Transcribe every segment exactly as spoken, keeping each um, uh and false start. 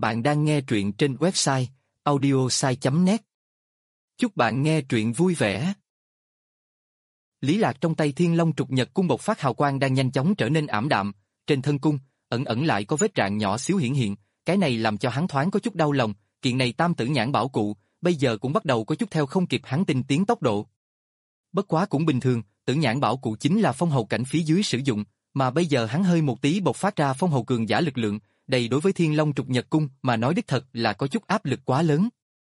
Bạn đang nghe truyện trên website audiosai chấm net. Chúc bạn nghe truyện vui vẻ. Lý Lạc trong tay Thiên Long trục nhật cung bộc phát hào quang đang nhanh chóng trở nên ảm đạm, trên thân cung, ẩn ẩn lại có vết rạn nhỏ xíu hiển hiện, cái này làm cho hắn thoáng có chút đau lòng, kiện này tam tử nhãn bảo cụ, bây giờ cũng bắt đầu có chút theo không kịp hắn tinh tiến tốc độ. Bất quá cũng bình thường, tử nhãn bảo cụ chính là phong hầu cảnh phía dưới sử dụng, mà bây giờ hắn hơi một tí bộc phát ra phong hầu cường giả lực lượng, đây đối với Thiên Long trục nhật cung mà nói đích thật là có chút áp lực quá lớn.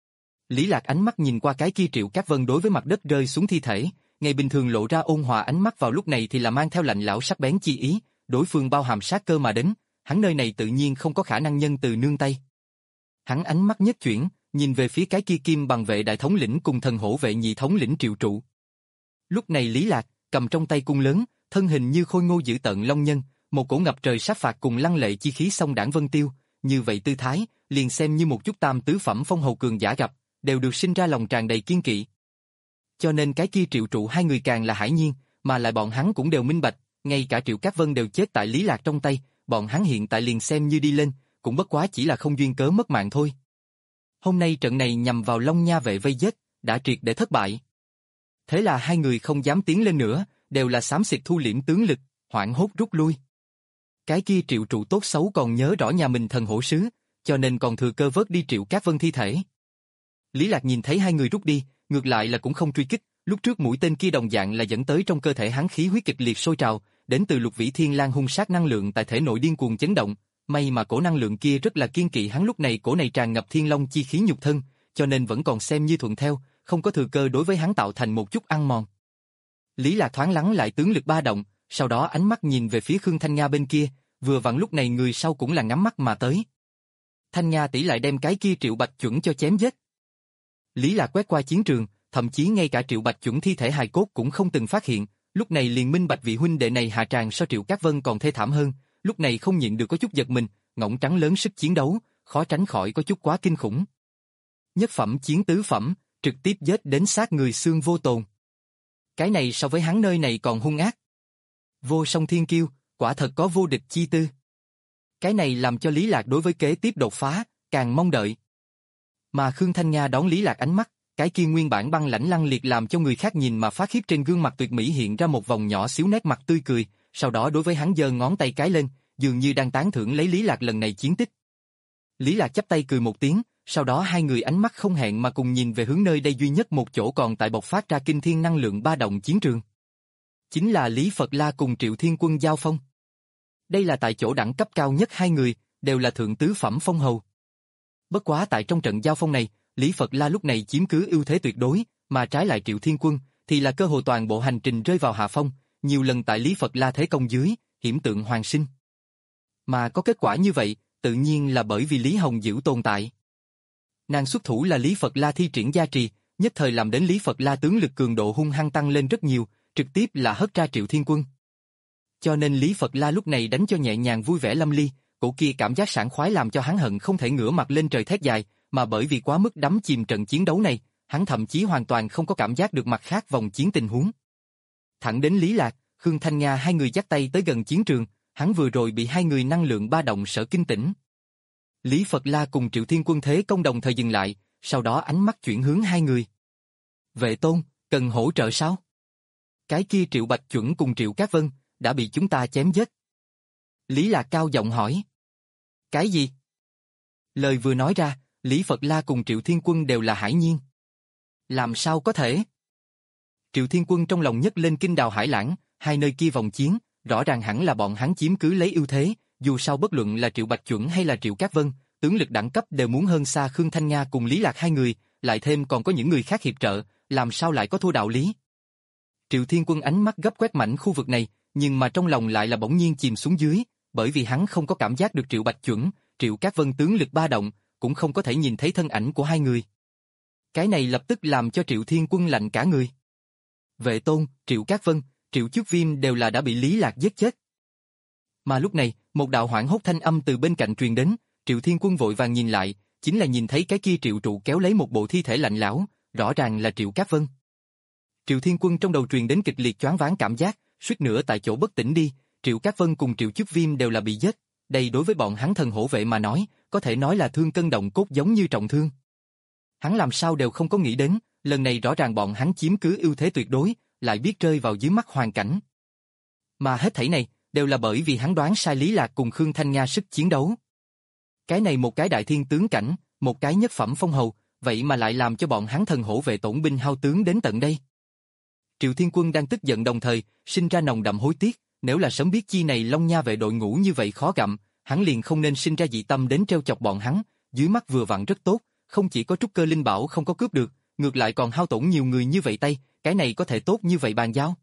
Lý Lạc ánh mắt nhìn qua cái kia Triệu Cát Vân đối với mặt đất rơi xuống thi thể, ngày bình thường lộ ra ôn hòa ánh mắt vào lúc này thì là mang theo lạnh lão sắc bén chi ý, đối phương bao hàm sát cơ mà đến, hắn nơi này tự nhiên không có khả năng nhân từ nương tay. Hắn ánh mắt nhất chuyển, nhìn về phía cái kia Kim Bằng vệ đại thống lĩnh cùng thần hổ vệ nhị thống lĩnh Triệu Trụ. Lúc này Lý Lạc cầm trong tay cung lớn, thân hình như khôi ngô dữ tợn long nhân, một cổ ngập trời sát phạt cùng lăng lệ chi khí song đảng vân tiêu, như vậy tư thái, liền xem như một chút tam tứ phẩm phong hầu cường giả gặp, đều được sinh ra lòng tràn đầy kiên kỵ. Cho nên cái kia Triệu Trụ hai người càng là hải nhiên, mà lại bọn hắn cũng đều minh bạch, ngay cả Triệu Cát Vân đều chết tại Lý Lạc trong tay, bọn hắn hiện tại liền xem như đi lên, cũng bất quá chỉ là không duyên cớ mất mạng thôi. Hôm nay trận này nhằm vào Long Nha vệ vây giết, đã triệt để thất bại. Thế là hai người không dám tiến lên nữa, đều là xám xịt thu liễm tướng lực, hoảng hốt rút lui. Cái kia Triệu Trụ tốt xấu còn nhớ rõ nhà mình thần hổ sứ, cho nên còn thừa cơ vớt đi Triệu Cát Vân thi thể. Lý Lạc nhìn thấy hai người rút đi, ngược lại là cũng không truy kích, lúc trước mũi tên kia đồng dạng là dẫn tới trong cơ thể hắn khí huyết kịch liệt sôi trào, đến từ Lục Vĩ Thiên Lang hung sát năng lượng tại thể nội điên cuồng chấn động, may mà cổ năng lượng kia rất là kiên kỵ hắn lúc này cổ này tràn ngập thiên long chi khí nhục thân, cho nên vẫn còn xem như thuận theo, không có thừa cơ đối với hắn tạo thành một chút ăn mòn. Lý Lạc thoáng lắng lại tướng lực ba động, sau đó ánh mắt nhìn về phía Khương Thanh Nga bên kia, vừa vặn lúc này người sau cũng là ngắm mắt mà tới. Thanh Nga tỷ lại đem cái kia Triệu Bạch Chuẩn cho chém giết. Lý Lạc quét qua chiến trường, thậm chí ngay cả Triệu Bạch Chuẩn thi thể hài cốt cũng không từng phát hiện, lúc này liền minh bạch vị huynh đệ này hạ tràng so Triệu Cát Vân còn thê thảm hơn, lúc này không nhịn được có chút giật mình, ngỗng trắng lớn sức chiến đấu, khó tránh khỏi có chút quá kinh khủng. Nhất phẩm chiến tứ phẩm, trực tiếp giết đến sát người xương vô tồn. Cái này so với hắn nơi này còn hung ác. Vô song thiên kiêu, quả thật có vô địch chi tư. Cái này làm cho Lý Lạc đối với kế tiếp đột phá, càng mong đợi. Mà Khương Thanh Nga đón Lý Lạc ánh mắt, cái kia nguyên bản băng lãnh lăng liệt làm cho người khác nhìn mà phát khiếp trên gương mặt tuyệt mỹ hiện ra một vòng nhỏ xíu nét mặt tươi cười, sau đó đối với hắn giơ ngón tay cái lên, dường như đang tán thưởng lấy Lý Lạc lần này chiến tích. Lý Lạc chắp tay cười một tiếng, sau đó hai người ánh mắt không hẹn mà cùng nhìn về hướng nơi đây duy nhất một chỗ còn tại bộc phát ra kinh thiên năng lượng ba động chiến trường. Chính là Lý Phật La cùng Triệu Thiên Quân giao phong. Đây là tại chỗ đẳng cấp cao nhất hai người, đều là thượng tứ phẩm phong hầu. Bất quá tại trong trận giao phong này, Lý Phật La lúc này chiếm cứ ưu thế tuyệt đối, mà trái lại Triệu Thiên Quân thì là cơ hội toàn bộ hành trình rơi vào hạ phong, nhiều lần tại Lý Phật La thế công dưới, hiểm tượng hoàn sinh. Mà có kết quả như vậy, tự nhiên là bởi vì Lý Hồng Dữ tồn tại. Nàng xuất thủ là Lý Phật La thi triển gia trì, nhất thời làm đến Lý Phật La tướng lực cường độ hung hăng tăng lên rất nhiều, trực tiếp là hất ra Triệu Thiên Quân. Cho nên Lý Phật La lúc này đánh cho nhẹ nhàng vui vẻ lâm ly, cổ kia cảm giác sảng khoái làm cho hắn hận không thể ngửa mặt lên trời thét dài, mà bởi vì quá mức đắm chìm trận chiến đấu này, hắn thậm chí hoàn toàn không có cảm giác được mặt khác vòng chiến tình huống. Thẳng đến Lý Lạc, Khương Thanh Nga hai người dắt tay tới gần chiến trường, hắn vừa rồi bị hai người năng lượng ba động sở kinh tỉnh. Lý Phật La cùng Triệu Thiên Quân thế công đồng thời dừng lại, sau đó ánh mắt chuyển hướng hai người. Vệ Tôn, cần hỗ trợ sao? Cái kia Triệu Bạch Chuẩn cùng Triệu Cát Vân đã bị chúng ta chém giết. Lý Lạc cao giọng hỏi. Cái gì? Lời vừa nói ra, Lý Phật La cùng Triệu Thiên Quân đều là hải nhiên. Làm sao có thể? Triệu Thiên Quân trong lòng nhấc lên kinh đào hải lãng, hai nơi kia vòng chiến, rõ ràng hẳn là bọn hắn chiếm cứ lấy ưu thế, dù sao bất luận là Triệu Bạch Chuẩn hay là Triệu Cát Vân, tướng lực đẳng cấp đều muốn hơn xa Khương Thanh Nga cùng Lý Lạc hai người, lại thêm còn có những người khác hiệp trợ, làm sao lại có thua đạo lý? Triệu Thiên Quân ánh mắt gấp quét mảnh khu vực này, nhưng mà trong lòng lại là bỗng nhiên chìm xuống dưới, bởi vì hắn không có cảm giác được Triệu Bạch Chuẩn, Triệu Cát Vân tướng lực ba động, cũng không có thể nhìn thấy thân ảnh của hai người. Cái này lập tức làm cho Triệu Thiên Quân lạnh cả người. Vệ Tôn, Triệu Cát Vân, Triệu Chúc Viêm đều là đã bị Lý Lạc giết chết. Mà lúc này, một đạo hoảng hốt thanh âm từ bên cạnh truyền đến, Triệu Thiên Quân vội vàng nhìn lại, chính là nhìn thấy cái kia Triệu Trụ kéo lấy một bộ thi thể lạnh lẽo, rõ ràng là Triệu Cát Vân. Triệu Thiên Quân trong đầu truyền đến kịch liệt choáng váng cảm giác, suýt nữa tại chỗ bất tỉnh đi, Triệu Cát Vân cùng Triệu Chúc Viêm đều là bị giết, đây đối với bọn hắn thần hổ vệ mà nói, có thể nói là thương cân động cốt giống như trọng thương. Hắn làm sao đều không có nghĩ đến, lần này rõ ràng bọn hắn chiếm cứ ưu thế tuyệt đối, lại biết rơi vào dưới mắt hoàn cảnh. Mà hết thảy này, đều là bởi vì hắn đoán sai Lý Lạc cùng Khương Thanh Nga sức chiến đấu. Cái này một cái đại thiên tướng cảnh, một cái nhất phẩm phong hầu, vậy mà lại làm cho bọn hắn thần hổ vệ tổn binh hao tướng đến tận đây. Triệu Thiên Quân đang tức giận đồng thời, sinh ra nồng đậm hối tiếc, nếu là sớm biết chi này Long Nha vệ đội ngũ như vậy khó gặm, hắn liền không nên sinh ra dị tâm đến treo chọc bọn hắn, dưới mắt vừa vặn rất tốt, không chỉ có trúc cơ linh bảo không có cướp được, ngược lại còn hao tổn nhiều người như vậy tay, cái này có thể tốt như vậy bàn giao.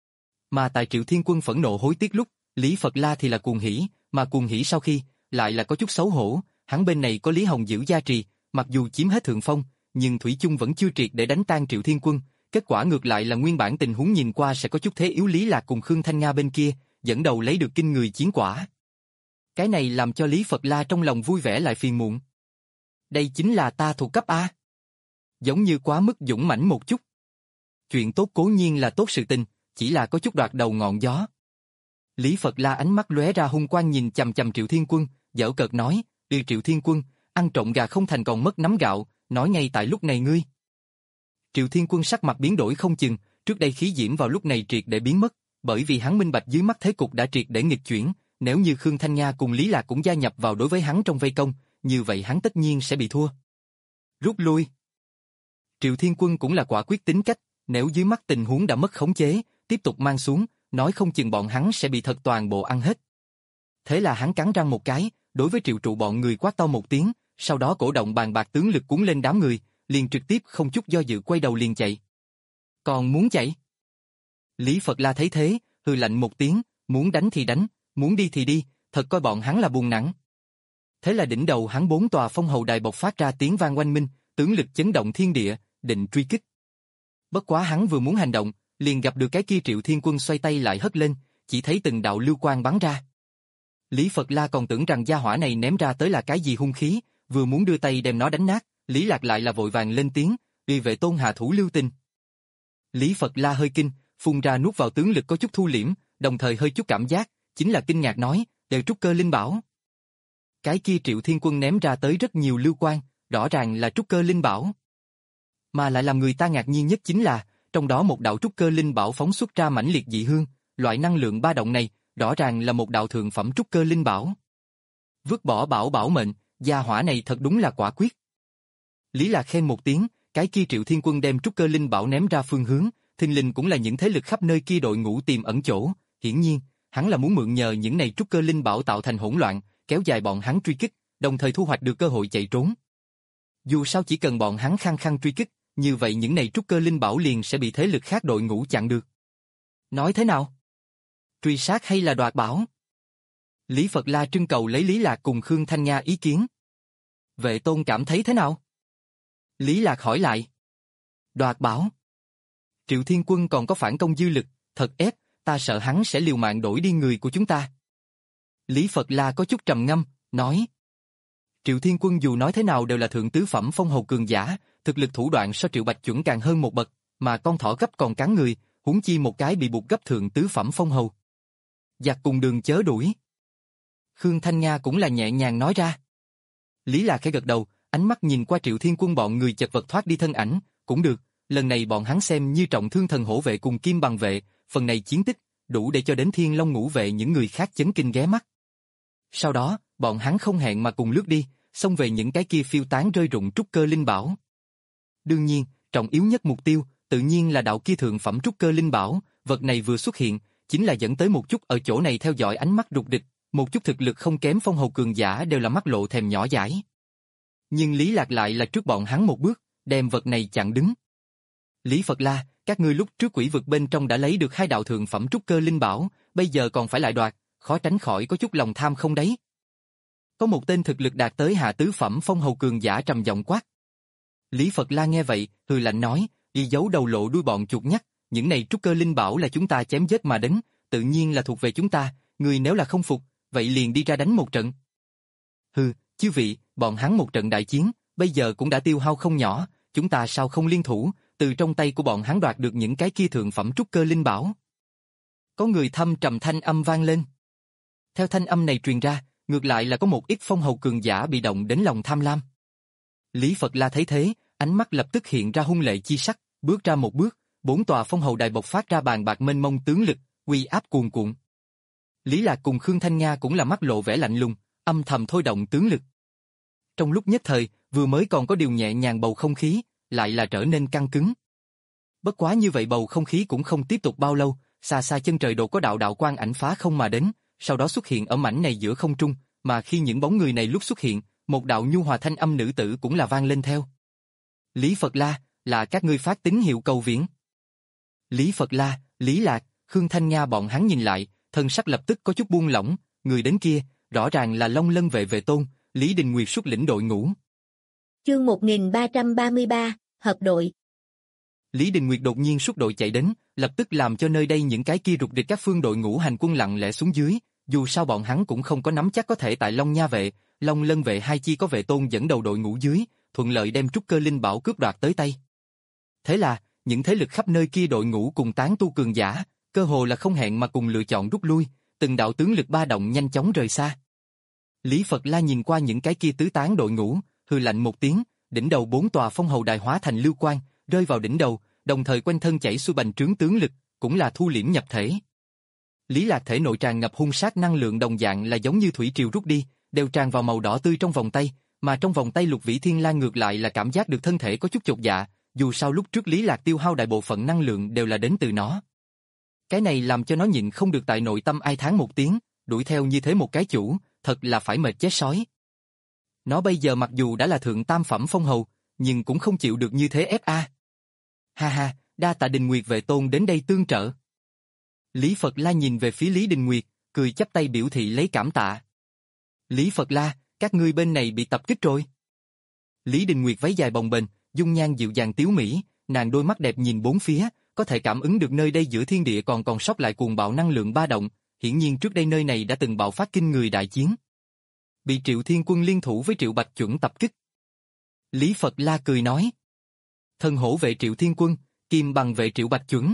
Mà tại Triệu Thiên Quân phẫn nộ hối tiếc lúc, Lý Phật La thì là cuồng hỉ, mà cuồng hỉ sau khi, lại là có chút xấu hổ, hắn bên này có Lý Hồng giữ gia trì, mặc dù chiếm hết thượng phong, nhưng thủy chung vẫn chưa triệt để đánh tan Triệu Thiên Quân, kết quả ngược lại là nguyên bản tình huống nhìn qua sẽ có chút thế yếu Lý Lạc cùng Khương Thanh Nga bên kia, dẫn đầu lấy được kinh người chiến quả. Cái này làm cho Lý Phật La trong lòng vui vẻ lại phiền muộn. Đây chính là ta thuộc cấp A. Giống như quá mức dũng mãnh một chút. Chuyện tốt cố nhiên là tốt sự tình, chỉ là có chút đoạt đầu ngọn gió. Lý Phật La ánh mắt lóe ra hung quang nhìn chằm chằm Triệu Thiên Quân, giễu cợt nói, "Đi Triệu Thiên Quân, ăn trộm gà không thành còn mất nắm gạo, nói ngay tại lúc này ngươi." Triệu Thiên Quân sắc mặt biến đổi không chừng, trước đây khí diễm vào lúc này triệt để biến mất, bởi vì hắn minh bạch dưới mắt thế cục đã triệt để nghịch chuyển, nếu như Khương Thanh Nga cùng Lý Lạc cũng gia nhập vào đối với hắn trong vây công, như vậy hắn tất nhiên sẽ bị thua. Rút lui. Triệu Thiên Quân cũng là quả quyết tính cách, nếu dưới mắt tình huống đã mất khống chế, tiếp tục mang xuống, nói không chừng bọn hắn sẽ bị thật toàn bộ ăn hết. Thế là hắn cắn răng một cái, đối với Triệu Trụ bọn người quát to một tiếng, sau đó cổ động bàn bạc tướng lực cuốn lên đám người, liền trực tiếp không chút do dự quay đầu liền chạy. Còn muốn chạy? Lý Phật La thấy thế, hừ lạnh một tiếng, muốn đánh thì đánh, muốn đi thì đi, thật coi bọn hắn là buồn nặng. Thế là đỉnh đầu hắn bốn tòa phong hầu đài bộc phát ra tiếng vang oanh minh, tướng lực chấn động thiên địa, định truy kích. Bất quá hắn vừa muốn hành động, liền gặp được cái kia Triệu Thiên Quân xoay tay lại hất lên, chỉ thấy từng đạo lưu quang bắn ra. Lý Phật La còn tưởng rằng gia hỏa này ném ra tới là cái gì hung khí, vừa muốn đưa tay đem nó đánh nát, Lý Lạc lại là vội vàng lên tiếng, "Uy vệ tôn hạ thủ lưu tình." Lý Phật La hơi kinh, phun ra nuốt vào tướng lực có chút thu liễm, đồng thời hơi chút cảm giác, chính là kinh ngạc nói, "Đều trúc cơ linh bảo." Cái kia Triệu Thiên Quân ném ra tới rất nhiều lưu quang, rõ ràng là trúc cơ linh bảo. Mà lại làm người ta ngạc nhiên nhất chính là, trong đó một đạo trúc cơ linh bảo phóng xuất ra mãnh liệt dị hương, loại năng lượng ba động này, rõ ràng là một đạo thượng phẩm trúc cơ linh bảo. Vứt bỏ bảo bảo mệnh, gia hỏa này thật đúng là quả quyết. Lý Lạc khen một tiếng, cái kia Triệu Thiên Quân đem trúc cơ linh bảo ném ra phương hướng, thình lình cũng là những thế lực khắp nơi kia đội ngũ tìm ẩn chỗ, hiển nhiên, hắn là muốn mượn nhờ những này trúc cơ linh bảo tạo thành hỗn loạn, kéo dài bọn hắn truy kích, đồng thời thu hoạch được cơ hội chạy trốn. Dù sao chỉ cần bọn hắn khăng khăng truy kích, như vậy những này trúc cơ linh bảo liền sẽ bị thế lực khác đội ngũ chặn được. Nói thế nào? Truy sát hay là đoạt bảo? Lý Phật La trưng cầu lấy Lý Lạc cùng Khương Thanh Nga ý kiến. Vệ tôn cảm thấy thế nào? Lý Lạc hỏi lại. Đoạt bảo. Triệu Thiên Quân còn có phản công dư lực, thật ép, ta sợ hắn sẽ liều mạng đổi đi người của chúng ta. Lý Phật La có chút trầm ngâm, nói. Triệu Thiên Quân dù nói thế nào đều là thượng tứ phẩm phong hầu cường giả, thực lực thủ đoạn so Triệu Bạch chuẩn càng hơn một bậc, mà con thỏ gấp còn cắn người, huống chi một cái bị buộc gấp thượng tứ phẩm phong hầu. Giặc cùng đường chớ đuổi. Khương Thanh Nga cũng là nhẹ nhàng nói ra. Lý Lạc khẽ gật đầu, ánh mắt nhìn qua Triệu Thiên Quân bọn người chật vật thoát đi thân ảnh, cũng được, lần này bọn hắn xem như trọng thương thần hổ vệ cùng kim bằng vệ, phần này chiến tích, đủ để cho đến Thiên Long ngũ vệ những người khác chấn kinh ghé mắt. Sau đó, bọn hắn không hẹn mà cùng lướt đi, xông về những cái kia phiêu tán rơi rụng trúc cơ linh bảo. Đương nhiên, trọng yếu nhất mục tiêu, tự nhiên là đạo kia thượng phẩm trúc cơ linh bảo, vật này vừa xuất hiện, chính là dẫn tới một chút ở chỗ này theo dõi ánh mắt rụt địch, một chút thực lực không kém phong hầu cường giả đều là mắt lộ thèm nhỏ dãi. Nhưng Lý Lạc lại là trước bọn hắn một bước, đem vật này chặn đứng. Lý Phật La, các ngươi lúc trước quỷ vực bên trong đã lấy được hai đạo thượng phẩm trúc cơ linh bảo, bây giờ còn phải lại đoạt, khó tránh khỏi có chút lòng tham không đấy. Có một tên thực lực đạt tới hạ tứ phẩm phong hầu cường giả trầm giọng quát. Lý Phật La nghe vậy, hừ lạnh nói, y giấu đầu lộ đuôi bọn chuột nhắt, những này trúc cơ linh bảo là chúng ta chém giết mà đến, tự nhiên là thuộc về chúng ta, người nếu là không phục, vậy liền đi ra đánh một trận. Hừ, chư vị, bọn hắn một trận đại chiến, bây giờ cũng đã tiêu hao không nhỏ, chúng ta sao không liên thủ, từ trong tay của bọn hắn đoạt được những cái kia thượng phẩm trúc cơ linh bảo. Có người thâm trầm thanh âm vang lên. Theo thanh âm này truyền ra, ngược lại là có một ít phong hầu cường giả bị động đến lòng tham lam. Lý Phật La thấy thế, ánh mắt lập tức hiện ra hung lệ chi sắc, bước ra một bước, bốn tòa phong hầu đài bộc phát ra bàn bạc mênh mông tướng lực, uy áp cuồn cuộn. Lý Lạc cùng Khương Thanh Nga cũng là mắt lộ vẻ lạnh lùng, âm thầm thôi động tướng lực. Trong lúc nhất thời, vừa mới còn có điều nhẹ nhàng bầu không khí, lại là trở nên căng cứng. Bất quá như vậy bầu không khí cũng không tiếp tục bao lâu, xa xa chân trời đột có đạo đạo quang ảnh phá không mà đến, sau đó xuất hiện ở mảnh này giữa không trung, mà khi những bóng người này lúc xuất hiện, một đạo nhu hòa thanh âm nữ tử cũng là vang lên theo. Lý Phật La, là các ngươi phát tín hiệu cầu viễn. Lý Phật La, Lý Lạc, Khương Thanh Nga bọn hắn nhìn lại, thân sắc lập tức có chút buông lỏng, người đến kia, rõ ràng là Long Lân vệ vệ tôn, Lý Đình Nguyệt xuất lĩnh đội ngũ. Chương một nghìn ba trăm ba mươi ba, hợp đội. Lý Đình Nguyệt đột nhiên xuất đội chạy đến, lập tức làm cho nơi đây những cái kia rục rịch các phương đội ngũ hành quân lặng lẽ xuống dưới, dù sao bọn hắn cũng không có nắm chắc có thể tại Long Nha vệ, Long Lân vệ hai chi có vệ tôn dẫn đầu đội ngũ dưới, thuận lợi đem trúc cơ linh bảo cướp đoạt tới tay. Thế là, những thế lực khắp nơi kia đội ngũ cùng tán tu cường giả, cơ hồ là không hẹn mà cùng lựa chọn rút lui, từng đạo tướng lực ba động nhanh chóng rời xa. Lý Phật La nhìn qua những cái kia tứ tán đội ngũ, hừ lạnh một tiếng, đỉnh đầu bốn tòa phong hầu đài hóa thành lưu quang, rơi vào đỉnh đầu, đồng thời quanh thân chảy xuôi bành trướng tướng lực, cũng là thu liễm nhập thể. Lý Lạc thể nội tràn ngập hung sát năng lượng đồng dạng là giống như thủy triều rút đi, đều tràn vào màu đỏ tươi trong vòng tay, mà trong vòng tay Lục Vĩ Thiên Lang ngược lại là cảm giác được thân thể có chút chột dạ, dù sao lúc trước Lý Lạc tiêu hao đại bộ phận năng lượng đều là đến từ nó. Cái này làm cho nó nhịn không được tại nội tâm ai thán một tiếng, đuổi theo như thế một cái chủ, thật là phải mệt chết sói. Nó bây giờ mặc dù đã là thượng tam phẩm phong hầu, nhưng cũng không chịu được như thế ép a. Ha ha, đa tạ Đình Nguyệt vệ tôn đến đây tương trợ. Lý Phật La nhìn về phía Lý Đình Nguyệt, cười chắp tay biểu thị lấy cảm tạ. Lý Phật La, các ngươi bên này bị tập kích rồi. Lý Đình Nguyệt váy dài bồng bềnh, dung nhan dịu dàng tiếu mỹ, nàng đôi mắt đẹp nhìn bốn phía, có thể cảm ứng được nơi đây giữa thiên địa còn còn sót lại cuồng bạo năng lượng ba động, hiển nhiên trước đây nơi này đã từng bạo phát kinh người đại chiến. Bị Triệu Thiên Quân liên thủ với Triệu Bạch Chuẩn tập kích. Lý Phật La cười nói. Thần hổ vệ Triệu Thiên Quân, kim bằng vệ Triệu Bạch Chuẩn.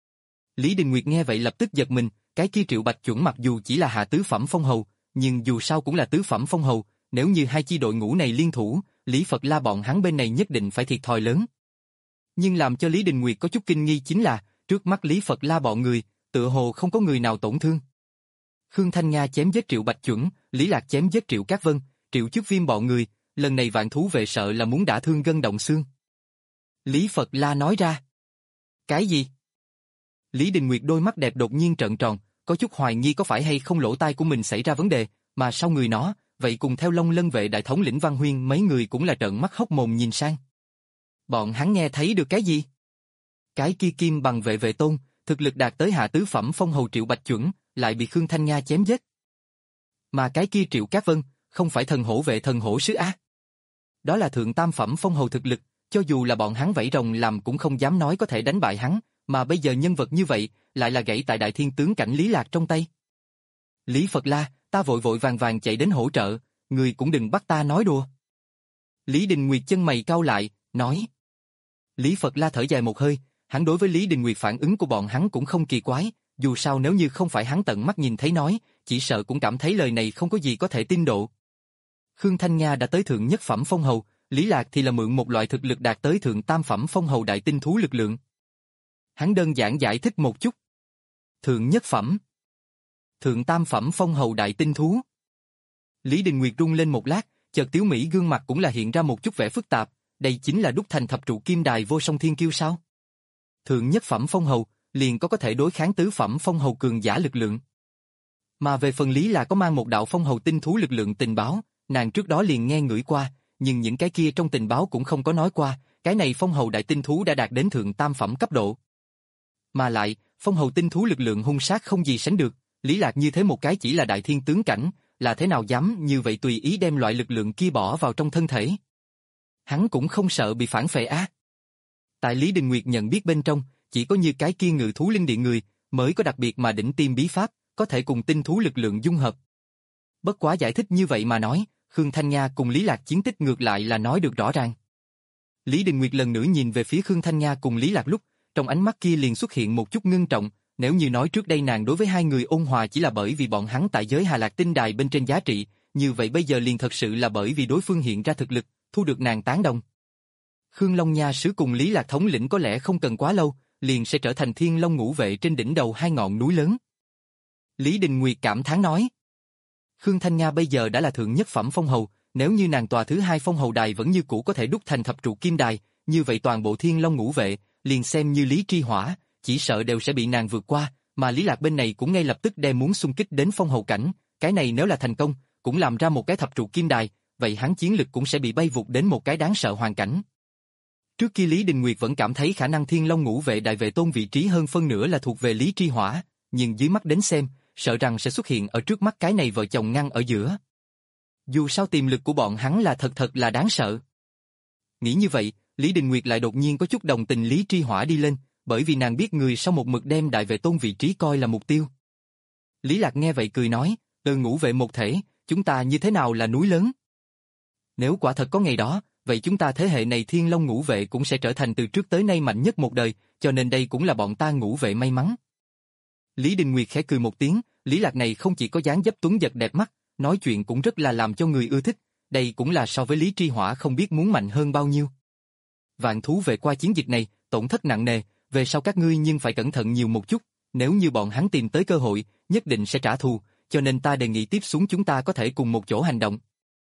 Lý Đình Nguyệt nghe vậy lập tức giật mình, cái kia Triệu Bạch Chuẩn mặc dù chỉ là hạ tứ phẩm phong hầu, nhưng dù sao cũng là tứ phẩm phong hầu, nếu như hai chi đội ngũ này liên thủ, Lý Phật La bọn hắn bên này nhất định phải thiệt thòi lớn. Nhưng làm cho Lý Đình Nguyệt có chút kinh nghi chính là, trước mắt Lý Phật La bọn người, tựa hồ không có người nào tổn thương. Khương Thanh Nga chém giết Triệu Bạch Chuẩn, Lý Lạc chém giết Triệu Cát Vân, Triệu Chức Viêm bọn người, lần này vạn thú vệ sợ là muốn đả thương gân động xương. Lý Phật La nói ra. Cái gì? Lý Đình Nguyệt đôi mắt đẹp đột nhiên trợn tròn, có chút hoài nghi có phải hay không lỗ tai của mình xảy ra vấn đề, mà sau người nó, vậy cùng theo Long Lân vệ đại thống lĩnh Văn Huyên mấy người cũng là trợn mắt hốc mồm nhìn sang. Bọn hắn nghe thấy được cái gì? Cái kia kim bằng vệ vệ tôn, thực lực đạt tới hạ tứ phẩm phong hầu Triệu Bạch Chuẩn, lại bị Khương Thanh Nga chém giết. Mà cái kia Triệu Cát Vân, không phải thần hổ vệ thần hổ sứ á. Đó là thượng tam phẩm phong hầu thực lực, cho dù là bọn hắn vẫy rồng làm cũng không dám nói có thể đánh bại hắn, mà bây giờ nhân vật như vậy, lại là gãy tại đại thiên tướng cảnh Lý Lạc trong tay. Lý Phật La, ta vội vội vàng vàng chạy đến hỗ trợ, người cũng đừng bắt ta nói đùa. Lý Đình Nguyệt chân mày cau lại, nói. Lý Phật La thở dài một hơi, hắn đối với Lý Đình Nguyệt phản ứng của bọn hắn cũng không kỳ quái, dù sao nếu như không phải hắn tận mắt nhìn thấy nói, chỉ sợ cũng cảm thấy lời này không có gì có thể tin độ. Khương Thanh Nga đã tới thượng nhất phẩm phong hầu, Lý Lạc thì là mượn một loại thực lực đạt tới thượng tam phẩm phong hầu đại tinh thú lực lượng. Hắn đơn giản giải thích một chút. Thượng nhất phẩm. Thượng tam phẩm phong hầu đại tinh thú. Lý Đình Nguyệt rung lên một lát, chợt Tiếu Mỹ gương mặt cũng là hiện ra một chút vẻ phức tạp, đây chính là đúc thành thập trụ kim đài vô song thiên kiêu sao? Thượng nhất phẩm phong hầu, liền có có thể đối kháng tứ phẩm phong hầu cường giả lực lượng. Mà về phần Lý là có mang một đạo phong hầu tinh thú lực lượng tình báo, nàng trước đó liền nghe ngửi qua, nhưng những cái kia trong tình báo cũng không có nói qua, cái này phong hầu đại tinh thú đã đạt đến thượng tam phẩm cấp độ. Mà lại, phong hầu tinh thú lực lượng hung sát không gì sánh được, Lý Lạc như thế một cái chỉ là đại thiên tướng cảnh, là thế nào dám như vậy tùy ý đem loại lực lượng kia bỏ vào trong thân thể. Hắn cũng không sợ bị phản phệ á. Tại Lý Đình Nguyệt nhận biết bên trong, chỉ có như cái kia ngự thú linh điện người, mới có đặc biệt mà đỉnh tiêm bí pháp, có thể cùng tinh thú lực lượng dung hợp. Bất quá giải thích như vậy mà nói, Khương Thanh Nga cùng Lý Lạc chiến tích ngược lại là nói được rõ ràng. Lý Đình Nguyệt lần nữa nhìn về phía Khương Thanh Nga cùng Lý Lạc lúc, trong ánh mắt kia liền xuất hiện một chút ngưng trọng, nếu như nói trước đây nàng đối với hai người ôn hòa chỉ là bởi vì bọn hắn tại giới Hà Lạc Tinh Đài bên trên giá trị, như vậy bây giờ liền thật sự là bởi vì đối phương hiện ra thực lực, thu được nàng tán đồng. Khương Long Nha sứ cùng Lý Lạc thống lĩnh có lẽ không cần quá lâu, liền sẽ trở thành Thiên Long ngũ vệ trên đỉnh đầu hai ngọn núi lớn. Lý Đình Nguyệt cảm thán nói. Khương Thanh Nga bây giờ đã là thượng nhất phẩm phong hầu, nếu như nàng tòa thứ hai phong hầu đài vẫn như cũ có thể đúc thành thập trụ kim đài, như vậy toàn bộ Thiên Long ngũ vệ, liền xem như Lý Tri Hỏa, chỉ sợ đều sẽ bị nàng vượt qua, mà Lý Lạc bên này cũng ngay lập tức đem muốn xung kích đến phong hầu cảnh, cái này nếu là thành công, cũng làm ra một cái thập trụ kim đài, vậy hắn chiến lực cũng sẽ bị bay vụt đến một cái đáng sợ hoàn cảnh. Trước kia Lý Đình Nguyệt vẫn cảm thấy khả năng Thiên Long ngũ vệ đại vệ tôn vị trí hơn phân nửa là thuộc về Lý Tri Hỏa, nhưng dưới mắt đến xem, sợ rằng sẽ xuất hiện ở trước mắt cái này vợ chồng ngăn ở giữa. Dù sao tiềm lực của bọn hắn là thật thật là đáng sợ. Nghĩ như vậy, Lý Đình Nguyệt lại đột nhiên có chút đồng tình Lý Tri Hỏa đi lên, bởi vì nàng biết người sau một mực đem đại vệ tôn vị trí coi là mục tiêu. Lý Lạc nghe vậy cười nói, từ ngũ vệ một thể, chúng ta như thế nào là núi lớn? Nếu quả thật có ngày đó, vậy chúng ta thế hệ này Thiên Long ngũ vệ cũng sẽ trở thành từ trước tới nay mạnh nhất một đời, cho nên đây cũng là bọn ta ngũ vệ may mắn. Lý Đình Nguyệt khẽ cười một tiếng, Lý Lạc này không chỉ có dáng dấp tuấn giật đẹp mắt, nói chuyện cũng rất là làm cho người ưa thích, đây cũng là so với Lý Tri Hỏa không biết muốn mạnh hơn bao nhiêu. Vạn thú vệ qua chiến dịch này, tổn thất nặng nề, về sau các ngươi nhưng phải cẩn thận nhiều một chút, nếu như bọn hắn tìm tới cơ hội, nhất định sẽ trả thù, cho nên ta đề nghị tiếp xuống chúng ta có thể cùng một chỗ hành động.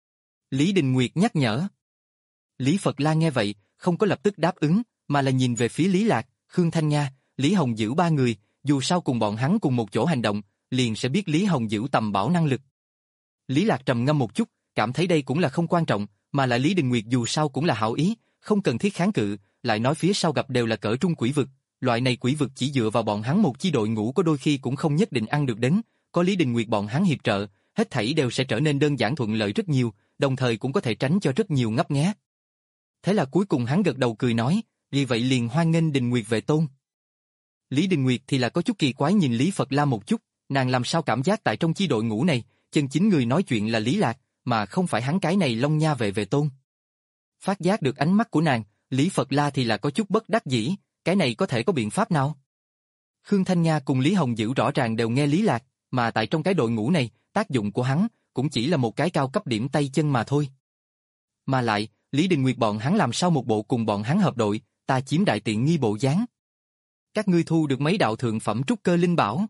Lý Đình Nguyệt nhắc nhở. Lý Phật La nghe vậy, không có lập tức đáp ứng, mà là nhìn về phía Lý Lạc, Khương Thanh Nga, Lý Hồng Dữ ba người, dù sao cùng bọn hắn cùng một chỗ hành động, liền sẽ biết Lý Hồng Dữ tầm bảo năng lực. Lý Lạc trầm ngâm một chút, cảm thấy đây cũng là không quan trọng, mà là Lý Đình Nguyệt dù sao cũng là hảo ý, không cần thiết kháng cự, lại nói phía sau gặp đều là cỡ trung quỷ vực, loại này quỷ vực chỉ dựa vào bọn hắn một chi đội ngũ có đôi khi cũng không nhất định ăn được đến, có Lý Đình Nguyệt bọn hắn hiệp trợ, hết thảy đều sẽ trở nên đơn giản thuận lợi rất nhiều, đồng thời cũng có thể tránh cho rất nhiều ngấp nghé. Thế là cuối cùng hắn gật đầu cười nói, vì vậy liền hoan nghênh Đình Nguyệt về tôn. Lý Đình Nguyệt thì là có chút kỳ quái nhìn Lý Phật La một chút, nàng làm sao cảm giác tại trong chi đội ngũ này, chân chính người nói chuyện là Lý Lạc, mà không phải hắn cái này Long Nha về về tôn. Phát giác được ánh mắt của nàng, Lý Phật La thì là có chút bất đắc dĩ, cái này có thể có biện pháp nào? Khương Thanh Nga cùng Lý Hồng Dữ rõ ràng đều nghe Lý Lạc, mà tại trong cái đội ngũ này, tác dụng của hắn cũng chỉ là một cái cao cấp điểm tay chân mà thôi. Mà lại, Lý Đình Nguyệt bọn hắn làm sao một bộ cùng bọn hắn hợp đội, ta chiếm đại tiện nghi bộ dáng. Các ngươi thu được mấy đạo thượng phẩm trúc cơ linh bảo?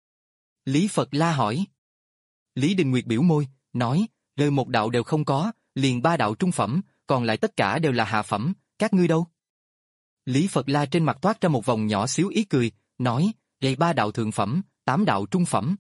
Lý Phật La hỏi. Lý Đình Nguyệt biểu môi, nói, rơi một đạo đều không có, liền ba đạo trung phẩm, còn lại tất cả đều là hạ phẩm, các ngươi đâu? Lý Phật La trên mặt toát ra một vòng nhỏ xíu ý cười, nói, gây ba đạo thượng phẩm, tám đạo trung phẩm.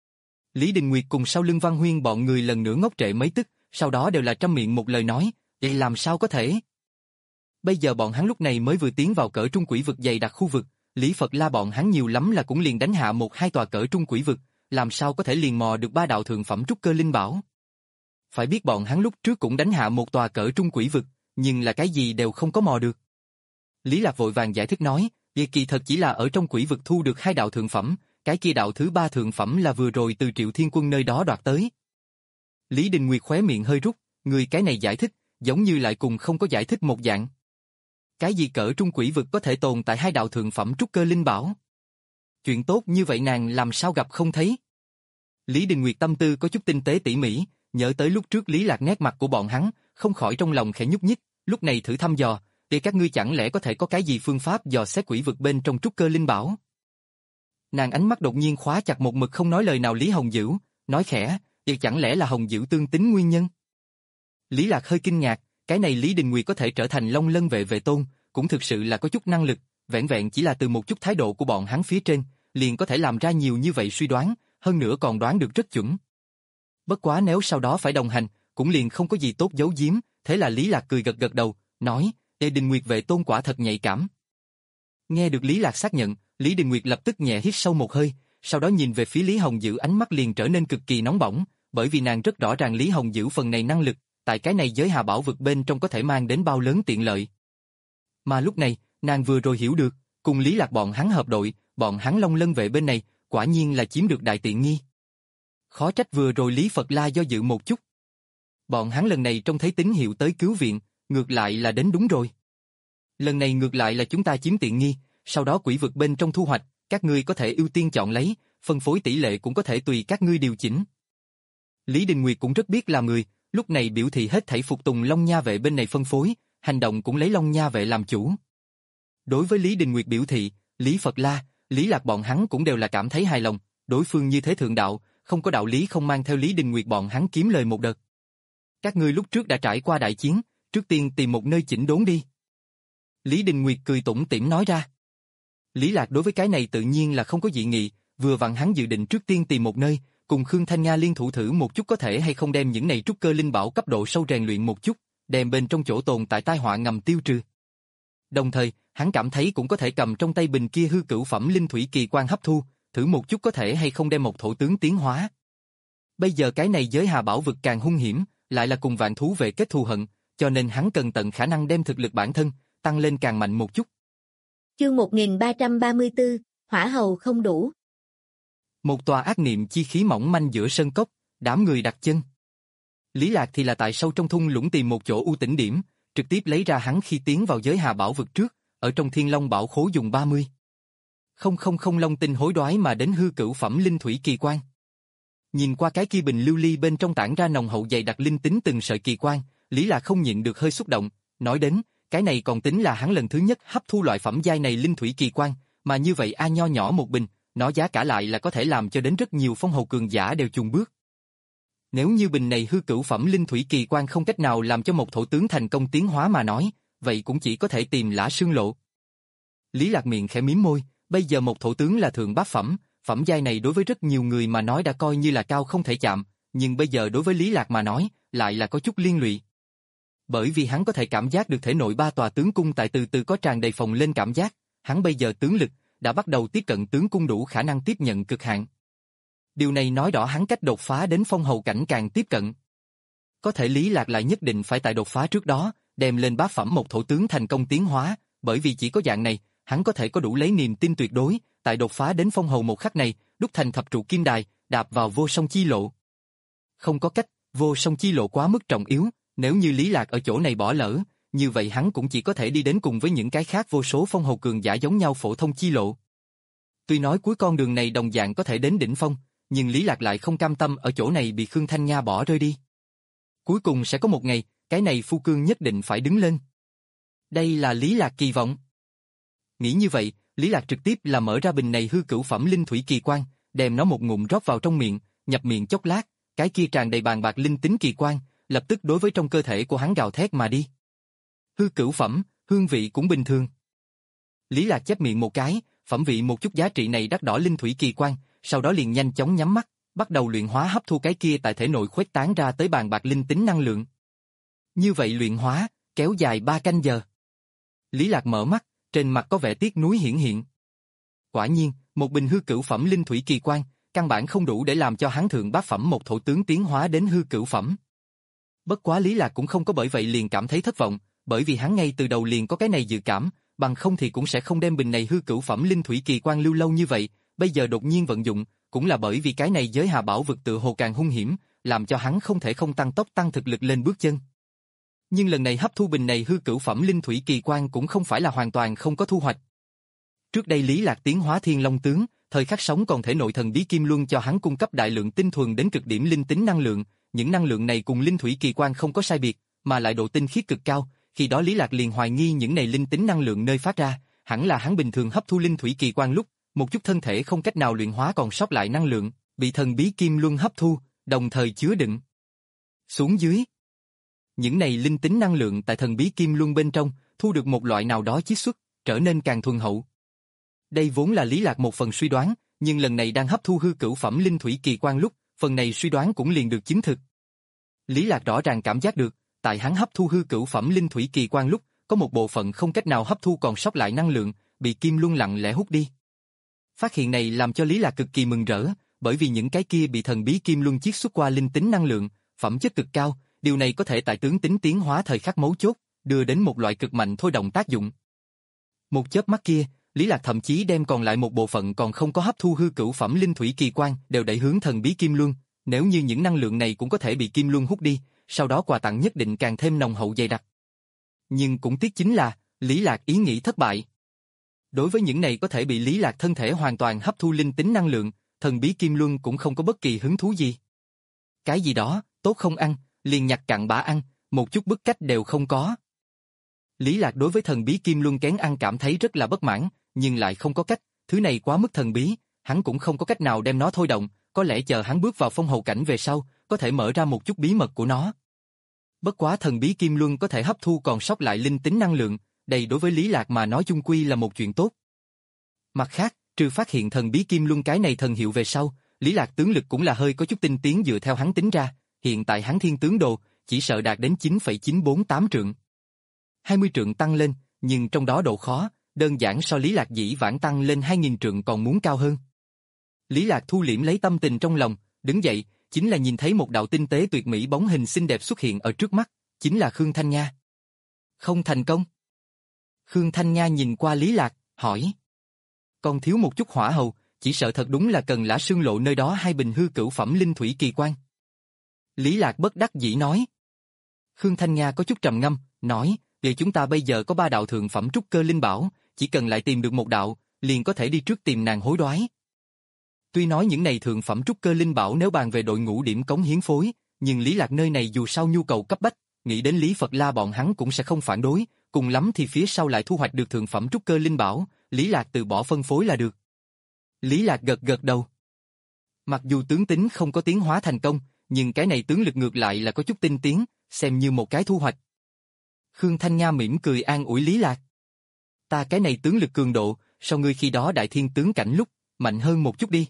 Lý Đình Nguyệt cùng sau lưng Văn Huyên bọn người lần nữa ngốc trệ mấy tức, sau đó đều là trăm miệng một lời nói, vậy làm sao có thể? Bây giờ bọn hắn lúc này mới vừa tiến vào cỡ trung quỷ vực dày đặc khu vực, Lý Phật La bọn hắn nhiều lắm là cũng liền đánh hạ một hai tòa cỡ trung quỷ vực, làm sao có thể liền mò được ba đạo thượng phẩm trúc cơ linh bảo? Phải biết bọn hắn lúc trước cũng đánh hạ một tòa cỡ trung quỷ vực, nhưng là cái gì đều không có mò được. Lý Lạc vội vàng giải thích nói, vì kỳ thật chỉ là ở trong quỷ vực thu được hai đạo thượng phẩm, cái kia đạo thứ ba thượng phẩm là vừa rồi từ Triệu Thiên Quân nơi đó đoạt tới. Lý Đình Nguyệt khóe miệng hơi rút, người cái này giải thích, giống như lại cùng không có giải thích một dạng. Cái gì cỡ trung quỷ vực có thể tồn tại hai đạo thượng phẩm trúc cơ linh bảo? Chuyện tốt như vậy nàng làm sao gặp không thấy? Lý Đình Nguyệt tâm tư có chút tinh tế tỉ mỉ, nhớ tới lúc trước Lý Lạc nét mặt của bọn hắn, không khỏi trong lòng khẽ nhúc nhích, lúc này thử thăm dò, để các ngươi chẳng lẽ có thể có cái gì phương pháp dò xét quỷ vực bên trong trúc cơ linh bảo? Nàng ánh mắt đột nhiên khóa chặt một mực không nói lời nào Lý Hồng Dữ, nói khẽ, vậy chẳng lẽ là Hồng Dữ tương tính nguyên nhân? Lý Lạc hơi kinh ngạc, cái này Lý Đình Nguyệt có thể trở thành Long Lân vệ vệ tôn, cũng thực sự là có chút năng lực, vẻn vẹn chỉ là từ một chút thái độ của bọn hắn phía trên, liền có thể làm ra nhiều như vậy suy đoán, hơn nữa còn đoán được rất chuẩn. Bất quá nếu sau đó phải đồng hành, cũng liền không có gì tốt giấu giếm, thế là Lý Lạc cười gật gật đầu, nói, Ê Đình Nguyệt vệ tôn quả thật nhạy cảm. Nghe được Lý Lạc xác nhận, Lý Đình Nguyệt lập tức nhẹ hít sâu một hơi, sau đó nhìn về phía Lý Hồng Dữ ánh mắt liền trở nên cực kỳ nóng bỏng, bởi vì nàng rất rõ ràng Lý Hồng Dữ phần này năng lực, tại cái này giới hà bảo vực bên trong có thể mang đến bao lớn tiện lợi. Mà lúc này, nàng vừa rồi hiểu được, cùng Lý Lạc bọn hắn hợp đội, bọn hắn Long Lân vệ bên này, quả nhiên là chiếm được đại tiện nghi. Khó trách vừa rồi Lý Phật La do dự một chút. Bọn hắn lần này trông thấy tín hiệu tới cứu viện, ngược lại là đến đúng rồi. Lần này ngược lại là chúng ta chiếm tiện nghi, sau đó quỷ vực bên trong thu hoạch, các ngươi có thể ưu tiên chọn lấy, phân phối tỷ lệ cũng có thể tùy các ngươi điều chỉnh. Lý Đình Nguyệt cũng rất biết làm người, lúc này biểu thị hết thảy phục tùng Long Nha vệ bên này phân phối, hành động cũng lấy Long Nha vệ làm chủ. Đối với Lý Đình Nguyệt biểu thị, Lý Phật La, Lý Lạc bọn hắn cũng đều là cảm thấy hài lòng, đối phương như thế thượng đạo, không có đạo lý không mang theo Lý Đình Nguyệt bọn hắn kiếm lời một đợt. Các ngươi lúc trước đã trải qua đại chiến, trước tiên tìm một nơi chỉnh đốn đi. Lý Đình Nguyệt cười tủm tỉm nói ra. Lý Lạc đối với cái này tự nhiên là không có dị nghị, vừa vặn hắn dự định trước tiên tìm một nơi, cùng Khương Thanh Nga liên thủ thử một chút có thể hay không đem những này trúc cơ linh bảo cấp độ sâu rèn luyện một chút, đem bên trong chỗ tồn tại tai họa ngầm tiêu trừ. Đồng thời, hắn cảm thấy cũng có thể cầm trong tay bình kia hư cửu phẩm linh thủy kỳ quan hấp thu, thử một chút có thể hay không đem một thổ tướng tiến hóa. Bây giờ cái này giới hà bảo vực càng hung hiểm, lại là cùng vạn thú về kết thù hận, cho nên hắn cần tận khả năng đem thực lực bản thân tăng lên càng mạnh một chút. Chương một nghìn ba trăm ba mươi tư, hỏa hầu không đủ. Một tòa ác niệm chi khí mỏng manh giữa sân cốc, đám người đặt chân. Lý Lạc thì là tại sâu trong thung lũng tìm một chỗ u tĩnh điểm, trực tiếp lấy ra hắn khi tiến vào giới hà bảo vực trước, ở trong Thiên Long Bảo Khố dùng ba mươi. Không không không long tinh hối đoái mà đến hư cửu phẩm linh thủy kỳ quan. Nhìn qua cái kia bình lưu ly bên trong tản ra nồng hậu dày đặc linh tính từng sợi kỳ quan, Lý Lạc không nhịn được hơi xúc động, nói đến, cái này còn tính là hắn lần thứ nhất hấp thu loại phẩm giai này linh thủy kỳ quan, mà như vậy a nho nhỏ một bình, nó giá cả lại là có thể làm cho đến rất nhiều phong hầu cường giả đều chùn bước. Nếu như bình này hư cửu phẩm linh thủy kỳ quan không cách nào làm cho một thổ tướng thành công tiến hóa mà nói, vậy cũng chỉ có thể tìm Lã Sương Lộ. Lý Lạc miệng khẽ mím môi, bây giờ một thổ tướng là thượng bát phẩm, phẩm giai này đối với rất nhiều người mà nói đã coi như là cao không thể chạm, nhưng bây giờ đối với Lý Lạc mà nói, lại là có chút liên lụy. Bởi vì hắn có thể cảm giác được thể nội ba tòa tướng cung tại từ từ có tràn đầy phồng lên cảm giác, hắn bây giờ tướng lực đã bắt đầu tiếp cận tướng cung đủ khả năng tiếp nhận cực hạn. Điều này nói rõ hắn cách đột phá đến phong hầu cảnh càng tiếp cận. Có thể Lý Lạc lại nhất định phải tại đột phá trước đó, đem lên bát phẩm một thổ tướng thành công tiến hóa, bởi vì chỉ có dạng này, hắn có thể có đủ lấy niềm tin tuyệt đối, tại đột phá đến phong hầu một khắc này, đúc thành thập trụ kim đài, đạp vào vô song chi lộ. Không có cách, vô song chi lộ quá mức trọng yếu, nếu như Lý Lạc ở chỗ này bỏ lỡ, như vậy hắn cũng chỉ có thể đi đến cùng với những cái khác vô số phong hầu cường giả giống nhau phổ thông chi lộ. Tuy nói cuối con đường này đồng dạng có thể đến đỉnh phong, nhưng Lý Lạc lại không cam tâm ở chỗ này bị Khương Thanh Nga bỏ rơi đi. Cuối cùng sẽ có một ngày, cái này phu cương nhất định phải đứng lên. Đây là Lý Lạc kỳ vọng. Nghĩ như vậy, Lý Lạc trực tiếp là mở ra bình này hư cửu phẩm linh thủy kỳ quan, đem nó một ngụm rót vào trong miệng, nhập miệng chốc lát, cái kia tràn đầy bàn bạc linh tính kỳ quan, lập tức đối với trong cơ thể của hắn gào thét mà đi. Hư cửu phẩm, hương vị cũng bình thường. Lý Lạc chép miệng một cái, phẩm vị một chút giá trị này đắt đỏ linh thủy kỳ quan, sau đó liền nhanh chóng nhắm mắt, bắt đầu luyện hóa hấp thu cái kia tại thể nội khuếch tán ra tới bàn bạc linh tính năng lượng. Như vậy luyện hóa, kéo dài ba canh giờ. Lý Lạc mở mắt, trên mặt có vẻ tiếc nuối hiển hiện. Quả nhiên, một bình hư cửu phẩm linh thủy kỳ quan, căn bản không đủ để làm cho hắn thượng bát phẩm một thổ tướng tiến hóa đến hư cửu phẩm. Bất quá Lý Lạc cũng không có bởi vậy liền cảm thấy thất vọng, bởi vì hắn ngay từ đầu liền có cái này dự cảm, bằng không thì cũng sẽ không đem bình này hư cửu phẩm linh thủy kỳ quan lưu lâu như vậy, bây giờ đột nhiên vận dụng, cũng là bởi vì cái này giới hà bảo vực tự hồ càng hung hiểm, làm cho hắn không thể không tăng tốc tăng thực lực lên bước chân. Nhưng lần này hấp thu bình này hư cửu phẩm linh thủy kỳ quan cũng không phải là hoàn toàn không có thu hoạch. Trước đây Lý Lạc tiến hóa Thiên Long tướng, thời khắc sống còn thể nội thần bí kim luân cho hắn cung cấp đại lượng tinh thuần đến cực điểm linh tính năng lượng, những năng lượng này cùng linh thủy kỳ quan không có sai biệt, mà lại độ tinh khiết cực cao, khi đó Lý Lạc liền hoài nghi những này linh tính năng lượng nơi phát ra, hẳn là hắn bình thường hấp thu linh thủy kỳ quan lúc, một chút thân thể không cách nào luyện hóa còn sót lại năng lượng, bị thần bí kim luân hấp thu, đồng thời chứa đựng. Xuống dưới, những này linh tính năng lượng tại thần bí kim luân bên trong, thu được một loại nào đó chiết xuất, trở nên càng thuần hậu. Đây vốn là Lý Lạc một phần suy đoán, nhưng lần này đang hấp thu hư cửu phẩm linh thủy kỳ quan lúc, phần này suy đoán cũng liền được chứng thực. Lý Lạc rõ ràng cảm giác được, tại hắn hấp thu hư cửu phẩm linh thủy kỳ quan lúc, có một bộ phận không cách nào hấp thu còn sót lại năng lượng, bị kim luân lặng lẽ hút đi. Phát hiện này làm cho Lý Lạc cực kỳ mừng rỡ, bởi vì những cái kia bị thần bí kim luân chiết xuất qua linh tính năng lượng, phẩm chất cực cao, điều này có thể tại tướng tính tiến hóa thời khắc mấu chốt, đưa đến một loại cực mạnh thôi động tác dụng. Một chớp mắt kia, Lý Lạc thậm chí đem còn lại một bộ phận còn không có hấp thu hư cửu phẩm linh thủy kỳ quan đều đẩy hướng thần bí kim luân, nếu như những năng lượng này cũng có thể bị kim luân hút đi, sau đó quà tặng nhất định càng thêm nồng hậu dày đặc. Nhưng cũng tiếc chính là, Lý Lạc ý nghĩ thất bại. Đối với những này có thể bị Lý Lạc thân thể hoàn toàn hấp thu linh tính năng lượng, thần bí kim luân cũng không có bất kỳ hứng thú gì. Cái gì đó, tốt không ăn, liền nhặt cặn bã ăn, một chút bức cách đều không có. Lý Lạc đối với thần bí kim luân kén ăn cảm thấy rất là bất mãn, nhưng lại không có cách, thứ này quá mức thần bí, hắn cũng không có cách nào đem nó thôi động, có lẽ chờ hắn bước vào phong hầu cảnh về sau, có thể mở ra một chút bí mật của nó. Bất quá thần bí kim luân có thể hấp thu còn sót lại linh tính năng lượng, đây đối với Lý Lạc mà nói chung quy là một chuyện tốt. Mặt khác, trừ phát hiện thần bí kim luân cái này thần hiệu về sau, Lý Lạc tướng lực cũng là hơi có chút tinh tiến dựa theo hắn tính ra, hiện tại hắn thiên tướng đồ, chỉ sợ đạt đến chín phẩy chín bốn tám trượng. hai mươi trượng tăng lên, nhưng trong đó độ khó, đơn giản so Lý Lạc dĩ vãng tăng lên hai nghìn trượng còn muốn cao hơn. Lý Lạc thu liễm lấy tâm tình trong lòng, đứng dậy, chính là nhìn thấy một đạo tinh tế tuyệt mỹ bóng hình xinh đẹp xuất hiện ở trước mắt, chính là Khương Thanh Nha. Không thành công. Khương Thanh Nha nhìn qua Lý Lạc, hỏi. Còn thiếu một chút hỏa hầu, chỉ sợ thật đúng là cần Lã Sương Lộ nơi đó hai bình hư cửu phẩm linh thủy kỳ quan. Lý Lạc bất đắc dĩ nói. Khương Thanh Nha có chút trầm ngâm, nói, vì chúng ta bây giờ có ba đạo thượng phẩm trúc cơ linh bảo, chỉ cần lại tìm được một đạo, liền có thể đi trước tìm nàng hối đoái. Tuy nói những này thượng phẩm trúc cơ linh bảo nếu bàn về đội ngũ điểm cống hiến phối, nhưng Lý Lạc nơi này dù sao nhu cầu cấp bách, nghĩ đến Lý Phật La bọn hắn cũng sẽ không phản đối, cùng lắm thì phía sau lại thu hoạch được thượng phẩm trúc cơ linh bảo, Lý Lạc từ bỏ phân phối là được. Lý Lạc gật gật đầu. Mặc dù tướng tính không có tiến hóa thành công, nhưng cái này tướng lực ngược lại là có chút tinh tiến, xem như một cái thu hoạch. Khương Thanh Nha mỉm cười an ủi Lý Lạc. Ta cái này tướng lực cường độ, so ngươi khi đó đại thiên tướng cảnh lúc, mạnh hơn một chút đi.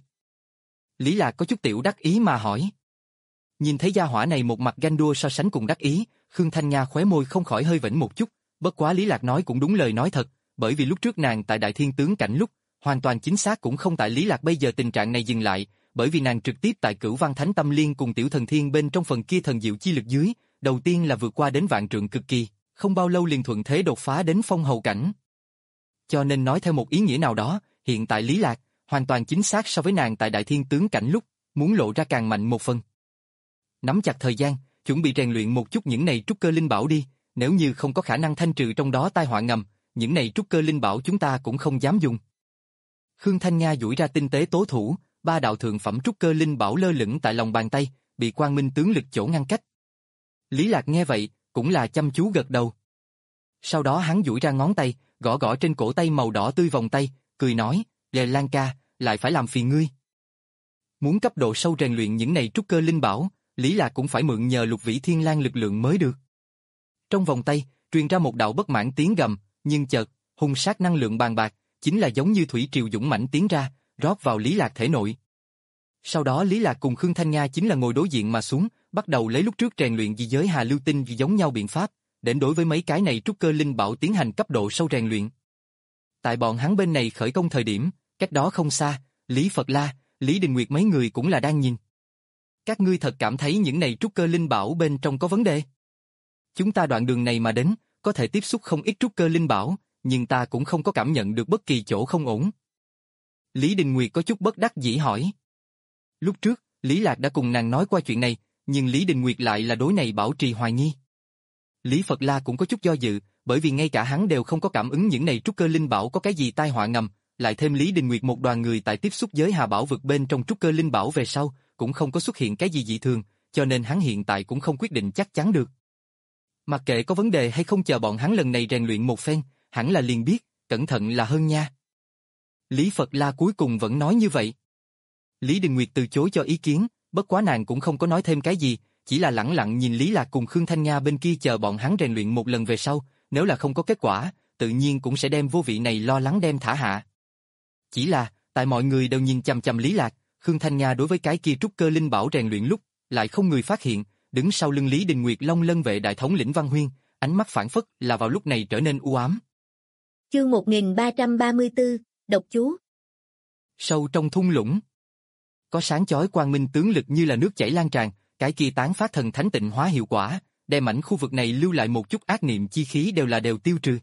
Lý Lạc có chút tiểu đắc ý mà hỏi. Nhìn thấy gia hỏa này một mặt ganh đua so sánh cùng đắc ý, Khương Thanh Nha khóe môi không khỏi hơi vểnh một chút, bất quá Lý Lạc nói cũng đúng lời nói thật, bởi vì lúc trước nàng tại đại thiên tướng cảnh lúc, hoàn toàn chính xác cũng không tại Lý Lạc bây giờ tình trạng này dừng lại, bởi vì nàng trực tiếp tại Cửu Văn Thánh Tâm Liên cùng Tiểu Thần Thiên bên trong phần kia thần diệu chi lực dưới, đầu tiên là vượt qua đến vạn trượng cực kỳ, không bao lâu liền thuận thế đột phá đến phong hầu cảnh. Cho nên nói theo một ý nghĩa nào đó, hiện tại Lý Lạc, hoàn toàn chính xác so với nàng tại đại thiên tướng cảnh lúc, muốn lộ ra càng mạnh một phần. Nắm chặt thời gian, chuẩn bị rèn luyện một chút những này trúc cơ linh bảo đi, nếu như không có khả năng thanh trừ trong đó tai họa ngầm, những này trúc cơ linh bảo chúng ta cũng không dám dùng. Khương Thanh Nha duỗi ra tinh tế tố thủ, ba đạo thượng phẩm trúc cơ linh bảo lơ lửng tại lòng bàn tay, bị Quang Minh tướng lực chỗ ngăn cách. Lý Lạc nghe vậy, cũng là chăm chú gật đầu. Sau đó hắn duỗi ra ngón tay, gõ gõ trên cổ tay màu đỏ tươi vòng tay, cười nói, "Lệ Lan ca, lại phải làm phiền ngươi." Muốn cấp độ sâu rèn luyện những này trúc cơ linh bảo, Lý Lạc cũng phải mượn nhờ Lục Vĩ Thiên Lang lực lượng mới được. Trong vòng tay, truyền ra một đạo bất mãn tiếng gầm, nhưng chợt, hung sát năng lượng bàn bạc, chính là giống như thủy triều dũng mãnh tiến ra, rót vào Lý Lạc thể nội. Sau đó Lý Lạc cùng Khương Thanh Nha chính là ngồi đối diện mà xuống, bắt đầu lấy lúc trước rèn luyện dị giới Hà Lưu Tinh giống nhau biện pháp, đến đối với mấy cái này trúc cơ linh bảo tiến hành cấp độ sâu rèn luyện. Tại bọn hắn bên này khởi công thời điểm, cách đó không xa, Lý Phật La, Lý Đình Nguyệt mấy người cũng là đang nhìn. Các ngươi thật cảm thấy những này trúc cơ linh bảo bên trong có vấn đề? Chúng ta đoạn đường này mà đến, có thể tiếp xúc không ít trúc cơ linh bảo, nhưng ta cũng không có cảm nhận được bất kỳ chỗ không ổn. Lý Đình Nguyệt có chút bất đắc dĩ hỏi. Lúc trước, Lý Lạc đã cùng nàng nói qua chuyện này, nhưng Lý Đình Nguyệt lại là đối này bảo trì hoài nghi. Lý Phật La cũng có chút do dự, bởi vì ngay cả hắn đều không có cảm ứng những này trúc cơ linh bảo có cái gì tai họa ngầm, lại thêm Lý Đình Nguyệt một đoàn người tại tiếp xúc giới Hà Bảo vực bên trong trúc cơ linh bảo về sau, cũng không có xuất hiện cái gì dị thường, cho nên hắn hiện tại cũng không quyết định chắc chắn được. Mặc kệ có vấn đề hay không, chờ bọn hắn lần này rèn luyện một phen, hẳn là liền biết, cẩn thận là hơn nha. Lý Phật La cuối cùng vẫn nói như vậy. Lý Đình Nguyệt từ chối cho ý kiến, bất quá nàng cũng không có nói thêm cái gì, chỉ là lẳng lặng nhìn Lý Lạc cùng Khương Thanh Nha bên kia chờ bọn hắn rèn luyện một lần về sau, nếu là không có kết quả, tự nhiên cũng sẽ đem vô vị này lo lắng đem thả hạ. Chỉ là, tại mọi người đều nhìn chằm chằm Lý Lạc, Khương Thanh Nha đối với cái kia trúc cơ linh bảo rèn luyện lúc, lại không người phát hiện, đứng sau lưng Lý Đình Nguyệt Long Lân vệ đại thống lĩnh Văn Huyên, ánh mắt phản phất là vào lúc này trở nên u ám. Chương một nghìn ba trăm ba mươi tư, độc chú. Sâu trong thung lũng, có sáng chói quang minh tướng lực như là nước chảy lan tràn, cái kia tán phát thần thánh tịnh hóa hiệu quả, đem mảnh khu vực này lưu lại một chút ác niệm chi khí đều là đều tiêu trừ.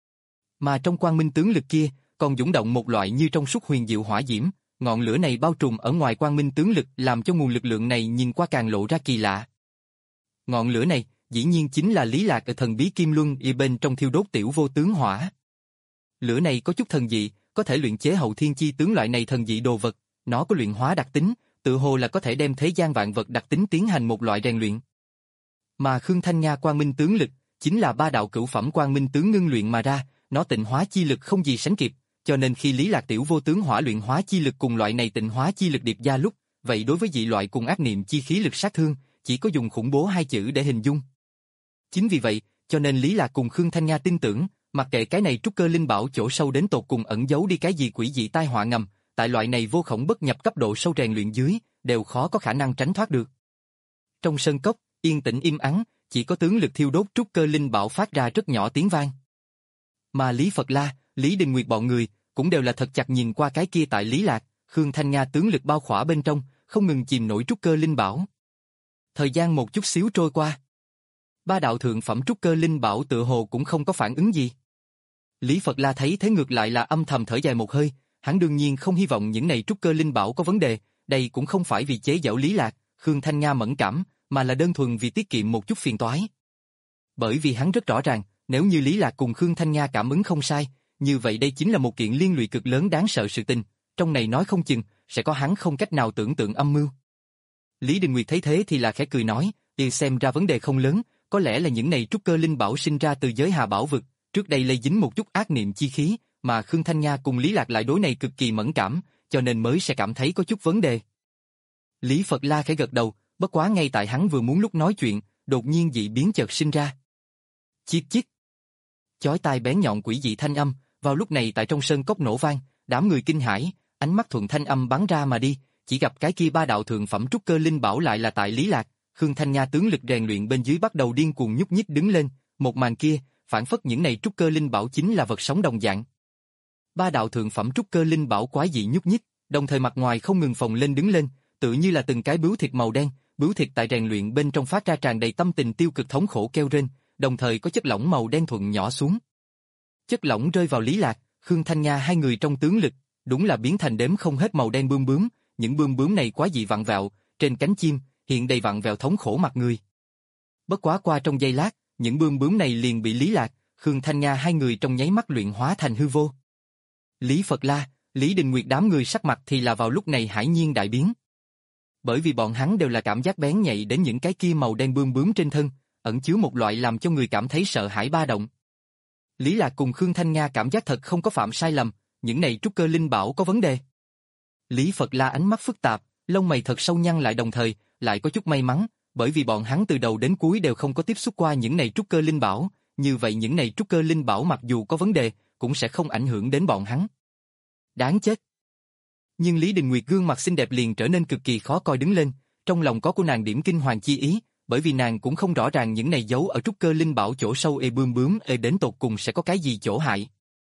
Mà trong quang minh tướng lực kia, còn dũng động một loại như trong suốt huyền diệu hỏa diễm, ngọn lửa này bao trùm ở ngoài quang minh tướng lực làm cho nguồn lực lượng này nhìn qua càng lộ ra kỳ lạ. Ngọn lửa này, dĩ nhiên chính là Lý Lạc ở thần bí Kim Luân y bên trong thiêu đốt tiểu vô tướng hỏa. Lửa này có chút thần dị, có thể luyện chế hậu thiên chi tướng loại này thần dị đồ vật, nó có luyện hóa đặc tính, tự hồ là có thể đem thế gian vạn vật đặc tính tiến hành một loại rèn luyện. Mà Khương Thanh Nga quang minh tướng lực, chính là ba đạo cửu phẩm quang minh tướng ngưng luyện mà ra, nó tịnh hóa chi lực không gì sánh kịp, cho nên khi Lý Lạc tiểu vô tướng hỏa luyện hóa chi lực cùng loại này tịnh hóa chi lực điệp gia lúc, vậy đối với dị loại cùng ác niệm chi khí lực sát thương, chỉ có dùng khủng bố hai chữ để hình dung. Chính vì vậy, cho nên Lý Lạc cùng Khương Thanh Nga tin tưởng, mặc kệ cái này trúc cơ linh bảo chỗ sâu đến tột cùng ẩn giấu đi cái gì quỷ dị tai họa ngầm, tại loại này vô khổng bất nhập cấp độ sâu rèn luyện dưới, đều khó có khả năng tránh thoát được. Trong sân cốc, yên tĩnh im ắng, chỉ có tướng lực thiêu đốt trúc cơ linh bảo phát ra rất nhỏ tiếng vang. Mà Lý Phật La, Lý Đình Nguyệt bọn người, cũng đều là thật chặt nhìn qua cái kia tại Lý Lạc, Khương Thanh Nga tướng lực bao khỏa bên trong, không ngừng chìm nổi trúc cơ linh bảo. Thời gian một chút xíu trôi qua. Ba đạo thượng phẩm trúc cơ linh bảo tựa hồ cũng không có phản ứng gì. Lý Phật La thấy thế ngược lại là âm thầm thở dài một hơi, hắn đương nhiên không hy vọng những này trúc cơ linh bảo có vấn đề, đây cũng không phải vì chế giễu Lý Lạc, Khương Thanh Nga mẫn cảm, mà là đơn thuần vì tiết kiệm một chút phiền toái. Bởi vì hắn rất rõ ràng, nếu như Lý Lạc cùng Khương Thanh Nga cảm ứng không sai, như vậy đây chính là một kiện liên lụy cực lớn đáng sợ sự tình, trong này nói không chừng, sẽ có hắn không cách nào tưởng tượng âm mưu. Lý Đình Nguyệt thấy thế thì là khẽ cười nói, thì xem ra vấn đề không lớn, có lẽ là những này trúc cơ linh bảo sinh ra từ giới hà bảo vực, trước đây lây dính một chút ác niệm chi khí, mà Khương Thanh Nga cùng Lý Lạc lại đối này cực kỳ mẫn cảm, cho nên mới sẽ cảm thấy có chút vấn đề. Lý Phật La khẽ gật đầu, bất quá ngay tại hắn vừa muốn lúc nói chuyện, đột nhiên dị biến chợt sinh ra. Chiết chiết. Chói tai bén nhọn quỷ dị thanh âm, vào lúc này tại trong sơn cốc nổ vang, đám người kinh hãi, ánh mắt thuận thanh âm bắn ra mà đi, chỉ gặp cái kia ba đạo thượng phẩm trúc cơ linh bảo lại là tại Lý Lạc, Khương Thanh Nga tướng lực rèn luyện bên dưới bắt đầu điên cuồng nhúc nhích đứng lên, một màn kia, phản phất những này trúc cơ linh bảo chính là vật sống đồng dạng. Ba đạo thượng phẩm trúc cơ linh bảo quái dị nhúc nhích, đồng thời mặt ngoài không ngừng phồng lên đứng lên, tự như là từng cái bướu thịt màu đen, bướu thịt tại rèn luyện bên trong phát ra tràn đầy tâm tình tiêu cực thống khổ kêu rên, đồng thời có chất lỏng màu đen thuận nhỏ xuống. Chất lỏng rơi vào Lý Lạc, Khương Thanh Nga hai người trong tướng lực, đúng là biến thành đếm không hết màu đen bươm bướm, những bươm bướm này quái dị vặn vẹo, trên cánh chim hiện đầy vặn vẹo thống khổ mặt người. Bất quá qua trong giây lát, những bươm bướm này liền bị Lý Lạc, Khương Thanh Nga hai người trong nháy mắt luyện hóa thành hư vô. Lý Phật La, Lý Đình Nguyệt đám người sắc mặt thì là vào lúc này hải nhiên đại biến. Bởi vì bọn hắn đều là cảm giác bén nhạy đến những cái kia màu đen bươm bướm trên thân, ẩn chứa một loại làm cho người cảm thấy sợ hãi ba động. Lý Lạc cùng Khương Thanh Nga cảm giác thật không có phạm sai lầm, những này trúc cơ linh bảo có vấn đề. Lý Phật La ánh mắt phức tạp, lông mày thật sâu nhăn lại đồng thời, lại có chút may mắn, bởi vì bọn hắn từ đầu đến cuối đều không có tiếp xúc qua những này trúc cơ linh bảo, như vậy những này trúc cơ linh bảo mặc dù có vấn đề, cũng sẽ không ảnh hưởng đến bọn hắn. Đáng chết. Nhưng Lý Đình Nguyệt gương mặt xinh đẹp liền trở nên cực kỳ khó coi đứng lên, trong lòng có của nàng điểm kinh hoàng chi ý, bởi vì nàng cũng không rõ ràng những này giấu ở trúc cơ linh bảo chỗ sâu ê bươm bướm ê đến tột cùng sẽ có cái gì chỗ hại.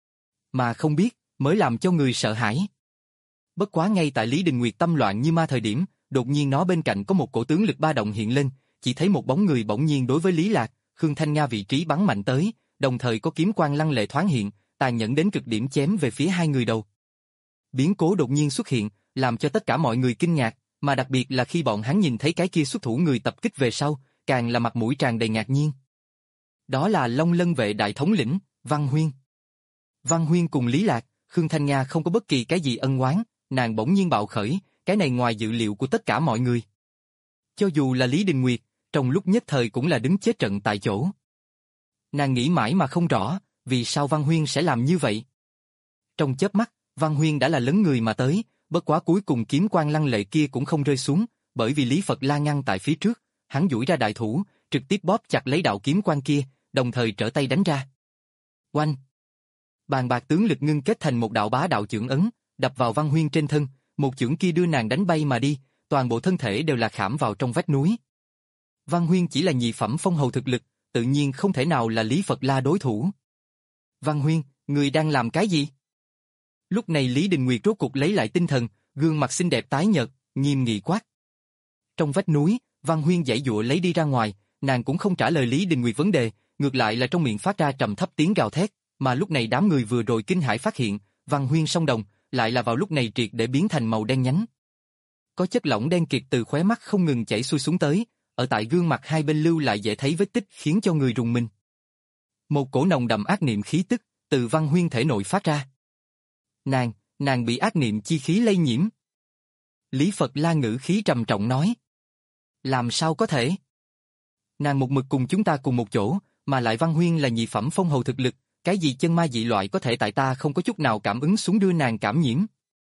Mà không biết, mới làm cho người sợ hãi. Bất quá ngay tại Lý Đình Nguyệt tâm loạn như ma thời điểm, đột nhiên nó bên cạnh có một cổ tướng lực ba động hiện lên, chỉ thấy một bóng người bỗng nhiên đối với Lý Lạc, Khương Thanh Nga vị trí bắn mạnh tới, đồng thời có kiếm quang lăng lệ thoáng hiện, tàn nhẫn đến cực điểm chém về phía hai người đầu. Biến cố đột nhiên xuất hiện, làm cho tất cả mọi người kinh ngạc, mà đặc biệt là khi bọn hắn nhìn thấy cái kia xuất thủ người tập kích về sau, càng là mặt mũi tràn đầy ngạc nhiên. Đó là Long Lân vệ đại thống lĩnh, Văn Huyên. Văn Huyên cùng Lý Lạc, Khương Thanh Nga không có bất kỳ cái gì ân oán, nàng bỗng nhiên bạo khởi, cái này ngoài dự liệu của tất cả mọi người. Cho dù là Lý Đình Nguyệt, trong lúc nhất thời cũng là đứng chết trận tại chỗ. Nàng nghĩ mãi mà không rõ, vì sao Văn Huyên sẽ làm như vậy. Trong chớp mắt, Văn Huyên đã là lớn người mà tới, bất quá cuối cùng kiếm quang lăng lệ kia cũng không rơi xuống, bởi vì Lý Phật La ngăn tại phía trước, hắn duỗi ra đại thủ, trực tiếp bóp chặt lấy đạo kiếm quang kia, đồng thời trở tay đánh ra. Oanh! Bàn bạc tướng lực ngưng kết thành một đạo bá đạo chưởng ấn, đập vào Văn Huyên trên thân, một chưởng kia đưa nàng đánh bay mà đi, toàn bộ thân thể đều là khảm vào trong vách núi. Văn Huyên chỉ là nhị phẩm phong hầu thực lực, tự nhiên không thể nào là Lý Phật La đối thủ. Văn Huyên, người đang làm cái gì? Lúc này Lý Đình Nguyệt rốt cục lấy lại tinh thần, gương mặt xinh đẹp tái nhợt, nghiêm nghị quát. Trong vách núi, Văn Huyên giãy giụa lấy đi ra ngoài, nàng cũng không trả lời Lý Đình Nguyệt vấn đề, ngược lại là trong miệng phát ra trầm thấp tiếng gào thét, mà lúc này đám người vừa rồi kinh hãi phát hiện, Văn Huyên song đồng, lại là vào lúc này triệt để biến thành màu đen nhánh. Có chất lỏng đen kịt từ khóe mắt không ngừng chảy xuôi xuống tới, ở tại gương mặt hai bên lưu lại dễ thấy vết tích khiến cho người rùng mình. Một cổ nồng đậm ác niệm khí tức từ Văn Huyên thể nội phát ra. Nàng, nàng bị ác niệm chi khí lây nhiễm. Lý Phật La ngữ khí trầm trọng nói. Làm sao có thể? Nàng một mực cùng chúng ta cùng một chỗ, mà lại Văn Huyên là nhị phẩm phong hầu thực lực, cái gì chân ma dị loại có thể tại ta không có chút nào cảm ứng xuống đưa nàng cảm nhiễm?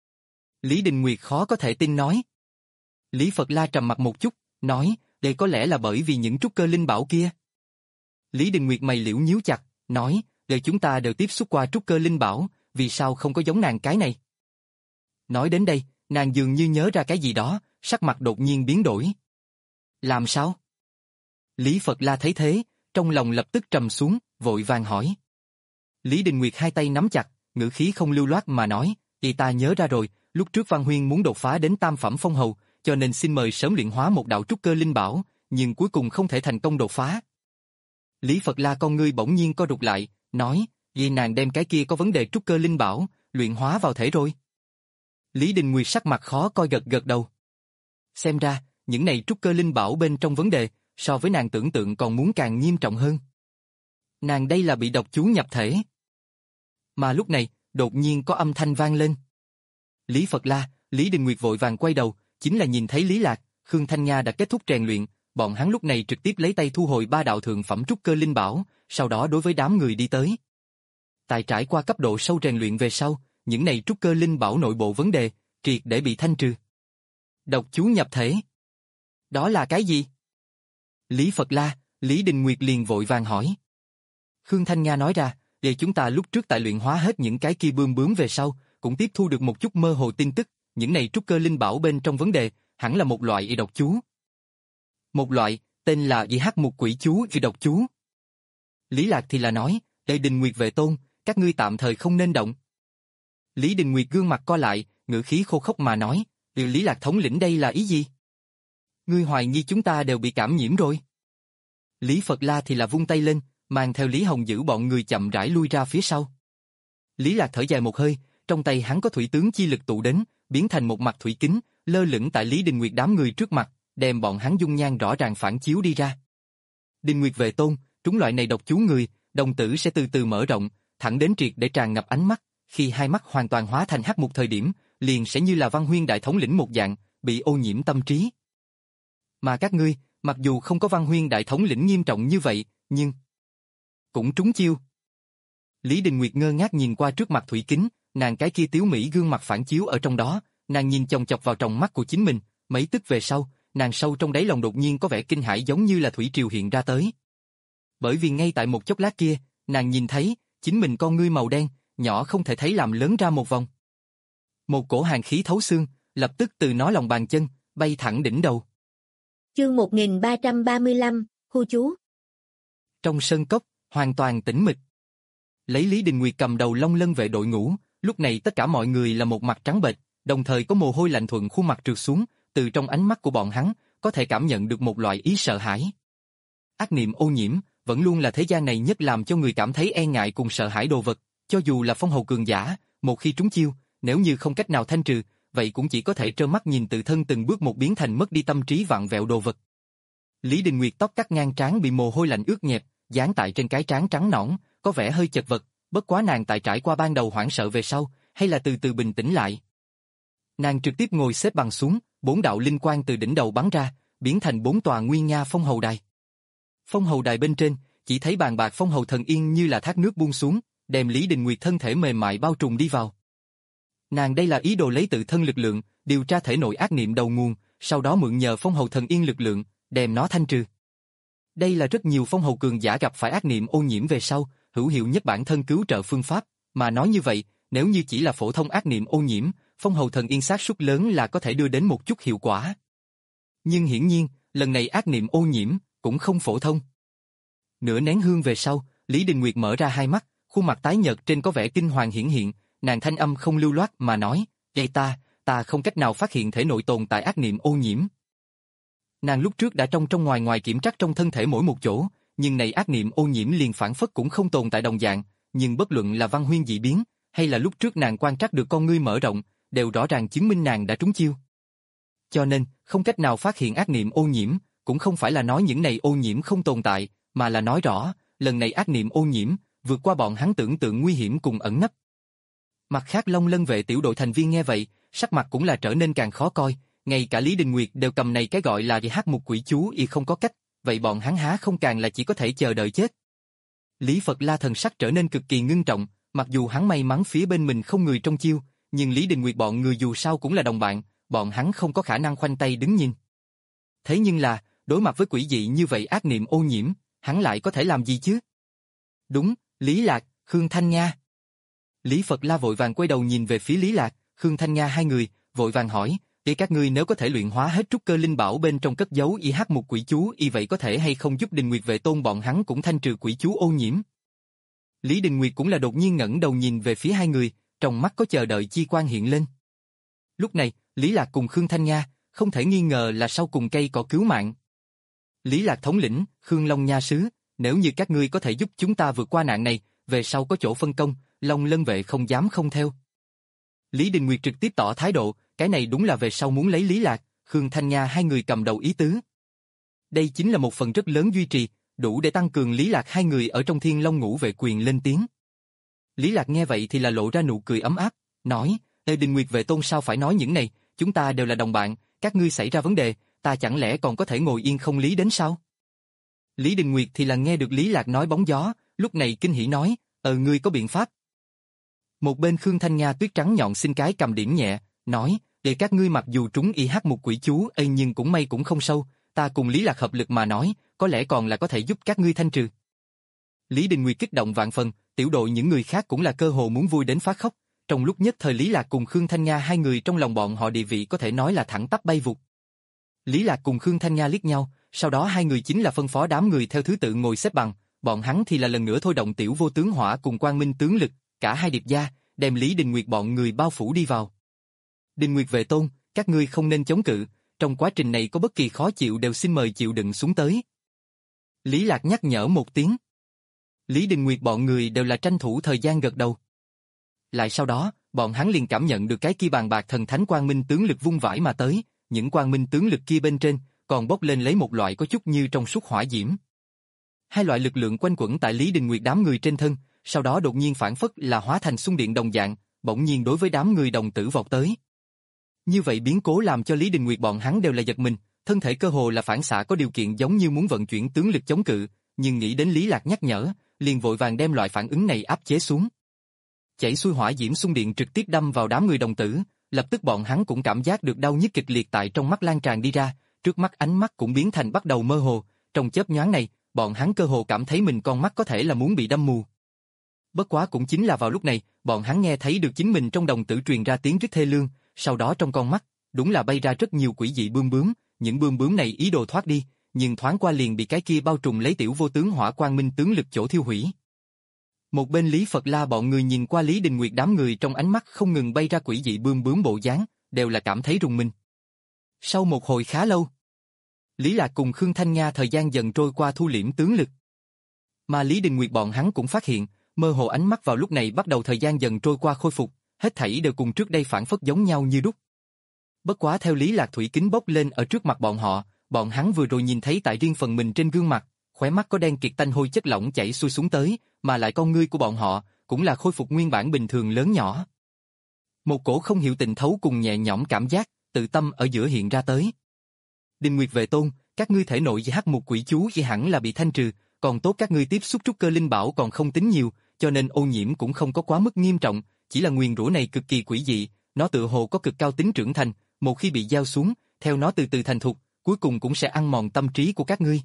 Lý Đình Nguyệt khó có thể tin nói. Lý Phật La trầm mặt một chút, nói, đây có lẽ là bởi vì những trúc cơ linh bảo kia. Lý Đình Nguyệt mày liễu nhíu chặt, nói, đời chúng ta đều tiếp xúc qua trúc cơ linh bảo, vì sao không có giống nàng cái này? Nói đến đây, nàng dường như nhớ ra cái gì đó, sắc mặt đột nhiên biến đổi. Làm sao? Lý Phật La thấy thế, trong lòng lập tức trầm xuống, vội vàng hỏi. Lý Đình Nguyệt hai tay nắm chặt, ngữ khí không lưu loát mà nói, thì ta nhớ ra rồi, lúc trước Văn Huyên muốn đột phá đến tam phẩm phong hầu, cho nên xin mời sớm luyện hóa một đạo trúc cơ linh bảo, nhưng cuối cùng không thể thành công đột phá. Lý Phật La con ngươi bỗng nhiên co rụt lại, nói, vì nàng đem cái kia có vấn đề trúc cơ linh bảo, luyện hóa vào thể rồi. Lý Đình Nguyệt sắc mặt khó coi gật gật đầu. Xem ra, những này trúc cơ linh bảo bên trong vấn đề, so với nàng tưởng tượng còn muốn càng nghiêm trọng hơn. Nàng đây là bị độc chú nhập thể. Mà lúc này, đột nhiên có âm thanh vang lên. Lý Phật La, Lý Đình Nguyệt vội vàng quay đầu, chính là nhìn thấy Lý Lạc, Khương Thanh Nga đã kết thúc rèn luyện, bọn hắn lúc này trực tiếp lấy tay thu hồi ba đạo thượng phẩm trúc cơ linh bảo, sau đó đối với đám người đi tới. Tại trải qua cấp độ sâu rèn luyện về sau, những này trúc cơ linh bảo nội bộ vấn đề, triệt để bị thanh trừ. Độc chú nhập thể. Đó là cái gì? Lý Phật La, Lý Đình Nguyệt liền vội vàng hỏi. Khương Thanh Nga nói ra, để chúng ta lúc trước tại luyện hóa hết những cái kia bươm bướm về sau, cũng tiếp thu được một chút mơ hồ tin tức, những này trúc cơ linh bảo bên trong vấn đề, hẳn là một loại y độc chú. Một loại, tên là y hắc mục quỷ chú y độc chú. Lý Lạc thì là nói, đây Đình Nguyệt vệ tôn, các ngươi tạm thời không nên động. Lý Đình Nguyệt gương mặt co lại, ngữ khí khô khốc mà nói, điều Lý Lạc thống lĩnh đây là ý gì? Ngươi hoài nghi chúng ta đều bị cảm nhiễm rồi. Lý Phật La thì là vung tay lên, mang theo Lý Hồng giữ bọn người chậm rãi lui ra phía sau. Lý Lạc thở dài một hơi, trong tay hắn có thủy tướng chi lực tụ đến, biến thành một mặt thủy kính, lơ lửng tại Lý Đình Nguyệt đám người trước mặt, đem bọn hắn dung nhan rõ ràng phản chiếu đi ra. Đình Nguyệt vệ tôn, trúng loại này độc chú người, đồng tử sẽ từ từ mở rộng, thẳng đến triệt để tràn ngập ánh mắt, khi hai mắt hoàn toàn hóa thành hắc một thời điểm, liền sẽ như là Văn Huyên đại thống lĩnh một dạng, bị ô nhiễm tâm trí. Mà các ngươi, mặc dù không có Văn Huyên đại thống lĩnh nghiêm trọng như vậy, nhưng cũng trúng chiêu. Lý Đình Nguyệt ngơ ngác nhìn qua trước mặt thủy kính, nàng cái kia tiếu mỹ gương mặt phản chiếu ở trong đó, nàng nhìn chòng chọc vào trong mắt của chính mình, mấy tức về sau, nàng sâu trong đáy lòng đột nhiên có vẻ kinh hãi giống như là thủy triều hiện ra tới. Bởi vì ngay tại một chốc lát kia, nàng nhìn thấy, chính mình con ngươi màu đen, nhỏ không thể thấy làm lớn ra một vòng. Một cổ hàn khí thấu xương, lập tức từ nó lòng bàn chân, bay thẳng đỉnh đầu. Chương một nghìn ba trăm ba mươi lăm, khu chú. Trong sân cốc, hoàn toàn tĩnh mịch. Lấy Lý Đình Nguyệt cầm đầu Long Lân vệ đội ngũ, lúc này tất cả mọi người là một mặt trắng bệch, đồng thời có mồ hôi lạnh thuận khuôn mặt trượt xuống, từ trong ánh mắt của bọn hắn, có thể cảm nhận được một loại ý sợ hãi. Ác niệm ô nhiễm, vẫn luôn là thế gian này nhất làm cho người cảm thấy e ngại cùng sợ hãi đồ vật, cho dù là phong hầu cường giả, một khi trúng chiêu, nếu như không cách nào thanh trừ, vậy cũng chỉ có thể trơ mắt nhìn tự thân từng bước một biến thành mất đi tâm trí vặn vẹo đồ vật. Lý Đình Nguyệt tóc cắt ngang trán bị mồ hôi lạnh ướt nhẹp, dán tại trên cái trán trắng nõn, có vẻ hơi chật vật, bất quá nàng tại trải qua ban đầu hoảng sợ về sau, hay là từ từ bình tĩnh lại. Nàng trực tiếp ngồi xếp bằng xuống, bốn đạo linh quang từ đỉnh đầu bắn ra, biến thành bốn tòa nguy nga phong hầu đài. Phong hầu đài bên trên, chỉ thấy bàn bạc phong hầu thần yên như là thác nước buông xuống, đem Lý Đình Nguyệt thân thể mềm mại bao trùm đi vào. Nàng đây là ý đồ lấy tự thân lực lượng, điều tra thể nội ác niệm đầu nguồn, sau đó mượn nhờ phong hầu thần yên lực lượng, đem nó thanh trừ. Đây là rất nhiều phong hầu cường giả gặp phải ác niệm ô nhiễm về sau, hữu hiệu nhất bản thân cứu trợ phương pháp, mà nói như vậy, nếu như chỉ là phổ thông ác niệm ô nhiễm, phong hầu thần yên xác suất lớn là có thể đưa đến một chút hiệu quả. Nhưng hiển nhiên, lần này ác niệm ô nhiễm cũng không phổ thông. Nửa nén hương về sau, Lý Đình Nguyệt mở ra hai mắt, khuôn mặt tái nhợt trên có vẻ kinh hoàng hiển hiện, nàng thanh âm không lưu loát mà nói, "Vậy ta, ta không cách nào phát hiện thể nội tồn tại ác niệm ô nhiễm." Nàng lúc trước đã trong trong ngoài ngoài kiểm tra trong thân thể mỗi một chỗ, nhưng này ác niệm ô nhiễm liền phản phất cũng không tồn tại đồng dạng, nhưng bất luận là Văn Huyên dị biến, hay là lúc trước nàng quan trắc được con ngươi mở rộng, đều rõ ràng chứng minh nàng đã trúng chiêu. Cho nên, không cách nào phát hiện ác niệm ô nhiễm, cũng không phải là nói những này ô nhiễm không tồn tại, mà là nói rõ, lần này ác niệm ô nhiễm, vượt qua bọn hắn tưởng tượng nguy hiểm cùng ẩn nấp. Mặt khác Long Lân vệ tiểu đội thành viên nghe vậy, sắc mặt cũng là trở nên càng khó coi, ngay cả Lý Đình Nguyệt đều cầm này cái gọi là hát mục quỷ chú y không có cách, vậy bọn hắn há không càng là chỉ có thể chờ đợi chết. Lý Phật La thần sắc trở nên cực kỳ ngưng trọng, mặc dù hắn may mắn phía bên mình không người trong chiêu, nhưng Lý Đình Nguyệt bọn người dù sao cũng là đồng bạn, bọn hắn không có khả năng khoanh tay đứng nhìn. Thế nhưng là, đối mặt với quỷ dị như vậy ác niệm ô nhiễm, hắn lại có thể làm gì chứ? Đúng, Lý Lạc, Khương Thanh Nga. Lý Phật La vội vàng quay đầu nhìn về phía Lý Lạc, Khương Thanh Nga hai người, vội vàng hỏi, để các ngươi nếu có thể luyện hóa hết trúc cơ linh bảo bên trong cất giấu y hát một quỷ chú y vậy có thể hay không giúp Đình Nguyệt Vệ Tôn bọn hắn cũng thanh trừ quỷ chú ô nhiễm. Lý Đình Nguyệt cũng là đột nhiên ngẩng đầu nhìn về phía hai người, trong mắt có chờ đợi chi quan hiện lên. Lúc này, Lý Lạc cùng Khương Thanh Nga, không thể nghi ngờ là sau cùng cây cỏ cứu mạng. Lý Lạc thống lĩnh, Khương Long Nha sứ, nếu như các ngươi có thể giúp chúng ta vượt qua nạn này, về sau có chỗ phân công, Long Lân vệ không dám không theo. Lý Đình Nguyệt trực tiếp tỏ thái độ, cái này đúng là về sau muốn lấy Lý Lạc, Khương Thanh Nga hai người cầm đầu ý tứ. Đây chính là một phần rất lớn duy trì, đủ để tăng cường Lý Lạc hai người ở trong Thiên Long Ngũ Vệ quyền lên tiếng. Lý Lạc nghe vậy thì là lộ ra nụ cười ấm áp, nói, Ê Đình Nguyệt Vệ Tôn sao phải nói những này, chúng ta đều là đồng bạn, các ngươi xảy ra vấn đề, ta chẳng lẽ còn có thể ngồi yên không lý đến sao? Lý Đình Nguyệt thì là nghe được Lý Lạc nói bóng gió, lúc này kinh hỉ nói, ờ ngươi có biện pháp. Một bên Khương Thanh Nga tuyết trắng nhọn xin cái cầm điểm nhẹ, nói, để các ngươi mặc dù trúng y hát một quỷ chú ê nhưng cũng may cũng không sâu, ta cùng Lý Lạc hợp lực mà nói, có lẽ còn là có thể giúp các ngươi thanh trừ. Lý Đình Nguyệt kích động vạn phần, tiểu đội những người khác cũng là cơ hồ muốn vui đến phát khóc, trong lúc nhất thời Lý Lạc cùng Khương Thanh Nga hai người trong lòng bọn họ địa vị có thể nói là thẳng tắp bay vụt. Lý Lạc cùng Khương Thanh Nga liếc nhau, sau đó hai người chính là phân phó đám người theo thứ tự ngồi xếp bằng, bọn hắn thì là lần nữa thôi động tiểu vô tướng hỏa cùng quang minh tướng lực, cả hai điệp gia, đem Lý Đình Nguyệt bọn người bao phủ đi vào. Đình Nguyệt Vệ Tôn, các ngươi không nên chống cự, trong quá trình này có bất kỳ khó chịu đều xin mời chịu đựng xuống tới. Lý Lạc nhắc nhở một tiếng. Lý Đình Nguyệt bọn người đều là tranh thủ thời gian gật đầu. Lại sau đó, bọn hắn liền cảm nhận được cái kia bàn bạc thần thánh quang minh tướng lực vung vãi mà tới, những quang minh tướng lực kia bên trên, còn bốc lên lấy một loại có chút như trong suốt hỏa diễm. Hai loại lực lượng quanh quẩn tại Lý Đình Nguyệt đám người trên thân, sau đó đột nhiên phản phất là hóa thành xung điện đồng dạng, bỗng nhiên đối với đám người đồng tử vọt tới. Như vậy biến cố làm cho Lý Đình Nguyệt bọn hắn đều là giật mình, thân thể cơ hồ là phản xạ có điều kiện giống như muốn vận chuyển tướng lực chống cự, nhưng nghĩ đến Lý Lạc nhắc nhở, liền vội vàng đem loại phản ứng này áp chế xuống. Chảy xuôi hỏa diễm xung điện trực tiếp đâm vào đám người đồng tử, lập tức bọn hắn cũng cảm giác được đau nhức kịch liệt tại trong mắt lan tràn đi ra, trước mắt ánh mắt cũng biến thành bắt đầu mơ hồ, trong chớp nhoáng này, bọn hắn cơ hồ cảm thấy mình con mắt có thể là muốn bị đâm mù. Bất quá cũng chính là vào lúc này, bọn hắn nghe thấy được chính mình trong đồng tử truyền ra tiếng rít thê lương, sau đó trong con mắt, đúng là bay ra rất nhiều quỷ dị bươm bướm, những bươm bướm này ý đồ thoát đi, nhưng thoáng qua liền bị cái kia bao trùm lấy tiểu vô tướng hỏa quang minh tướng lực chỗ thiêu hủy. Một bên Lý Phật La bọn người nhìn qua Lý Đình Nguyệt đám người trong ánh mắt không ngừng bay ra quỷ dị bươm bướm bộ dáng, đều là cảm thấy rùng mình. Sau một hồi khá lâu, Lý Lạc cùng Khương Thanh Nga thời gian dần trôi qua thu liễm tướng lực. Mà Lý Đình Nguyệt bọn hắn cũng phát hiện, mơ hồ ánh mắt vào lúc này bắt đầu thời gian dần trôi qua khôi phục, hết thảy đều cùng trước đây phản phất giống nhau như đúc. Bất quá theo Lý Lạc thủy kính bốc lên ở trước mặt bọn họ, bọn hắn vừa rồi nhìn thấy tại riêng phần mình trên gương mặt, khóe mắt có đen kịt tanh hôi chất lỏng chảy xuôi xuống tới, mà lại con ngươi của bọn họ cũng là khôi phục nguyên bản bình thường lớn nhỏ. Một cổ không hiểu tình thấu cùng nhẹ nhõm cảm giác, tự tâm ở giữa hiện ra tới. Đình Nguyệt Vệ Tôn, các ngươi thể nội hắc một quỷ chú chỉ hẳn là bị thanh trừ, còn tốt các ngươi tiếp xúc trúc cơ linh bảo còn không tính nhiều, cho nên ô nhiễm cũng không có quá mức nghiêm trọng, chỉ là nguyền rủa này cực kỳ quỷ dị, nó tự hồ có cực cao tính trưởng thành, một khi bị gieo xuống, theo nó từ từ thành thục, cuối cùng cũng sẽ ăn mòn tâm trí của các ngươi.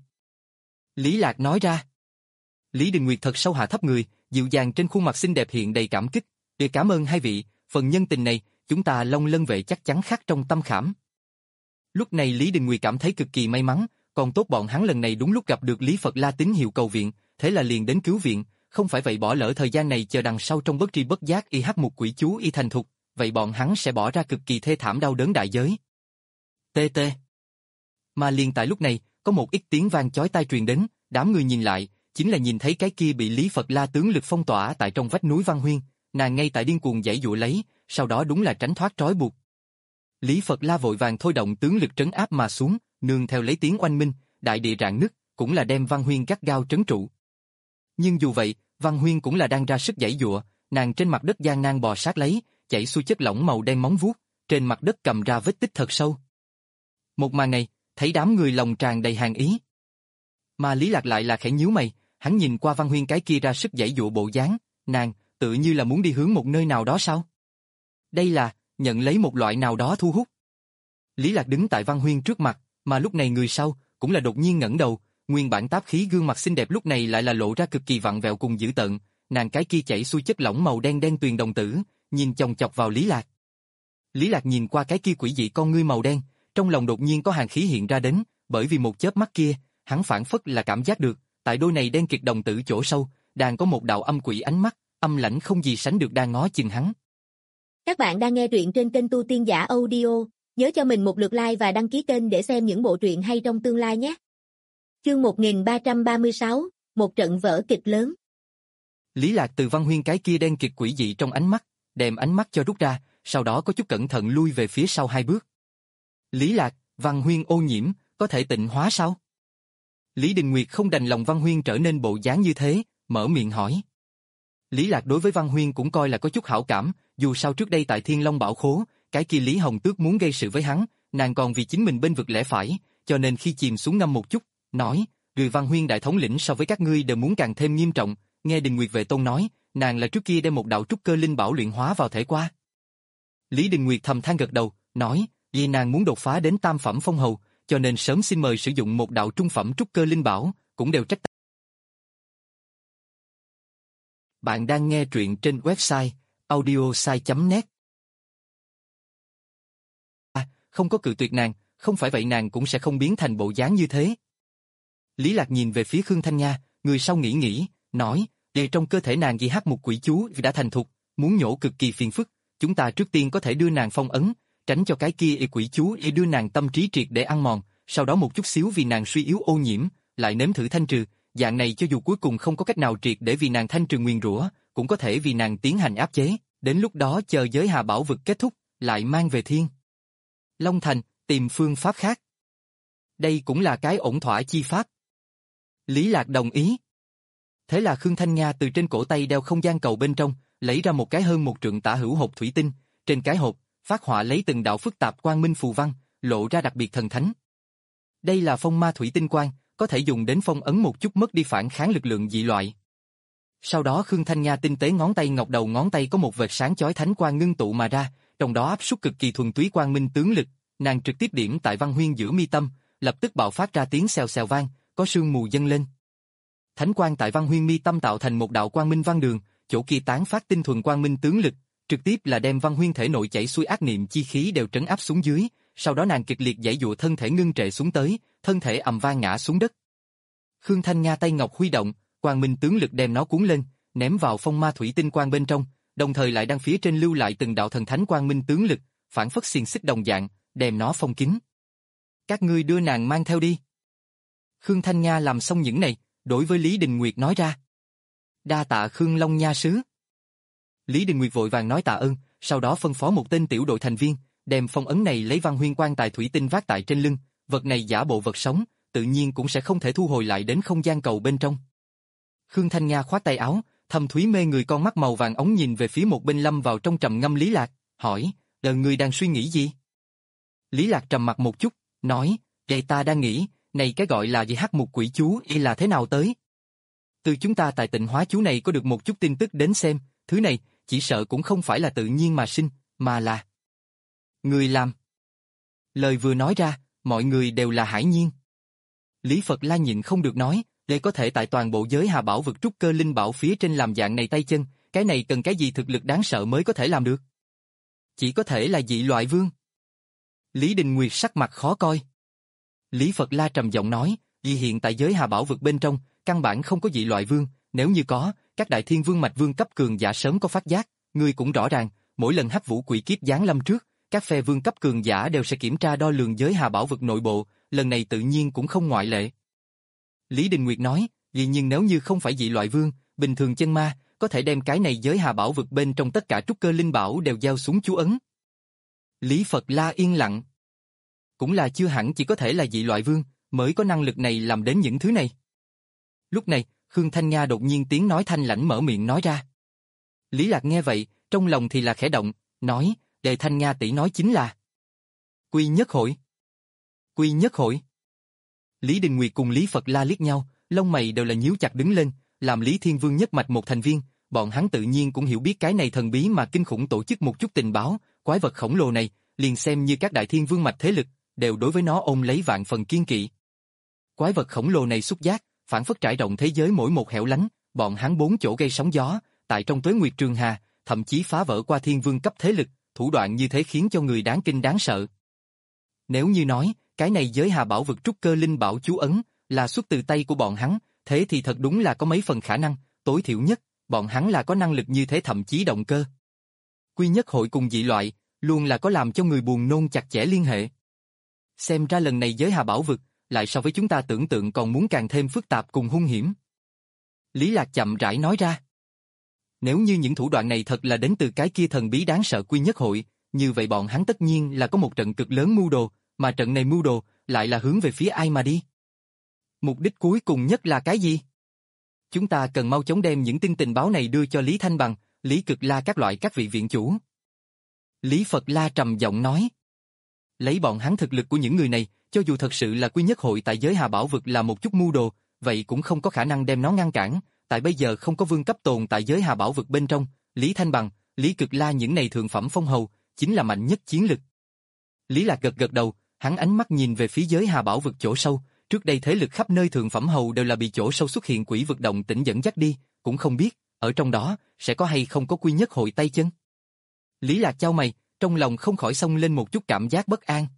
Lý Lạc nói ra. Lý Đình Nguyệt thật sâu hạ thấp người, dịu dàng trên khuôn mặt xinh đẹp hiện đầy cảm kích, để cảm ơn hai vị, phần nhân tình này, chúng ta Long Lân vệ chắc chắn khắc trong tâm khảm. Lúc này Lý Đình Nguyệt cảm thấy cực kỳ may mắn, còn tốt bọn hắn lần này đúng lúc gặp được Lý Phật La tín hiệu cầu viện, thế là liền đến cứu viện, không phải vậy bỏ lỡ thời gian này chờ đằng sau trong bất tri bất giác y hắc một quỷ chú y thành thục, vậy bọn hắn sẽ bỏ ra cực kỳ thê thảm đau đớn đại giới. Tê tê. Mà liền tại lúc này, có một ít tiếng vang chói tai truyền đến, đám người nhìn lại, chính là nhìn thấy cái kia bị Lý Phật La tướng lực phong tỏa tại trong vách núi Văn Huyên, nàng ngay tại điên cuồng giãy giụa lấy, sau đó đúng là tránh thoát trói buộc. Lý Phật La vội vàng thôi động tướng lực trấn áp mà xuống, nương theo lấy tiếng oanh minh, đại địa rạn nứt, cũng là đem Văn Huyên gắt gao trấn trụ. Nhưng dù vậy, Văn Huyên cũng là đang ra sức giãy giụa, nàng trên mặt đất gian nan bò sát lấy, chảy xuôi chất lỏng màu đen móng vuốt, trên mặt đất cầm ra vết tích thật sâu. Một màn này, thấy đám người lòng tràn đầy hàn ý. Mà Lý Lạc lại là khẽ nhíu mày, hắn nhìn qua Văn Huyên cái kia ra sức giãy dụa bộ dáng, nàng, tự như là muốn đi hướng một nơi nào đó sao? Đây là, nhận lấy một loại nào đó thu hút. Lý Lạc đứng tại Văn Huyên trước mặt, mà lúc này người sau, cũng là đột nhiên ngẩng đầu, nguyên bản táp khí gương mặt xinh đẹp lúc này lại là lộ ra cực kỳ vặn vẹo cùng dữ tợn, nàng cái kia chảy xuôi chất lỏng màu đen đen tuyền đồng tử, nhìn chòng chọc vào Lý Lạc. Lý Lạc nhìn qua cái kia quỷ dị con ngươi màu đen, trong lòng đột nhiên có hàn khí hiện ra đến, bởi vì một chớp mắt kia, hắn phản phất là cảm giác được, tại đôi này đen kịt đồng tử chỗ sâu, đang có một đạo âm quỷ ánh mắt, âm lãnh không gì sánh được đang ngó chừng hắn. Các bạn đang nghe truyện trên kênh Tu Tiên Giả Audio, nhớ cho mình một lượt like và đăng ký kênh để xem những bộ truyện hay trong tương lai nhé. Chương một nghìn ba trăm ba mươi sáu, một trận vở kịch lớn. Lý Lạc từ Văn Huyên cái kia đen kịt quỷ dị trong ánh mắt, đem ánh mắt cho rút ra, sau đó có chút cẩn thận lui về phía sau hai bước. Lý Lạc, Văn Huyên ô nhiễm, có thể tịnh hóa sao? Lý Đình Nguyệt không đành lòng Văn Huyên trở nên bộ dáng như thế, mở miệng hỏi. Lý Lạc đối với Văn Huyên cũng coi là có chút hảo cảm, dù sao trước đây tại Thiên Long Bảo Khố, cái kia Lý Hồng Tước muốn gây sự với hắn, nàng còn vì chính mình bên vực lẽ phải, cho nên khi chìm xuống ngâm một chút, nói, người Văn Huyên đại thống lĩnh so với các ngươi đều muốn càng thêm nghiêm trọng, nghe Đình Nguyệt Vệ Tôn nói, nàng là trước kia đem một đạo trúc cơ linh bảo luyện hóa vào thể qua. Lý Đình Nguyệt thầm than gật đầu, nói, vì nàng muốn đột phá đến tam phẩm phong hầu, cho nên sớm xin mời sử dụng một đạo trung phẩm trúc cơ linh bảo, cũng đều trách. Bạn đang nghe truyện trên website audiosai chấm net. À, không có cự tuyệt nàng, không phải vậy nàng cũng sẽ không biến thành bộ dáng như thế. Lý Lạc nhìn về phía Khương Thanh Nha, người sau nghĩ nghĩ, nói, để trong cơ thể nàng vì hắc một quỷ chú đã thành thục, muốn nhổ cực kỳ phiền phức, chúng ta trước tiên có thể đưa nàng phong ấn, tránh cho cái kia y quỷ chú y đưa nàng tâm trí triệt để ăn mòn, sau đó một chút xíu vì nàng suy yếu ô nhiễm, lại nếm thử thanh trừ, dạng này cho dù cuối cùng không có cách nào triệt để vì nàng thanh trừ nguyền rủa, cũng có thể vì nàng tiến hành áp chế, đến lúc đó chờ giới Hà Bảo vực kết thúc, lại mang về Thiên Long Thành, tìm phương pháp khác. Đây cũng là cái ổn thỏa chi pháp. Lý Lạc đồng ý. Thế là Khương Thanh Nha từ trên cổ tay đeo không gian cầu bên trong, lấy ra một cái hơn một trượng tả hữu hộp thủy tinh, trên cái hộp, phát họa lấy từng đạo phức tạp quang minh phù văn, lộ ra đặc biệt thần thánh. Đây là phong ma thủy tinh quang, có thể dùng đến phong ấn một chút mất đi phản kháng lực lượng dị loại. Sau đó Khương Thanh Nha tinh tế ngón tay ngọc đầu ngón tay có một vệt sáng chói thánh quang ngưng tụ mà ra, trong đó áp suất cực kỳ thuần túy quang minh tướng lực, nàng trực tiếp điểm tại Văn Huyên giữa mi tâm, lập tức bạo phát ra tiếng xèo xèo vang, có sương mù dâng lên. Thánh quang tại Văn Huyên mi tâm tạo thành một đạo quang minh văn đường, chỗ kia tán phát tinh thuần quang minh tướng lực, trực tiếp là đem Văn Huyên thể nội chảy xuôi ác niệm chi khí đều trấn áp xuống dưới, sau đó nàng kịch liệt giãy giụa thân thể ngưng trệ xuống tới, thân thể ầm vang ngã xuống đất. Khương Thanh Nha tay ngọc huy động, quang minh tướng lực đem nó cuốn lên, ném vào phong ma thủy tinh quang bên trong, đồng thời lại đang phía trên lưu lại từng đạo thần thánh quang minh tướng lực, phản phất xiềng xích đồng dạng, đem nó phong kín. Các ngươi đưa nàng mang theo đi. Khương Thanh Nha làm xong những này, đối với Lý Đình Nguyệt nói ra. Đa tạ Khương Long Nha sứ. Lý Đình Nguyệt vội vàng nói tạ ơn, sau đó phân phó một tên tiểu đội thành viên, đem phong ấn này lấy Văn Huyên quan tài thủy tinh vác tại trên lưng, vật này giả bộ vật sống, tự nhiên cũng sẽ không thể thu hồi lại đến không gian cầu bên trong. Khương Thanh Nha khoát tay áo, thâm thúy mê người con mắt màu vàng ống nhìn về phía một bên lâm vào trong trầm ngâm Lý Lạc, hỏi, đời người đang suy nghĩ gì? Lý Lạc trầm mặt một chút, nói, vậy ta đang nghĩ, này cái gọi là gì hắc mục quỷ chú y là thế nào tới? Từ chúng ta tại tịnh hóa chú này có được một chút tin tức đến xem, thứ này, chỉ sợ cũng không phải là tự nhiên mà sinh, mà là người làm. Lời vừa nói ra, mọi người đều là hãi nhiên. Lý Phật La nhịn không được nói, để có thể tại toàn bộ giới Hà Bảo vực trúc cơ linh bảo phía trên làm dạng này tay chân, cái này cần cái gì thực lực đáng sợ mới có thể làm được? Chỉ có thể là dị loại vương. Lý Đình Nguyệt sắc mặt khó coi. Lý Phật La trầm giọng nói, vì hiện tại giới Hà Bảo vực bên trong, căn bản không có dị loại vương, nếu như có, các đại thiên vương mạch vương cấp cường giả sớm có phát giác, ngươi cũng rõ ràng, mỗi lần hắc vũ quỷ kiếp giáng lâm trước, các phe vương cấp cường giả đều sẽ kiểm tra đo lường giới Hà Bảo vực nội bộ, lần này tự nhiên cũng không ngoại lệ. Lý Đình Nguyệt nói, vì nhưng nếu như không phải dị loại vương, bình thường chân ma, có thể đem cái này giới Hà Bảo vực bên trong tất cả trúc cơ linh bảo đều gieo xuống chú ấn. Lý Phật La yên lặng. Cũng là chưa hẳn chỉ có thể là dị loại vương, mới có năng lực này làm đến những thứ này. Lúc này, Khương Thanh Nga đột nhiên tiếng nói thanh lãnh mở miệng nói ra. Lý Lạc nghe vậy, trong lòng thì là khẽ động, nói, đề Thanh Nga tỷ nói chính là Quy Nhất Hội. Quy Nhất Hội. Lý Đình Nguyệt cùng Lý Phật La liếc nhau, lông mày đều là nhíu chặt đứng lên, làm Lý Thiên Vương nhất mạch một thành viên, bọn hắn tự nhiên cũng hiểu biết cái này thần bí mà kinh khủng tổ chức một chút tình báo, quái vật khổng lồ này, liền xem như các đại thiên vương mạch thế lực, đều đối với nó ôm lấy vạn phần kiên kỵ. Quái vật khổng lồ này xúc giác, phản phất trải rộng thế giới mỗi một hẻo lánh, bọn hắn bốn chỗ gây sóng gió, tại trong Tuế Nguyệt Trường Hà, thậm chí phá vỡ qua thiên vương cấp thế lực, thủ đoạn như thế khiến cho người đáng kinh đáng sợ. Nếu như nói, cái này giới hà bảo vực trúc cơ linh bảo chú ấn, là xuất từ tay của bọn hắn, thế thì thật đúng là có mấy phần khả năng, tối thiểu nhất, bọn hắn là có năng lực như thế thậm chí động cơ. Quy Nhất Hội cùng dị loại, luôn là có làm cho người buồn nôn chặt chẽ liên hệ. Xem ra lần này giới hà bảo vực, lại so với chúng ta tưởng tượng còn muốn càng thêm phức tạp cùng hung hiểm. Lý Lạc chậm rãi nói ra. Nếu như những thủ đoạn này thật là đến từ cái kia thần bí đáng sợ Quy Nhất Hội, như vậy bọn hắn tất nhiên là có một trận cực lớn mưu đồ, mà trận này mưu đồ lại là hướng về phía ai mà đi. Mục đích cuối cùng nhất là cái gì? Chúng ta cần mau chóng đem những tin tình báo này đưa cho Lý Thanh Bằng, Lý Cực La các loại các vị viện chủ. Lý Phật La trầm giọng nói. Lấy bọn hắn thực lực của những người này, cho dù thật sự là Quy Nhất Hội tại giới hà bảo vực là một chút mưu đồ, vậy cũng không có khả năng đem nó ngăn cản, tại bây giờ không có vương cấp tồn tại giới hà bảo vực bên trong, Lý Thanh Bằng, Lý Cực La những này thượng phẩm phong hầu, chính là mạnh nhất chiến lực. Lý Lạc gật gật đầu, hắn ánh mắt nhìn về phía giới hà bảo vực chỗ sâu, trước đây thế lực khắp nơi thượng phẩm hầu đều là bị chỗ sâu xuất hiện quỷ vực động tĩnh dẫn dắt đi, cũng không biết, ở trong đó, sẽ có hay không có Quy Nhất Hội tay chân. Lý Lạc chau mày, trong lòng không khỏi xông lên một chút cảm giác bất an.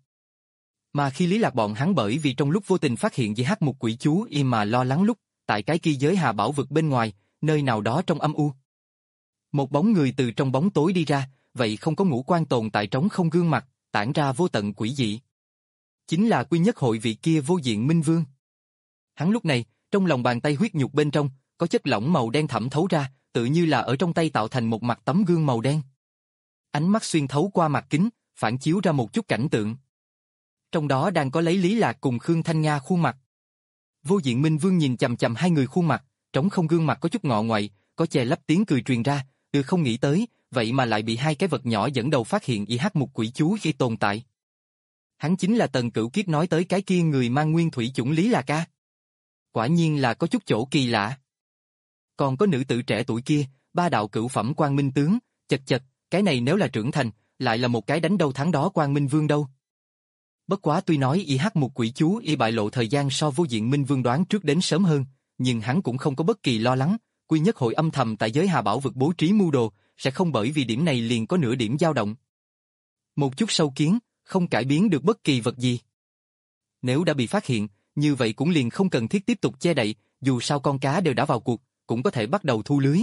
Mà khi Lý Lạc bọn hắn bởi vì trong lúc vô tình phát hiện dị hắc một quỷ chú im mà lo lắng lúc, tại cái kia giới hà bảo vực bên ngoài, nơi nào đó trong âm u. Một bóng người từ trong bóng tối đi ra, vậy không có ngũ quan tồn tại trống không gương mặt, tản ra vô tận quỷ dị. Chính là Quy Nhất Hội vị kia vô diện Minh Vương. Hắn lúc này, trong lòng bàn tay huyết nhục bên trong, có chất lỏng màu đen thẩm thấu ra, tự như là ở trong tay tạo thành một mặt tấm gương màu đen. Ánh mắt xuyên thấu qua mặt kính, phản chiếu ra một chút cảnh tượng. Trong đó đang có lấy Lý Lạc cùng Khương Thanh Nga khuôn mặt. Vô diện Minh Vương nhìn chằm chằm hai người khuôn mặt, trống không gương mặt có chút ngọ ngoại, có che lấp tiếng cười truyền ra, ừ không nghĩ tới, vậy mà lại bị hai cái vật nhỏ dẫn đầu phát hiện y hắc một quỷ chú khi tồn tại. Hắn chính là Tần Cửu Kiết nói tới cái kia người mang nguyên thủy chủng Lý Lạc a. Quả nhiên là có chút chỗ kỳ lạ. Còn có nữ tử trẻ tuổi kia, ba đạo cửu phẩm Quang Minh tướng, chật chật, cái này nếu là trưởng thành, lại là một cái đánh đâu thắng đó Quang Minh Vương đâu. Bất quá tuy nói y hắc một quỷ chú y bại lộ thời gian so vô diện Minh Vương đoán trước đến sớm hơn, nhưng hắn cũng không có bất kỳ lo lắng, Quy Nhất Hội âm thầm tại giới hà bảo vực bố trí mưu đồ, sẽ không bởi vì điểm này liền có nửa điểm dao động. Một chút sâu kiến, không cải biến được bất kỳ vật gì. Nếu đã bị phát hiện, như vậy cũng liền không cần thiết tiếp tục che đậy, dù sao con cá đều đã vào cuộc, cũng có thể bắt đầu thu lưới.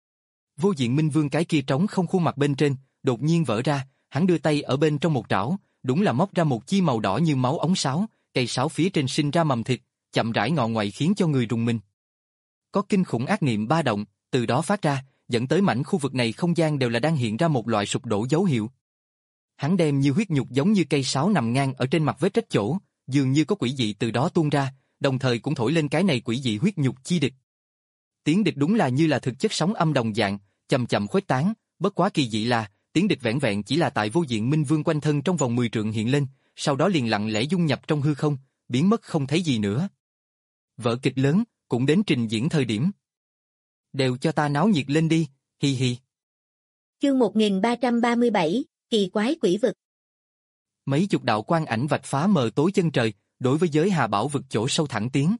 Vô diện Minh Vương cái kia trống không khuôn mặt bên trên, đột nhiên vỡ ra, hắn đưa tay ở bên trong một trảo, đúng là móc ra một chi màu đỏ như máu ống sáo, cây sáo phía trên sinh ra mầm thịt, chậm rãi ngọ ngoại khiến cho người rùng mình. Có kinh khủng ác niệm ba động, từ đó phát ra, dẫn tới mảnh khu vực này không gian đều là đang hiện ra một loại sụp đổ dấu hiệu. Hắn đem như huyết nhục giống như cây sáo nằm ngang ở trên mặt vết rách chỗ, dường như có quỷ dị từ đó tuôn ra, đồng thời cũng thổi lên cái này quỷ dị huyết nhục chi địch. Tiếng địch đúng là như là thực chất sóng âm đồng dạng, chậm chậm khuếch tán, bất quá kỳ dị là, tiếng địch vẻn vẹn chỉ là tại vô diện Minh Vương quanh thân trong vòng mười trượng hiện lên, sau đó liền lặng lẽ dung nhập trong hư không, biến mất không thấy gì nữa. Vở kịch lớn, cũng đến trình diễn thời điểm. Đều cho ta náo nhiệt lên đi, hi hi. Chương một nghìn ba trăm ba mươi bảy, kỳ quái quỷ vực. Mấy chục đạo quang ảnh vạch phá mờ tối chân trời, đối với giới hà bảo vực chỗ sâu thẳng tiến.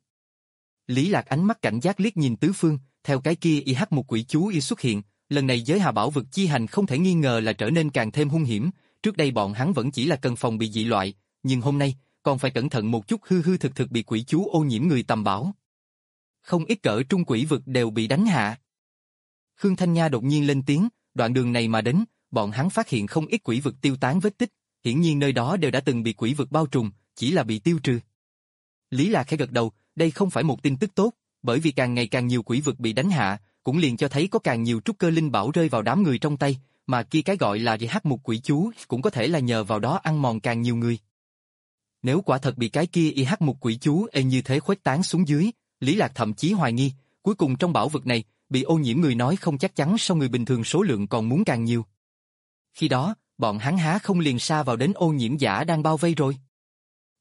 Lý Lạc ánh mắt cảnh giác liếc nhìn tứ phương, theo cái kia y hắc một quỷ chú y xuất hiện, lần này giới hà bảo vực chi hành không thể nghi ngờ là trở nên càng thêm hung hiểm, trước đây bọn hắn vẫn chỉ là cần phòng bị dị loại, nhưng hôm nay, còn phải cẩn thận một chút hư hư thực thực bị quỷ chú ô nhiễm người tầm bảo. Không ít cỡ trung quỷ vực đều bị đánh hạ. Khương Thanh Nha đột nhiên lên tiếng, đoạn đường này mà đến, bọn hắn phát hiện không ít quỷ vực tiêu tán vết tích, hiển nhiên nơi đó đều đã từng bị quỷ vực bao trùm, chỉ là bị tiêu trừ. Lý Lạc khẽ gật đầu, đây không phải một tin tức tốt, bởi vì càng ngày càng nhiều quỷ vực bị đánh hạ, cũng liền cho thấy có càng nhiều trúc cơ linh bảo rơi vào đám người trong tay, mà kia cái gọi là hắc một quỷ chú cũng có thể là nhờ vào đó ăn mòn càng nhiều người. Nếu quả thật bị cái kia y hắc một quỷ chú ê như thế khuếch tán xuống dưới, Lý Lạc thậm chí hoài nghi, cuối cùng trong bảo vực này, bị ô nhiễm người nói không chắc chắn so người bình thường số lượng còn muốn càng nhiều. Khi đó, bọn hắn há không liền sa vào đến ô nhiễm giả đang bao vây rồi.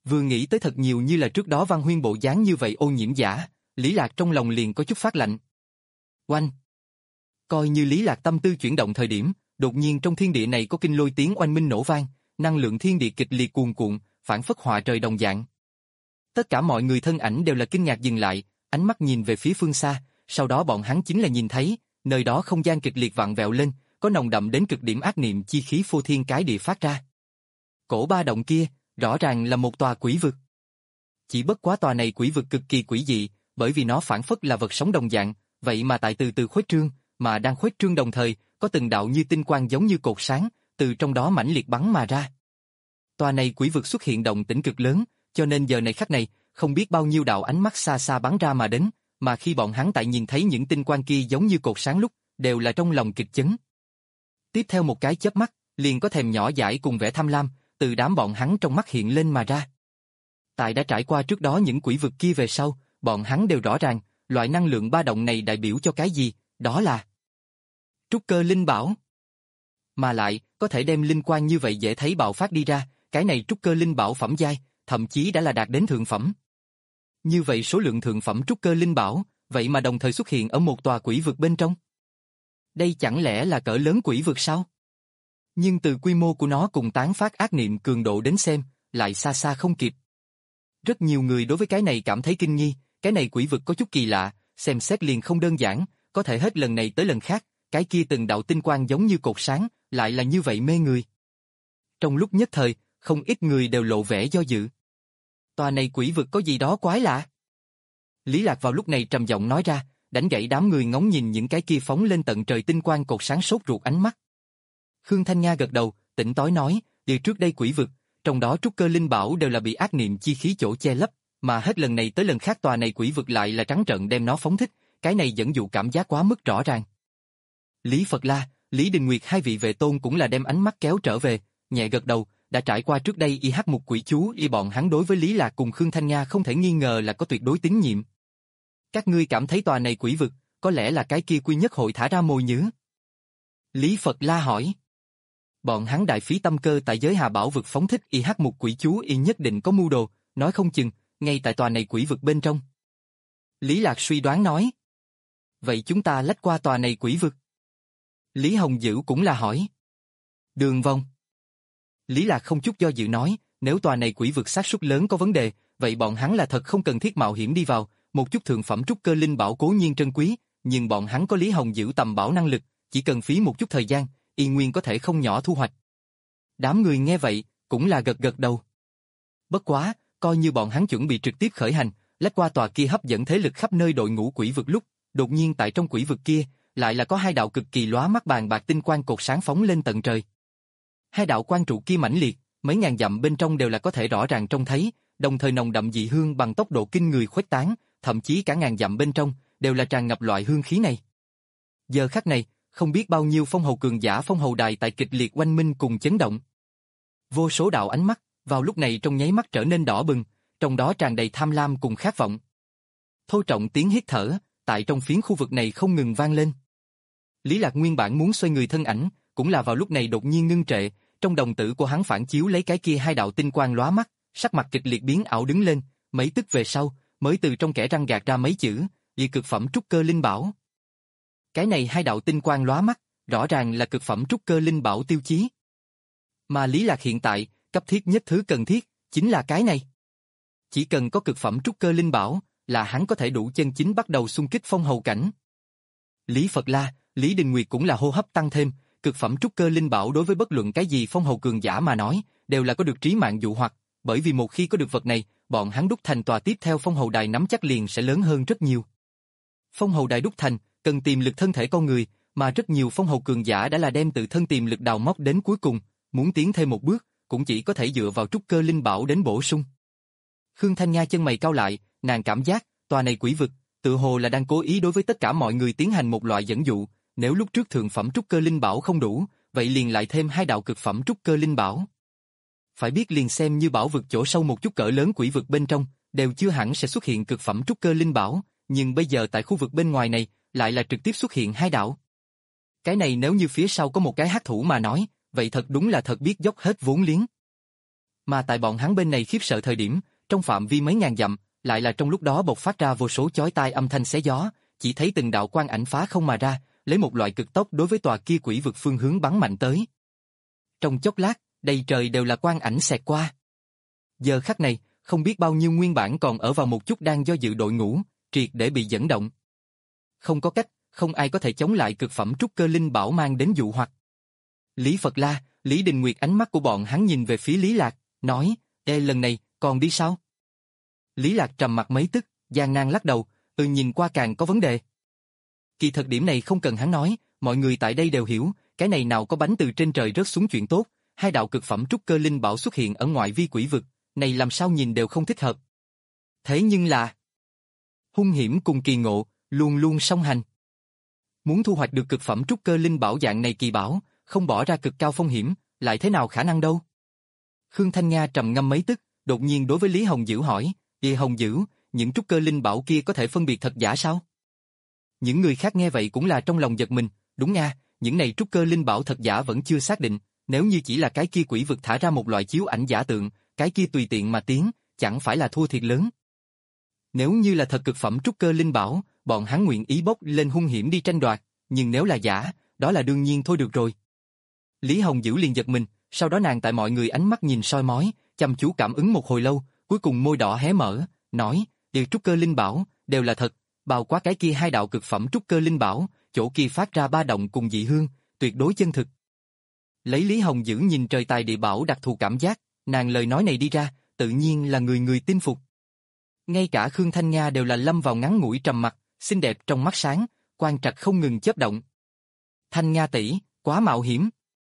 Vừa nghĩ tới thật nhiều như là trước đó Văn Huyên bộ dáng như vậy ô nhiễm giả, Lý Lạc trong lòng liền có chút phát lạnh. Oanh! Coi như Lý Lạc tâm tư chuyển động thời điểm, đột nhiên trong thiên địa này có kinh lôi tiếng oanh minh nổ vang, năng lượng thiên địa kịch liệt cuồn cuộn, phản phất họa trời đồng dạng. Tất cả mọi người thân ảnh đều là kinh ngạc dừng lại, ánh mắt nhìn về phía phương xa, sau đó bọn hắn chính là nhìn thấy, nơi đó không gian kịch liệt vặn vẹo lên, có nồng đậm đến cực điểm ác niệm chi khí phô thiên cái địa phát ra. Cổ ba động kia, rõ ràng là một tòa quỷ vực. Chỉ bất quá tòa này quỷ vực cực kỳ quỷ dị, bởi vì nó phản phất là vật sống đồng dạng, vậy mà tại từ từ khuếch trương, mà đang khuếch trương đồng thời, có từng đạo như tinh quang giống như cột sáng, từ trong đó mãnh liệt bắn mà ra. Tòa này quỷ vực xuất hiện động tĩnh cực lớn, cho nên giờ này khắc này, không biết bao nhiêu đạo ánh mắt xa xa bắn ra mà đến, mà khi bọn hắn tại nhìn thấy những tinh quang kia giống như cột sáng lúc, đều là trong lòng kịch chấn. Tiếp theo một cái chớp mắt, liền có thèm nhỏ dãi cùng vẻ tham lam, từ đám bọn hắn trong mắt hiện lên mà ra. Tại đã trải qua trước đó những quỷ vực kia về sau, bọn hắn đều rõ ràng, loại năng lượng ba động này đại biểu cho cái gì, đó là trúc cơ linh bảo. Mà lại, có thể đem linh quang như vậy dễ thấy bạo phát đi ra, cái này trúc cơ linh bảo phẩm giai, thậm chí đã là đạt đến thượng phẩm. Như vậy số lượng thượng phẩm trúc cơ linh bảo, vậy mà đồng thời xuất hiện ở một tòa quỷ vực bên trong. Đây chẳng lẽ là cỡ lớn quỷ vực sao? Nhưng từ quy mô của nó cùng tán phát ác niệm cường độ đến xem, lại xa xa không kịp. Rất nhiều người đối với cái này cảm thấy kinh nghi, cái này quỷ vực có chút kỳ lạ, xem xét liền không đơn giản, có thể hết lần này tới lần khác, cái kia từng đạo tinh quang giống như cột sáng, lại là như vậy mê người. Trong lúc nhất thời, không ít người đều lộ vẻ do dự. Tòa này quỷ vực có gì đó quái lạ. Lý Lạc vào lúc này trầm giọng nói ra, đánh gãy đám người ngóng nhìn những cái kia phóng lên tận trời tinh quang cột sáng sốt ruột ánh mắt. Khương Thanh Nga gật đầu, tỉnh táo nói, điều trước đây quỷ vực, trong đó trúc cơ linh bảo đều là bị ác niệm chi khí chỗ che lấp, mà hết lần này tới lần khác tòa này quỷ vực lại là trắng trợn đem nó phóng thích, cái này dẫn dụ cảm giác quá mức rõ ràng. Lý Phật La, Lý Đình Nguyệt hai vị vệ tôn cũng là đem ánh mắt kéo trở về, nhẹ gật đầu, đã trải qua trước đây y hát một quỷ chú y bọn hắn đối với Lý Lạc cùng Khương Thanh Nga không thể nghi ngờ là có tuyệt đối tín nhiệm. Các ngươi cảm thấy tòa này quỷ vực, có lẽ là cái kia quy nhất hội thả ra mồi nhử? Lý Phật La hỏi. Bọn hắn đại phí tâm cơ tại giới Hà Bảo vực phóng thích y hát một quỷ chú y nhất định có mưu đồ, nói không chừng, ngay tại tòa này quỷ vực bên trong. Lý Lạc suy đoán nói. Vậy chúng ta lách qua tòa này quỷ vực. Lý Hồng Dữ cũng là hỏi. Đường vòng. Lý Lạc không chút do dự nói, nếu tòa này quỷ vực xác suất lớn có vấn đề, vậy bọn hắn là thật không cần thiết mạo hiểm đi vào, một chút thượng phẩm trúc cơ linh bảo cố nhiên trân quý, nhưng bọn hắn có Lý Hồng Dữ tầm bảo năng lực, chỉ cần phí một chút thời gian, y nguyên có thể không nhỏ thu hoạch. Đám người nghe vậy, cũng là gật gật đầu. Bất quá, coi như bọn hắn chuẩn bị trực tiếp khởi hành, lách qua tòa kia hấp dẫn thế lực khắp nơi đội ngũ quỷ vực lúc, đột nhiên tại trong quỷ vực kia, lại là có hai đạo cực kỳ lóa mắt bàn bạc tinh quang cột sáng phóng lên tận trời. Hai đạo quang trụ kia mãnh liệt, mấy ngàn dặm bên trong đều là có thể rõ ràng trông thấy, đồng thời nồng đậm dị hương bằng tốc độ kinh người khuếch tán, thậm chí cả ngàn dặm bên trong đều là tràn ngập loại hương khí này. Giờ khắc này, không biết bao nhiêu phong hầu cường giả phong hầu đài tại kịch liệt oanh minh cùng chấn động. Vô số đạo ánh mắt, vào lúc này trong nháy mắt trở nên đỏ bừng, trong đó tràn đầy tham lam cùng khát vọng. Thô trọng tiếng hít thở, tại trong phiến khu vực này không ngừng vang lên. Lý Lạc nguyên bản muốn xoay người thân ảnh, cũng là vào lúc này đột nhiên ngưng trệ, trong đồng tử của hắn phản chiếu lấy cái kia hai đạo tinh quang lóa mắt, sắc mặt kịch liệt biến ảo đứng lên, mấy tức về sau, mới từ trong kẽ răng gạt ra mấy chữ, "Dị cực phẩm trúc cơ linh bảo." Cái này hai đạo tinh quang lóa mắt, rõ ràng là cực phẩm trúc cơ linh bảo tiêu chí. Mà Lý Lạc hiện tại, cấp thiết nhất thứ cần thiết, chính là cái này. Chỉ cần có cực phẩm trúc cơ linh bảo, là hắn có thể đủ chân chính bắt đầu xung kích phong hầu cảnh. Lý Phật La, Lý Đình Nguyệt cũng là hô hấp tăng thêm, cực phẩm trúc cơ linh bảo đối với bất luận cái gì phong hầu cường giả mà nói, đều là có được trí mạng dụ hoặc, bởi vì một khi có được vật này, bọn hắn đúc thành tòa tiếp theo phong hầu đài nắm chắc liền sẽ lớn hơn rất nhiều. Phong hầu đài đúc thành, cần tiềm lực thân thể con người, mà rất nhiều phong hầu cường giả đã là đem tự thân tiềm lực đào móc đến cuối cùng, muốn tiến thêm một bước, cũng chỉ có thể dựa vào trúc cơ linh bảo đến bổ sung. Khương Thanh Nga chân mày cau lại, nàng cảm giác, tòa này quỷ vực, tự hồ là đang cố ý đối với tất cả mọi người tiến hành một loại dẫn dụ, nếu lúc trước thượng phẩm trúc cơ linh bảo không đủ, vậy liền lại thêm hai đạo cực phẩm trúc cơ linh bảo. Phải biết liền xem như bảo vực chỗ sâu một chút cỡ lớn quỷ vực bên trong, đều chưa hẳn sẽ xuất hiện cực phẩm trúc cơ linh bảo, nhưng bây giờ tại khu vực bên ngoài này, lại là trực tiếp xuất hiện hai đạo. Cái này nếu như phía sau có một cái hắc thủ mà nói, vậy thật đúng là thật biết dốc hết vốn liếng. Mà tại bọn hắn bên này khiếp sợ thời điểm, trong phạm vi mấy ngàn dặm, lại là trong lúc đó bộc phát ra vô số chói tai âm thanh xé gió, chỉ thấy từng đạo quang ảnh phá không mà ra, lấy một loại cực tốc đối với tòa kia quỷ vực phương hướng bắn mạnh tới. Trong chốc lát, đầy trời đều là quang ảnh xẹt qua. Giờ khắc này, không biết bao nhiêu nguyên bản còn ở vào một chút đang do dự đội ngũ, triệt để bị dẫn động. Không có cách, không ai có thể chống lại cực phẩm trúc cơ linh bảo mang đến dụ hoặc. Lý Phật La, Lý Đình Nguyệt ánh mắt của bọn hắn nhìn về phía Lý Lạc, nói, ê lần này, còn đi sao? Lý Lạc trầm mặt mấy tức, gian nan lắc đầu, ừ nhìn qua càng có vấn đề. Kỳ thật điểm này không cần hắn nói, mọi người tại đây đều hiểu, cái này nào có bánh từ trên trời rớt xuống chuyện tốt, hai đạo cực phẩm trúc cơ linh bảo xuất hiện ở ngoại vi quỷ vực, này làm sao nhìn đều không thích hợp. Thế nhưng là hung hiểm cùng kỳ ngộ, luôn luôn song hành. Muốn thu hoạch được cực phẩm trúc cơ linh bảo dạng này kỳ bảo, không bỏ ra cực cao phong hiểm, lại thế nào khả năng đâu. Khương Thanh Nga trầm ngâm mấy tức, đột nhiên đối với Lý Hồng Dữ hỏi, Lý Hồng Dữ, những trúc cơ linh bảo kia có thể phân biệt thật giả sao? Những người khác nghe vậy cũng là trong lòng giật mình, đúng nha, những này trúc cơ linh bảo thật giả vẫn chưa xác định, nếu như chỉ là cái kia quỷ vực thả ra một loại chiếu ảnh giả tượng, cái kia tùy tiện mà tiến, chẳng phải là thua thiệt lớn. Nếu như là thật cực phẩm trúc cơ linh bảo, bọn hắn nguyện ý bốc lên hung hiểm đi tranh đoạt, nhưng nếu là giả, đó là đương nhiên thôi được rồi. Lý Hồng Dữ liền giật mình, sau đó nàng tại mọi người ánh mắt nhìn soi mói, chăm chú cảm ứng một hồi lâu, cuối cùng môi đỏ hé mở, nói, điều trúc cơ linh bảo, đều là thật, bao quát cái kia hai đạo cực phẩm trúc cơ linh bảo, chỗ kia phát ra ba động cùng dị hương, tuyệt đối chân thực. Lấy Lý Hồng Dữ nhìn trời tài địa bảo đặc thù cảm giác, nàng lời nói này đi ra, tự nhiên là người người tin phục. Ngay cả Khương Thanh Nga đều là lâm vào ngắn ngủi trầm mặc, xinh đẹp trong mắt sáng, quan trạch không ngừng chớp động. Thanh Nga tỷ, quá mạo hiểm.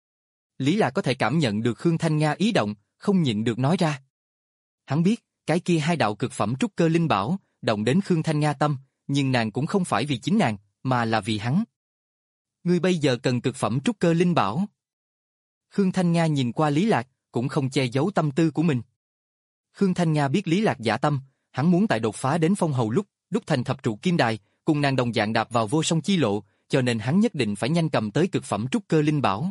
Lý Lạc có thể cảm nhận được Khương Thanh Nga ý động, không nhịn được nói ra. Hắn biết, cái kia hai đạo cực phẩm trúc cơ linh bảo, động đến Khương Thanh Nga tâm, nhưng nàng cũng không phải vì chính nàng, mà là vì hắn. Ngươi bây giờ cần cực phẩm trúc cơ linh bảo. Khương Thanh Nga nhìn qua Lý Lạc, cũng không che giấu tâm tư của mình. Khương Thanh Nga biết Lý Lạc giả tâm, hắn muốn tại đột phá đến phong hầu lúc, đúc thành thập trụ kim đài, cùng nàng đồng dạng đạp vào vô song chi lộ, cho nên hắn nhất định phải nhanh cầm tới cực phẩm trúc cơ linh bảo.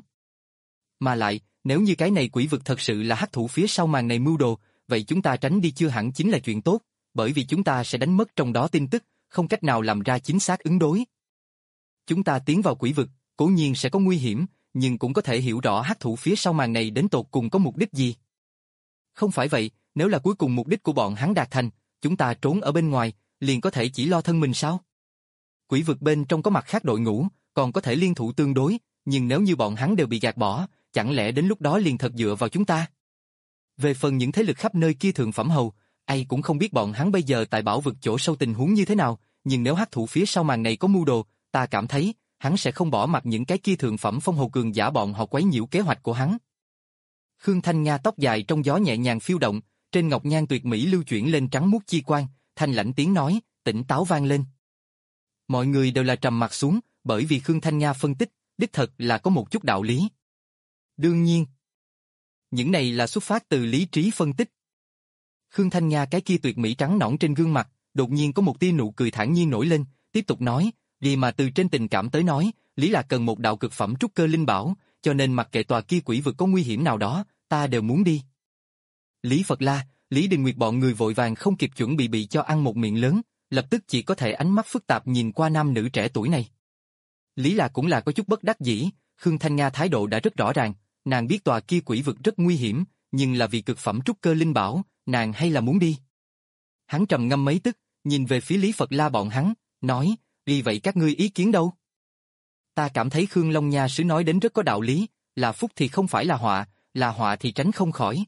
Mà lại, nếu như cái này quỷ vực thật sự là hắc thủ phía sau màn này mưu đồ, vậy chúng ta tránh đi chưa hẳn chính là chuyện tốt, bởi vì chúng ta sẽ đánh mất trong đó tin tức, không cách nào làm ra chính xác ứng đối. Chúng ta tiến vào quỷ vực, cố nhiên sẽ có nguy hiểm, nhưng cũng có thể hiểu rõ hắc thủ phía sau màn này đến tột cùng có mục đích gì. Không phải vậy, nếu là cuối cùng mục đích của bọn hắn đạt thành, chúng ta trốn ở bên ngoài, liền có thể chỉ lo thân mình sao? Quỷ vực bên trong có mặt khác đội ngũ, còn có thể liên thủ tương đối, nhưng nếu như bọn hắn đều bị gạt bỏ, chẳng lẽ đến lúc đó liền thật dựa vào chúng ta? Về phần những thế lực khắp nơi kia thượng phẩm hầu, ai cũng không biết bọn hắn bây giờ tại bảo vực chỗ sâu tình huống như thế nào, nhưng nếu hắc thủ phía sau màn này có mưu đồ, ta cảm thấy, hắn sẽ không bỏ mặc những cái kia thượng phẩm phong hầu cường giả bọn họ quấy nhiễu kế hoạch của hắn. Khương Thanh Nga tóc dài trong gió nhẹ nhàng phiêu động, trên ngọc nhan tuyệt mỹ lưu chuyển lên trắng muốt chi quang, thanh lãnh tiếng nói, tỉnh táo vang lên. Mọi người đều là trầm mặt xuống, bởi vì Khương Thanh Nga phân tích, đích thật là có một chút đạo lý. Đương nhiên, những này là xuất phát từ lý trí phân tích. Khương Thanh Nga cái kia tuyệt mỹ trắng nõn trên gương mặt, đột nhiên có một tia nụ cười thản nhiên nổi lên, tiếp tục nói, vì mà từ trên tình cảm tới nói, Lý Lạc cần một đạo cực phẩm trúc cơ linh bảo, cho nên mặc kệ tòa kia quỷ vực có nguy hiểm nào đó, ta đều muốn đi. Lý Phật La, Lý Đình Nguyệt bọn người vội vàng không kịp chuẩn bị bị cho ăn một miệng lớn, lập tức chỉ có thể ánh mắt phức tạp nhìn qua nam nữ trẻ tuổi này. Lý Lạc cũng là có chút bất đắc dĩ, Khương Thanh Nga thái độ đã rất rõ ràng, nàng biết tòa kia quỷ vực rất nguy hiểm, nhưng là vì cực phẩm trúc cơ linh bảo, nàng hay là muốn đi. Hắn trầm ngâm mấy tức, nhìn về phía Lý Phật La bọn hắn, nói, vì vậy các ngươi ý kiến đâu? Ta cảm thấy Khương Long Nha sứ nói đến rất có đạo lý, là phúc thì không phải là họa, là họa thì tránh không khỏi.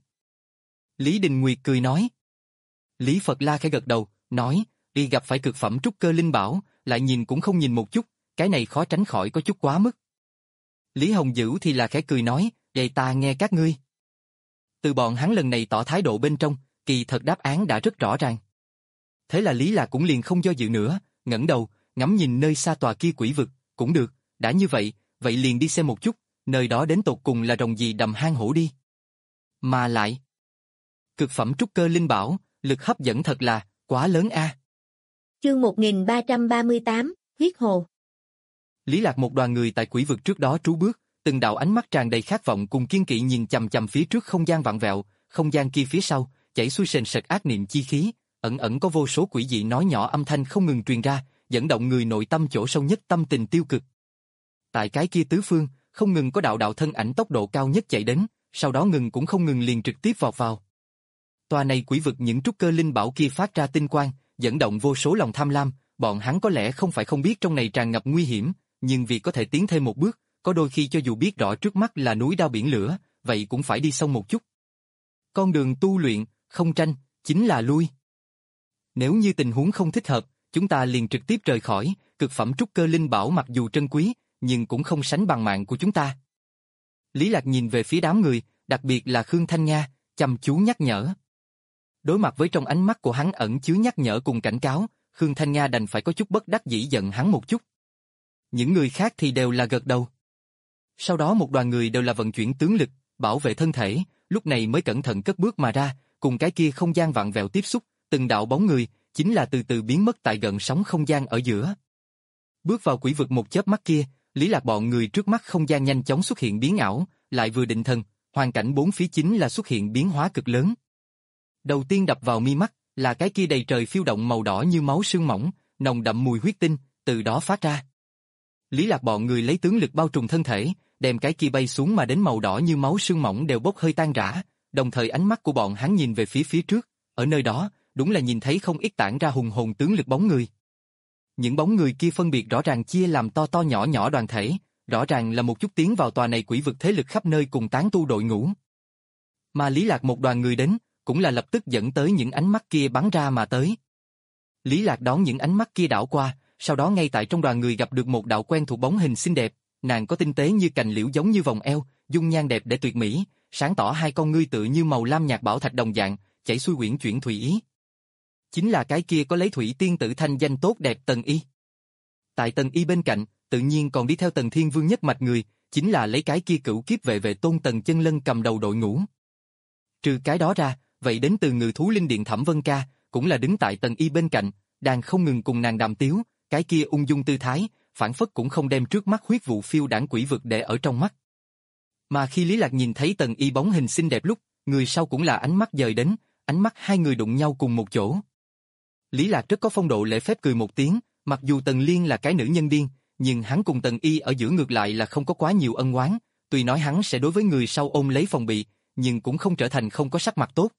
Lý Đình Nguyệt cười nói. Lý Phật La khẽ gật đầu, nói, đi gặp phải cực phẩm trúc cơ linh bảo, lại nhìn cũng không nhìn một chút, cái này khó tránh khỏi có chút quá mức. Lý Hồng Dữ thì là khẽ cười nói, vậy ta nghe các ngươi. Từ bọn hắn lần này tỏ thái độ bên trong, kỳ thật đáp án đã rất rõ ràng. Thế là Lý Lạc cũng liền không do dự nữa, ngẩng đầu, ngắm nhìn nơi xa tòa kia quỷ vực, cũng được, đã như vậy, vậy liền đi xem một chút, nơi đó đến tột cùng là rồng gì đầm hang hổ đi. Mà lại, cực phẩm trúc cơ linh bảo, lực hấp dẫn thật là, quá lớn a. Chương một nghìn ba trăm ba mươi tám, huyết hồ. Lý Lạc một đoàn người tại quỷ vực trước đó trú bước, từng đạo ánh mắt tràn đầy khát vọng cùng kiên kỵ nhìn chằm chằm phía trước không gian vặn vẹo, không gian kia phía sau, chảy xuôi sền sệt ác niệm chi khí, ẩn ẩn có vô số quỷ dị nói nhỏ âm thanh không ngừng truyền ra, dẫn động người nội tâm chỗ sâu nhất tâm tình tiêu cực. Tại cái kia tứ phương, không ngừng có đạo đạo thân ảnh tốc độ cao nhất chạy đến, sau đó ngừng cũng không ngừng liền trực tiếp vọt vào. Tòa này quỷ vực những trúc cơ linh bảo kia phát ra tinh quang, dẫn động vô số lòng tham lam, bọn hắn có lẽ không phải không biết trong này tràn ngập nguy hiểm, nhưng vì có thể tiến thêm một bước, có đôi khi cho dù biết rõ trước mắt là núi đao biển lửa, vậy cũng phải đi sâu một chút. Con đường tu luyện, không tranh, chính là lui. Nếu như tình huống không thích hợp, chúng ta liền trực tiếp rời khỏi, cực phẩm trúc cơ linh bảo mặc dù trân quý, nhưng cũng không sánh bằng mạng của chúng ta. Lý Lạc nhìn về phía đám người, đặc biệt là Khương Thanh Nga, chăm chú nhắc nhở. Đối mặt với trong ánh mắt của hắn ẩn chứa nhắc nhở cùng cảnh cáo, Khương Thanh Nga đành phải có chút bất đắc dĩ giận hắn một chút. Những người khác thì đều là gật đầu. Sau đó một đoàn người đều là vận chuyển tướng lực, bảo vệ thân thể, lúc này mới cẩn thận cất bước mà ra, cùng cái kia không gian vặn vẹo tiếp xúc, từng đạo bóng người, chính là từ từ biến mất tại gần sóng không gian ở giữa. Bước vào quỷ vực một chớp mắt kia, Lý Lạc bọn người trước mắt không gian nhanh chóng xuất hiện biến ảo, lại vừa định thần, hoàn cảnh bốn phía chính là xuất hiện biến hóa cực lớn. Đầu tiên đập vào mi mắt là cái kia đầy trời phiêu động màu đỏ như máu sương mỏng, nồng đậm mùi huyết tinh, từ đó phát ra. Lý Lạc bọn người lấy tướng lực bao trùm thân thể, đem cái kia bay xuống mà đến màu đỏ như máu sương mỏng đều bốc hơi tan rã, đồng thời ánh mắt của bọn hắn nhìn về phía phía trước, ở nơi đó, đúng là nhìn thấy không ít tản ra hùng hồn tướng lực bóng người. Những bóng người kia phân biệt rõ ràng chia làm to to nhỏ nhỏ đoàn thể, rõ ràng là một chút tiến vào tòa này quỷ vực thế lực khắp nơi cùng tán tu đội ngũ. Mà Lý Lạc một đoàn người đến, cũng là lập tức dẫn tới những ánh mắt kia bắn ra mà tới. Lý Lạc đón những ánh mắt kia đảo qua, sau đó ngay tại trong đoàn người gặp được một đạo quen thuộc bóng hình xinh đẹp, nàng có tinh tế như cành liễu giống như vòng eo, dung nhan đẹp để tuyệt mỹ, sáng tỏ hai con ngươi tựa như màu lam nhạt bảo thạch đồng dạng, chảy xuôi uyển chuyển thủy ý. Chính là cái kia có lấy thủy tiên tử thanh danh tốt đẹp Tần Y. Tại Tần Y bên cạnh, tự nhiên còn đi theo Tần Thiên Vương nhất mạch người, chính là lấy cái kia cửu kiếp vệ vệ tôn Tần Chân Lân cầm đầu đội ngũ. Trừ cái đó ra, vậy đến từ Ngự Thú Linh Điện Thẩm Vân Ca, cũng là đứng tại Tần Y bên cạnh, đang không ngừng cùng nàng đàm tiếu, cái kia ung dung tư thái, phản phất cũng không đem trước mắt huyết vụ phiêu đảng quỷ vực để ở trong mắt. Mà khi Lý Lạc nhìn thấy Tần Y bóng hình xinh đẹp lúc, người sau cũng là ánh mắt dời đến, ánh mắt hai người đụng nhau cùng một chỗ. Lý Lạc rất có phong độ lễ phép cười một tiếng, mặc dù Tần Liên là cái nữ nhân điên, nhưng hắn cùng Tần Y ở giữa ngược lại là không có quá nhiều ân oán, tuy nói hắn sẽ đối với người sau ôm lấy phòng bị, nhưng cũng không trở thành không có sắc mặt tốt.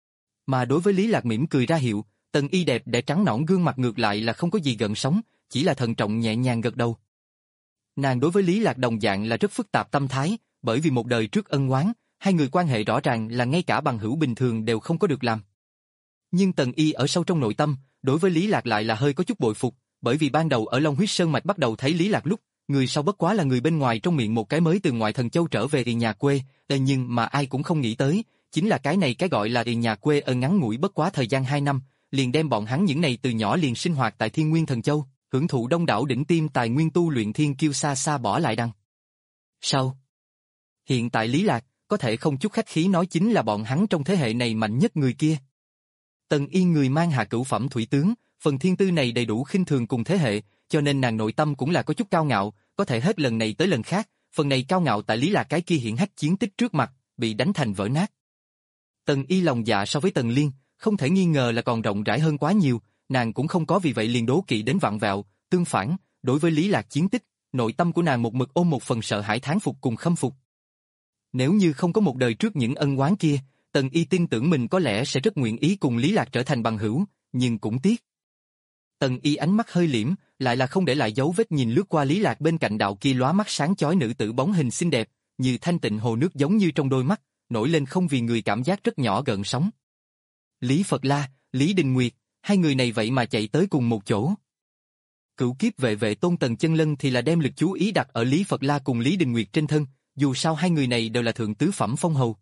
Mà đối với Lý Lạc mỉm cười ra hiệu, Tần Y đẹp để trắng nõn gương mặt ngược lại là không có gì gợn sóng, chỉ là thận trọng nhẹ nhàng gật đầu. Nàng đối với Lý Lạc đồng dạng là rất phức tạp tâm thái, bởi vì một đời trước ân oán, hai người quan hệ rõ ràng là ngay cả bằng hữu bình thường đều không có được làm. Nhưng Tần Y ở sâu trong nội tâm, đối với Lý Lạc lại là hơi có chút bội phục, bởi vì ban đầu ở Long Huyết Sơn Mạch bắt đầu thấy Lý Lạc lúc, người sau bất quá là người bên ngoài trong miệng một cái mới từ ngoại thần châu trở về thì nhà quê, nhưng mà ai cũng không nghĩ tới, chính là cái này cái gọi là thì nhà quê ở ngắn ngủi bất quá thời gian hai năm, liền đem bọn hắn những này từ nhỏ liền sinh hoạt tại Thiên Nguyên Thần Châu, hưởng thụ đông đảo đỉnh tiêm tài nguyên tu luyện thiên kiêu xa xa bỏ lại đằng sau. Hiện tại Lý Lạc, có thể không chút khách khí nói chính là bọn hắn trong thế hệ này mạnh nhất người kia. Tần Y người mang hạ cửu phẩm thủy tướng, phần thiên tư này đầy đủ khinh thường cùng thế hệ, cho nên nàng nội tâm cũng là có chút cao ngạo, có thể hết lần này tới lần khác, phần này cao ngạo tại Lý Lạc cái kia hiển hách chiến tích trước mặt, bị đánh thành vỡ nát. Tần Y lòng dạ so với Tần Liên, không thể nghi ngờ là còn rộng rãi hơn quá nhiều, nàng cũng không có vì vậy liền đố kỵ đến vặn vẹo, tương phản, đối với Lý Lạc chiến tích, nội tâm của nàng một mực ôm một phần sợ hãi thán phục cùng khâm phục. Nếu như không có một đời trước những ân oán kia, Tần Y tin tưởng mình có lẽ sẽ rất nguyện ý cùng Lý Lạc trở thành bằng hữu, nhưng cũng tiếc. Tần Y ánh mắt hơi liễm, lại là không để lại dấu vết nhìn lướt qua Lý Lạc bên cạnh đạo kia lóa mắt sáng chói nữ tử bóng hình xinh đẹp, như thanh tịnh hồ nước giống như trong đôi mắt, nổi lên không vì người cảm giác rất nhỏ gợn sóng. Lý Phật La, Lý Đình Nguyệt, hai người này vậy mà chạy tới cùng một chỗ. Cửu kiếp vệ vệ tôn Tần Chân Lân thì là đem lực chú ý đặt ở Lý Phật La cùng Lý Đình Nguyệt trên thân, dù sao hai người này đều là thượng tứ phẩm phong hầu.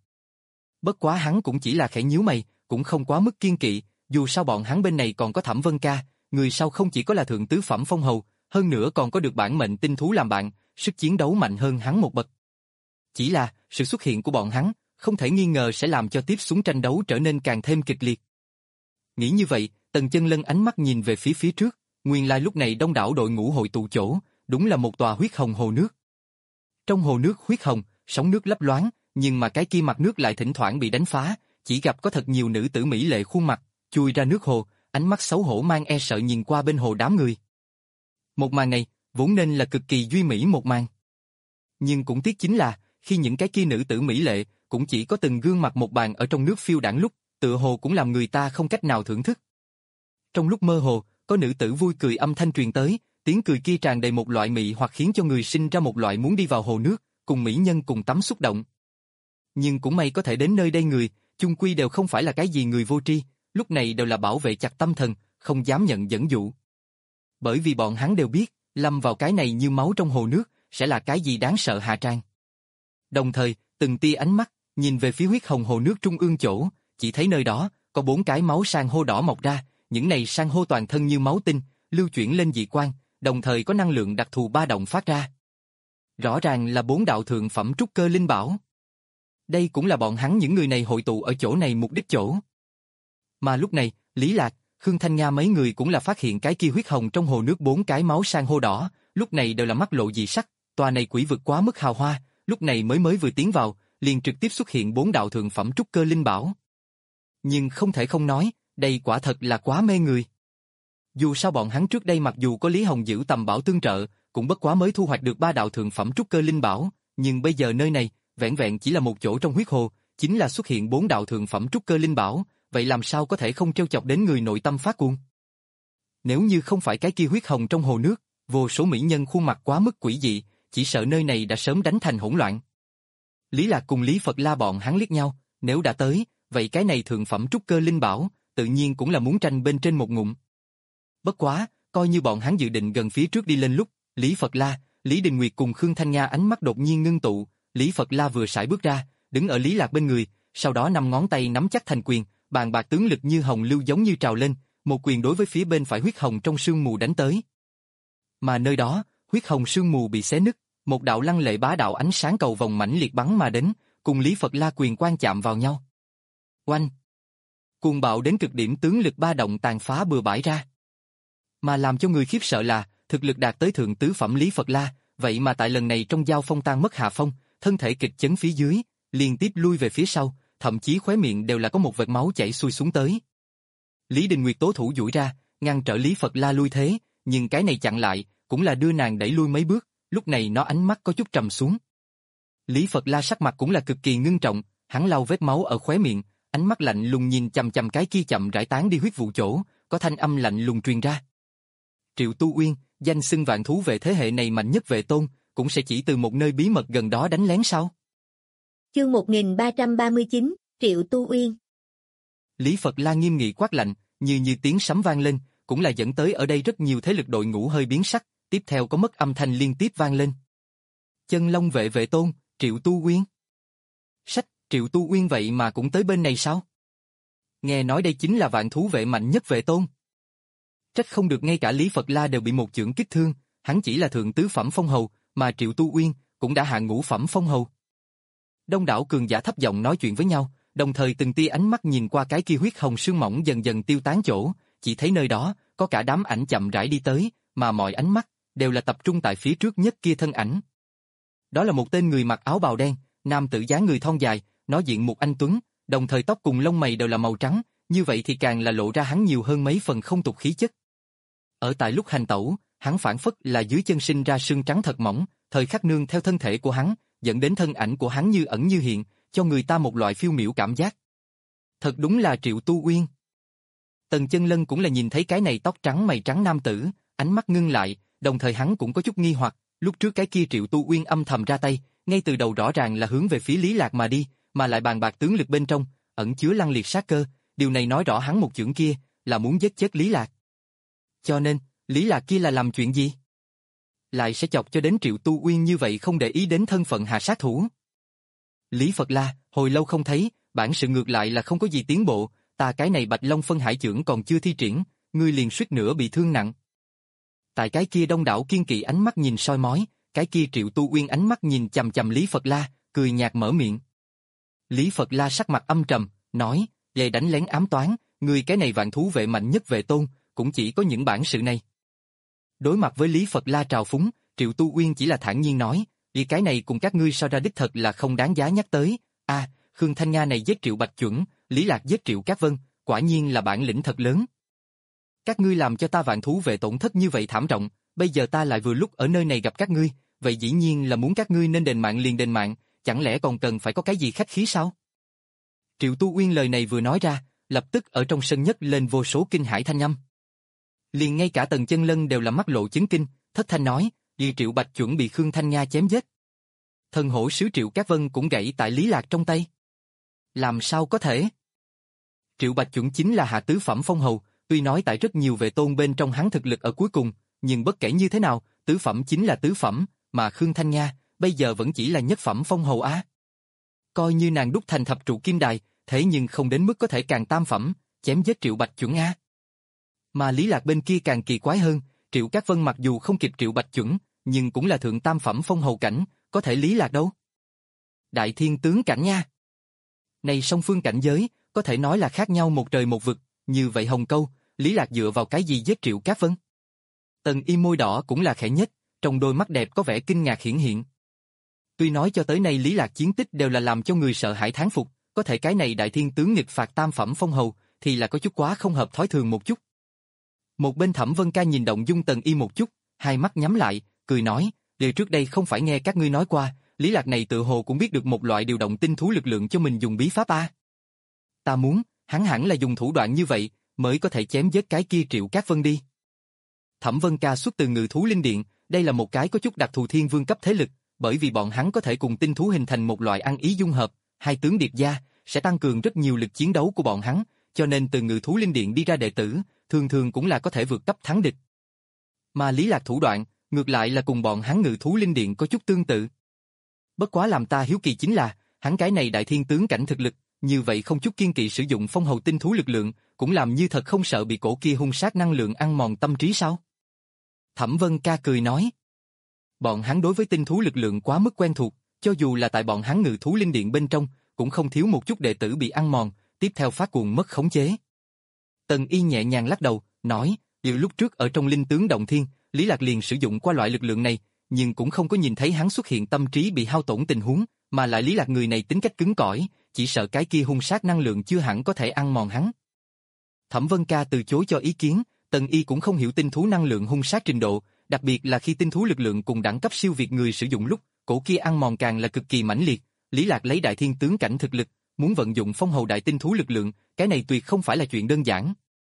Bất quá hắn cũng chỉ là khẽ nhíu mày, cũng không quá mức kiên kỵ, dù sao bọn hắn bên này còn có Thẩm Vân Ca, người sau không chỉ có là thượng tứ phẩm phong hầu, hơn nữa còn có được bản mệnh tinh thú làm bạn, sức chiến đấu mạnh hơn hắn một bậc. Chỉ là, sự xuất hiện của bọn hắn, không thể nghi ngờ sẽ làm cho tiếp xuống tranh đấu trở nên càng thêm kịch liệt. Nghĩ như vậy, Tần Chân Lân ánh mắt nhìn về phía phía trước, nguyên lai lúc này đông đảo đội ngũ hội tụ chỗ, đúng là một tòa huyết hồng hồ nước. Trong hồ nước huyết hồng, sóng nước lấp loáng, nhưng mà cái kia mặt nước lại thỉnh thoảng bị đánh phá, chỉ gặp có thật nhiều nữ tử mỹ lệ khuôn mặt, chui ra nước hồ, ánh mắt xấu hổ mang e sợ nhìn qua bên hồ đám người. Một màn này, vốn nên là cực kỳ duy mỹ một màn. Nhưng cũng tiếc chính là, khi những cái kia nữ tử mỹ lệ, cũng chỉ có từng gương mặt một bàn ở trong nước phiêu đãng lúc, tựa hồ cũng làm người ta không cách nào thưởng thức. Trong lúc mơ hồ, có nữ tử vui cười âm thanh truyền tới, tiếng cười kia tràn đầy một loại mị hoặc khiến cho người sinh ra một loại muốn đi vào hồ nước, cùng mỹ nhân cùng tắm xúc động. Nhưng cũng may có thể đến nơi đây người, chung quy đều không phải là cái gì người vô tri, lúc này đều là bảo vệ chặt tâm thần, không dám nhận dẫn dụ. Bởi vì bọn hắn đều biết, lâm vào cái này như máu trong hồ nước, sẽ là cái gì đáng sợ hạ tràng. Đồng thời, từng tia ánh mắt, nhìn về phía huyết hồng hồ nước trung ương chỗ, chỉ thấy nơi đó, có bốn cái máu san hô đỏ mọc ra, những này san hô toàn thân như máu tinh, lưu chuyển lên dị quang, đồng thời có năng lượng đặc thù ba động phát ra. Rõ ràng là bốn đạo thượng phẩm trúc cơ linh bảo. Đây cũng là bọn hắn những người này hội tụ ở chỗ này mục đích chỗ. Mà lúc này, Lý Lạc, Khương Thanh Nga mấy người cũng là phát hiện cái kia huyết hồng trong hồ nước bốn cái máu san hô đỏ, lúc này đều là mắt lộ dị sắc, tòa này quỷ vực quá mức hào hoa, lúc này mới mới vừa tiến vào, liền trực tiếp xuất hiện bốn đạo thượng phẩm trúc cơ linh bảo. Nhưng không thể không nói, đây quả thật là quá mê người. Dù sao bọn hắn trước đây mặc dù có Lý Hồng giữ tầm bảo tương trợ, cũng bất quá mới thu hoạch được ba đạo thượng phẩm trúc cơ linh bảo, nhưng bây giờ nơi này, vẹn vẹn chỉ là một chỗ trong huyết hồ, chính là xuất hiện bốn đạo thượng phẩm trúc cơ linh bảo, vậy làm sao có thể không trêu chọc đến người nội tâm phát cuồng. Nếu như không phải cái kia huyết hồng trong hồ nước, vô số mỹ nhân khuôn mặt quá mức quỷ dị, chỉ sợ nơi này đã sớm đánh thành hỗn loạn. Lý Lạc cùng Lý Phật La bọn hắn liếc nhau, nếu đã tới, vậy cái này thượng phẩm trúc cơ linh bảo, tự nhiên cũng là muốn tranh bên trên một ngụm. Bất quá, coi như bọn hắn dự định gần phía trước đi lên lúc, Lý Phật La, Lý Đình Nguyệt cùng Khương Thanh Nga ánh mắt đột nhiên ngưng tụ, Lý Phật La vừa sải bước ra, đứng ở Lý Lạc bên người, sau đó năm ngón tay nắm chắc thành quyền, bàn bạc tướng lực như hồng lưu giống như trào lên, một quyền đối với phía bên phải huyết hồng trong sương mù đánh tới. Mà nơi đó, huyết hồng sương mù bị xé nứt, một đạo lăng lệ bá đạo ánh sáng cầu vồng mãnh liệt bắn mà đến, cùng Lý Phật La quyền quan chạm vào nhau. Oanh! Cuồng bạo đến cực điểm tướng lực ba động tàn phá bừa bãi ra. Mà làm cho người khiếp sợ là, thực lực đạt tới thượng tứ phẩm Lý Phật La, vậy mà tại lần này trong giao phong tan mất hạ phong, thân thể kịch chấn phía dưới, liên tiếp lui về phía sau, thậm chí khóe miệng đều là có một vệt máu chảy xuôi xuống tới. Lý Đình Nguyệt tố thủ duỗi ra, ngăn trở Lý Phật La lui thế, nhưng cái này chặn lại, cũng là đưa nàng đẩy lui mấy bước, lúc này nó ánh mắt có chút trầm xuống. Lý Phật La sắc mặt cũng là cực kỳ ngưng trọng, hắn lau vết máu ở khóe miệng, ánh mắt lạnh lùng nhìn chằm chằm cái kia chậm rãi tán đi huyết vụ chỗ, có thanh âm lạnh lùng truyền ra. Triệu Tu Uyên, danh xưng vạn thú vệ thế hệ này mạnh nhất vệ tôn, cũng sẽ chỉ từ một nơi bí mật gần đó đánh lén sao? Chương một nghìn ba trăm ba mươi chín, Triệu Tu Uyên. Lý Phật La nghiêm nghị quát lạnh, như như tiếng sấm vang lên, cũng là dẫn tới ở đây rất nhiều thế lực đội ngũ hơi biến sắc, tiếp theo có mất âm thanh liên tiếp vang lên. Chân Long vệ vệ tôn, Triệu Tu Uyên. Sách, Triệu Tu Uyên vậy mà cũng tới bên này sao? Nghe nói đây chính là vạn thú vệ mạnh nhất vệ tôn. Trách không được ngay cả Lý Phật La đều bị một chưởng kích thương, hắn chỉ là thượng tứ phẩm phong hầu, mà Triệu Tu Uyên cũng đã hạ ngũ phẩm phong hầu. Đông đảo cường giả thấp giọng nói chuyện với nhau, đồng thời từng tia ánh mắt nhìn qua cái kia huyết hồng sương mỏng dần dần tiêu tán chỗ, chỉ thấy nơi đó có cả đám ảnh chậm rãi đi tới, mà mọi ánh mắt đều là tập trung tại phía trước nhất kia thân ảnh. Đó là một tên người mặc áo bào đen, nam tử dáng người thon dài, nói diện mục anh tuấn, đồng thời tóc cùng lông mày đều là màu trắng, như vậy thì càng là lộ ra hắn nhiều hơn mấy phần không tục khí chất. Ở tại lúc hành tẩu, hắn phản phất là dưới chân sinh ra xương trắng thật mỏng, thời khắc nương theo thân thể của hắn, dẫn đến thân ảnh của hắn như ẩn như hiện, cho người ta một loại phiêu miểu cảm giác. Thật đúng là Triệu Tu Uyên. Tần Chân Lân cũng là nhìn thấy cái này tóc trắng mày trắng nam tử, ánh mắt ngưng lại, đồng thời hắn cũng có chút nghi hoặc, lúc trước cái kia Triệu Tu Uyên âm thầm ra tay, ngay từ đầu rõ ràng là hướng về phía Lý Lạc mà đi, mà lại bàn bạc tướng lực bên trong, ẩn chứa lăng liệt sát cơ, điều này nói rõ hắn một chưởng kia, là muốn giết chết Lý Lạc. Cho nên, Lý Lạc kia là làm chuyện gì? Lại sẽ chọc cho đến Triệu Tu Uyên như vậy không để ý đến thân phận hạ sát thủ. Lý Phật La, hồi lâu không thấy, bản sự ngược lại là không có gì tiến bộ, ta cái này Bạch Long phân hải chưởng còn chưa thi triển, ngươi liền suýt nữa bị thương nặng. Tại cái kia đông đảo kiên kỵ ánh mắt nhìn soi mói, cái kia Triệu Tu Uyên ánh mắt nhìn chằm chằm Lý Phật La, cười nhạt mở miệng. Lý Phật La sắc mặt âm trầm, nói, về đánh lén ám toán, ngươi cái này vạn thú vệ mạnh nhất vệ tôn, cũng chỉ có những bản sự này. Đối mặt với Lý Phật La trào phúng, Triệu Tu Uyên chỉ là thản nhiên nói, vì cái này cùng các ngươi so ra đích thật là không đáng giá nhắc tới. À, Khương Thanh Nga này giết Triệu Bạch Chuẩn, Lý Lạc giết Triệu Cát Vân, quả nhiên là bản lĩnh thật lớn. Các ngươi làm cho ta Vạn Thú Vệ tổn thất như vậy thảm trọng, bây giờ ta lại vừa lúc ở nơi này gặp các ngươi, vậy dĩ nhiên là muốn các ngươi nên đền mạng liền đền mạng, chẳng lẽ còn cần phải có cái gì khách khí sao? Triệu Tu Uyên lời này vừa nói ra, lập tức ở trong sân nhấc lên vô số kinh hãi thanh âm. Liền ngay cả Tần Chân Lân đều là mắt lộ chấn kinh, thất thanh nói, vì Triệu Bạch chuẩn bị Khương Thanh Nga chém giết. Thần hổ sứ Triệu Cát Vân cũng gãy tại Lý Lạc trong tay. Làm sao có thể? Triệu Bạch chuẩn chính là hạ tứ phẩm phong hầu, tuy nói tại rất nhiều vệ tôn bên trong hắn thực lực ở cuối cùng, nhưng bất kể như thế nào, tứ phẩm chính là tứ phẩm, mà Khương Thanh Nga bây giờ vẫn chỉ là nhất phẩm phong hầu á. Coi như nàng đúc thành thập trụ kim đài, thế nhưng không đến mức có thể càng tam phẩm, chém giết Triệu Bạch chuẩn a. Mà Lý Lạc bên kia càng kỳ quái hơn, Triệu Cát Vân mặc dù không kịp Triệu Bạch chuẩn, nhưng cũng là thượng tam phẩm phong hầu cảnh, có thể Lý Lạc đâu. Đại thiên tướng cảnh nha. Này song phương cảnh giới, có thể nói là khác nhau một trời một vực, như vậy Hồng Câu, Lý Lạc dựa vào cái gì giết Triệu Cát Vân? Tần Y môi đỏ cũng là khẽ nhếch, trong đôi mắt đẹp có vẻ kinh ngạc hiển hiện. Tuy nói cho tới nay Lý Lạc chiến tích đều là làm cho người sợ hãi thán phục, có thể cái này đại thiên tướng nghịch phạt tam phẩm phong hầu, thì là có chút quá không hợp thói thường một chút. Một bên Thẩm Vân Ca nhìn động dung Tần Y một chút, hai mắt nhắm lại, cười nói, điều trước đây không phải nghe các ngươi nói qua, Lý Lạc này tự hồ cũng biết được một loại điều động tinh thú lực lượng cho mình dùng bí pháp a. Ta muốn, hắn hẳn là dùng thủ đoạn như vậy, mới có thể chém giết cái kia Triệu Cát Vân đi. Thẩm Vân Ca xuất từ Ngự Thú Linh Điện, đây là một cái có chút đặc thù thiên vương cấp thế lực, bởi vì bọn hắn có thể cùng tinh thú hình thành một loại ăn ý dung hợp, hai tướng điệp gia, sẽ tăng cường rất nhiều lực chiến đấu của bọn hắn, cho nên từ Ngự Thú Linh Điện đi ra đệ tử, thường thường cũng là có thể vượt cấp thắng địch. Mà Lý Lạc thủ đoạn, ngược lại là cùng bọn hắn Ngự Thú Linh Điện có chút tương tự. Bất quá làm ta hiếu kỳ chính là, hắn cái này đại thiên tướng cảnh thực lực, như vậy không chút kiên kỵ sử dụng phong hầu tinh thú lực lượng, cũng làm như thật không sợ bị cổ kia hung sát năng lượng ăn mòn tâm trí sao? Thẩm Vân Ca cười nói. Bọn hắn đối với tinh thú lực lượng quá mức quen thuộc, cho dù là tại bọn hắn Ngự Thú Linh Điện bên trong, cũng không thiếu một chút đệ tử bị ăn mòn, tiếp theo phát cuồng mất khống chế. Tần Y nhẹ nhàng lắc đầu, nói, điều lúc trước ở trong linh tướng động thiên, Lý Lạc liền sử dụng qua loại lực lượng này, nhưng cũng không có nhìn thấy hắn xuất hiện tâm trí bị hao tổn tình huống, mà lại Lý Lạc người này tính cách cứng cỏi, chỉ sợ cái kia hung sát năng lượng chưa hẳn có thể ăn mòn hắn. Thẩm Vân Ca từ chối cho ý kiến, Tần Y cũng không hiểu tinh thú năng lượng hung sát trình độ, đặc biệt là khi tinh thú lực lượng cùng đẳng cấp siêu việt người sử dụng lúc, cổ kia ăn mòn càng là cực kỳ mãnh liệt. Lý Lạc lấy đại thiên tướng cảnh thực lực, muốn vận dụng phong hầu đại tinh thú lực lượng, cái này tuyệt không phải là chuyện đơn giản.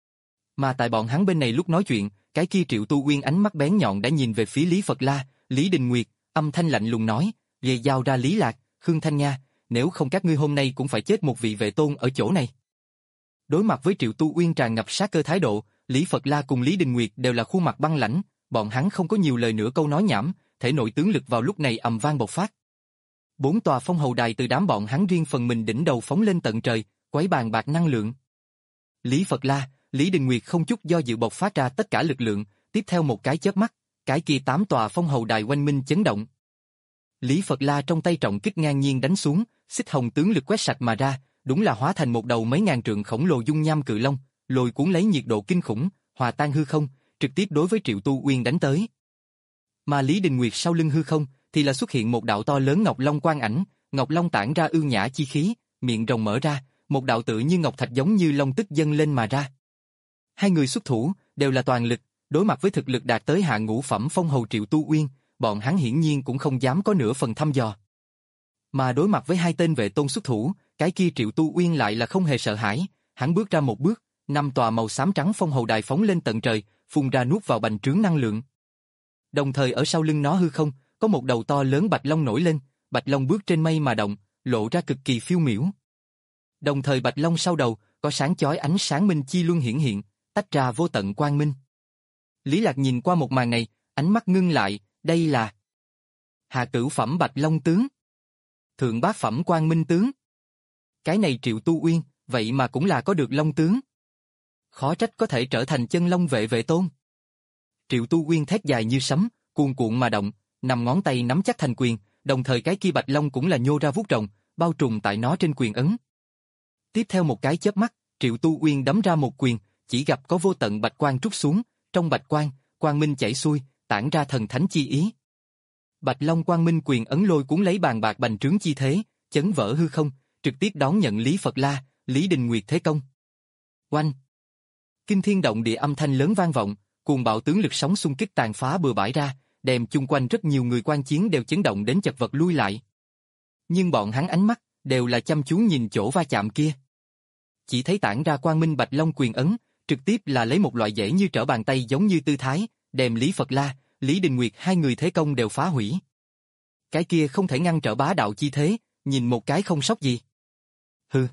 Mà tại bọn hắn bên này lúc nói chuyện, cái kia Triệu Tu Uyên ánh mắt bén nhọn đã nhìn về phía Lý Phật La, Lý Đình Nguyệt, âm thanh lạnh lùng nói, về giao ra Lý Lạc, Khương Thanh Nga, nếu không các ngươi hôm nay cũng phải chết một vị vệ tôn ở chỗ này. Đối mặt với Triệu Tu Uyên tràn ngập sát cơ thái độ, Lý Phật La cùng Lý Đình Nguyệt đều là khuôn mặt băng lãnh, bọn hắn không có nhiều lời nữa câu nói nhảm, thể nội tướng lực vào lúc này ầm vang bộc phát. Bốn tòa phong hầu đài từ đám bọn hắn riêng phần mình đỉnh đầu phóng lên tận trời, quấy bàn bạc năng lượng. Lý Phật La, Lý Đình Nguyệt không chút do dự bộc phát ra tất cả lực lượng, tiếp theo một cái chớp mắt, cái kia tám tòa phong hầu đài quanh minh chấn động. Lý Phật La trong tay trọng kích ngang nhiên đánh xuống, xích hồng tướng lực quét sạch mà ra, đúng là hóa thành một đầu mấy ngàn trượng khổng lồ dung nham cự long, lôi cuốn lấy nhiệt độ kinh khủng, hòa tan hư không, trực tiếp đối với Triệu Tu Uyên đánh tới. Mà Lý Đình Nguyệt sau lưng hư không, thì là xuất hiện một đạo to lớn ngọc long quang ảnh, ngọc long tản ra ưu nhã chi khí, miệng rồng mở ra, một đạo tự như ngọc thạch giống như long tức dâng lên mà ra. Hai người xuất thủ đều là toàn lực, đối mặt với thực lực đạt tới hạ ngũ phẩm phong hầu Triệu Tu Uyên, bọn hắn hiển nhiên cũng không dám có nửa phần thăm dò. Mà đối mặt với hai tên vệ tôn xuất thủ, cái kia Triệu Tu Uyên lại là không hề sợ hãi, hắn bước ra một bước, năm tòa màu xám trắng phong hầu đài phóng lên tận trời, phun ra nuốt vào bành trướng năng lượng. Đồng thời ở sau lưng nó hư không, có một đầu to lớn bạch long nổi lên, bạch long bước trên mây mà động, lộ ra cực kỳ phiêu miểu. Đồng thời bạch long sau đầu, có sáng chói ánh sáng minh chi luân hiển hiện, tách ra vô tận quang minh. Lý Lạc nhìn qua một màn này, ánh mắt ngưng lại, đây là hạ cửu phẩm bạch long tướng, thượng bát phẩm quang minh tướng. Cái này Triệu Tu Uyên, vậy mà cũng là có được long tướng. Khó trách có thể trở thành chân long vệ vệ tôn. Triệu Tu Uyên thét dài như sấm, cuồn cuộn mà động, nằm ngón tay nắm chắc thành quyền, đồng thời cái kia bạch long cũng là nhô ra vuốt rồng, bao trùm tại nó trên quyền ấn. Tiếp theo một cái chớp mắt, Triệu Tu Uyên đấm ra một quyền, chỉ gặp có vô tận bạch quang trút xuống, trong bạch quang, quang minh chảy xuôi, tản ra thần thánh chi ý. Bạch long quang minh quyền ấn lôi cuốn lấy bàn bạc bành trướng chi thế, chấn vỡ hư không, trực tiếp đón nhận Lý Phật La, Lý Đình Nguyệt thế công. Oanh! Kinh thiên động địa âm thanh lớn vang vọng, cuồng bạo tướng lực sóng xung kích tàn phá bừa bãi ra, đem chung quanh rất nhiều người quan chiến đều chấn động đến chật vật lui lại. Nhưng bọn hắn ánh mắt đều là chăm chú nhìn chỗ va chạm kia. Chỉ thấy tản ra quang minh bạch long quyền ấn, trực tiếp là lấy một loại dễ như trở bàn tay giống như tư thái, đem Lý Phật La, Lý Đình Nguyệt hai người thế công đều phá hủy. Cái kia không thể ngăn trở bá đạo chi thế, nhìn một cái không sót gì. Hừ.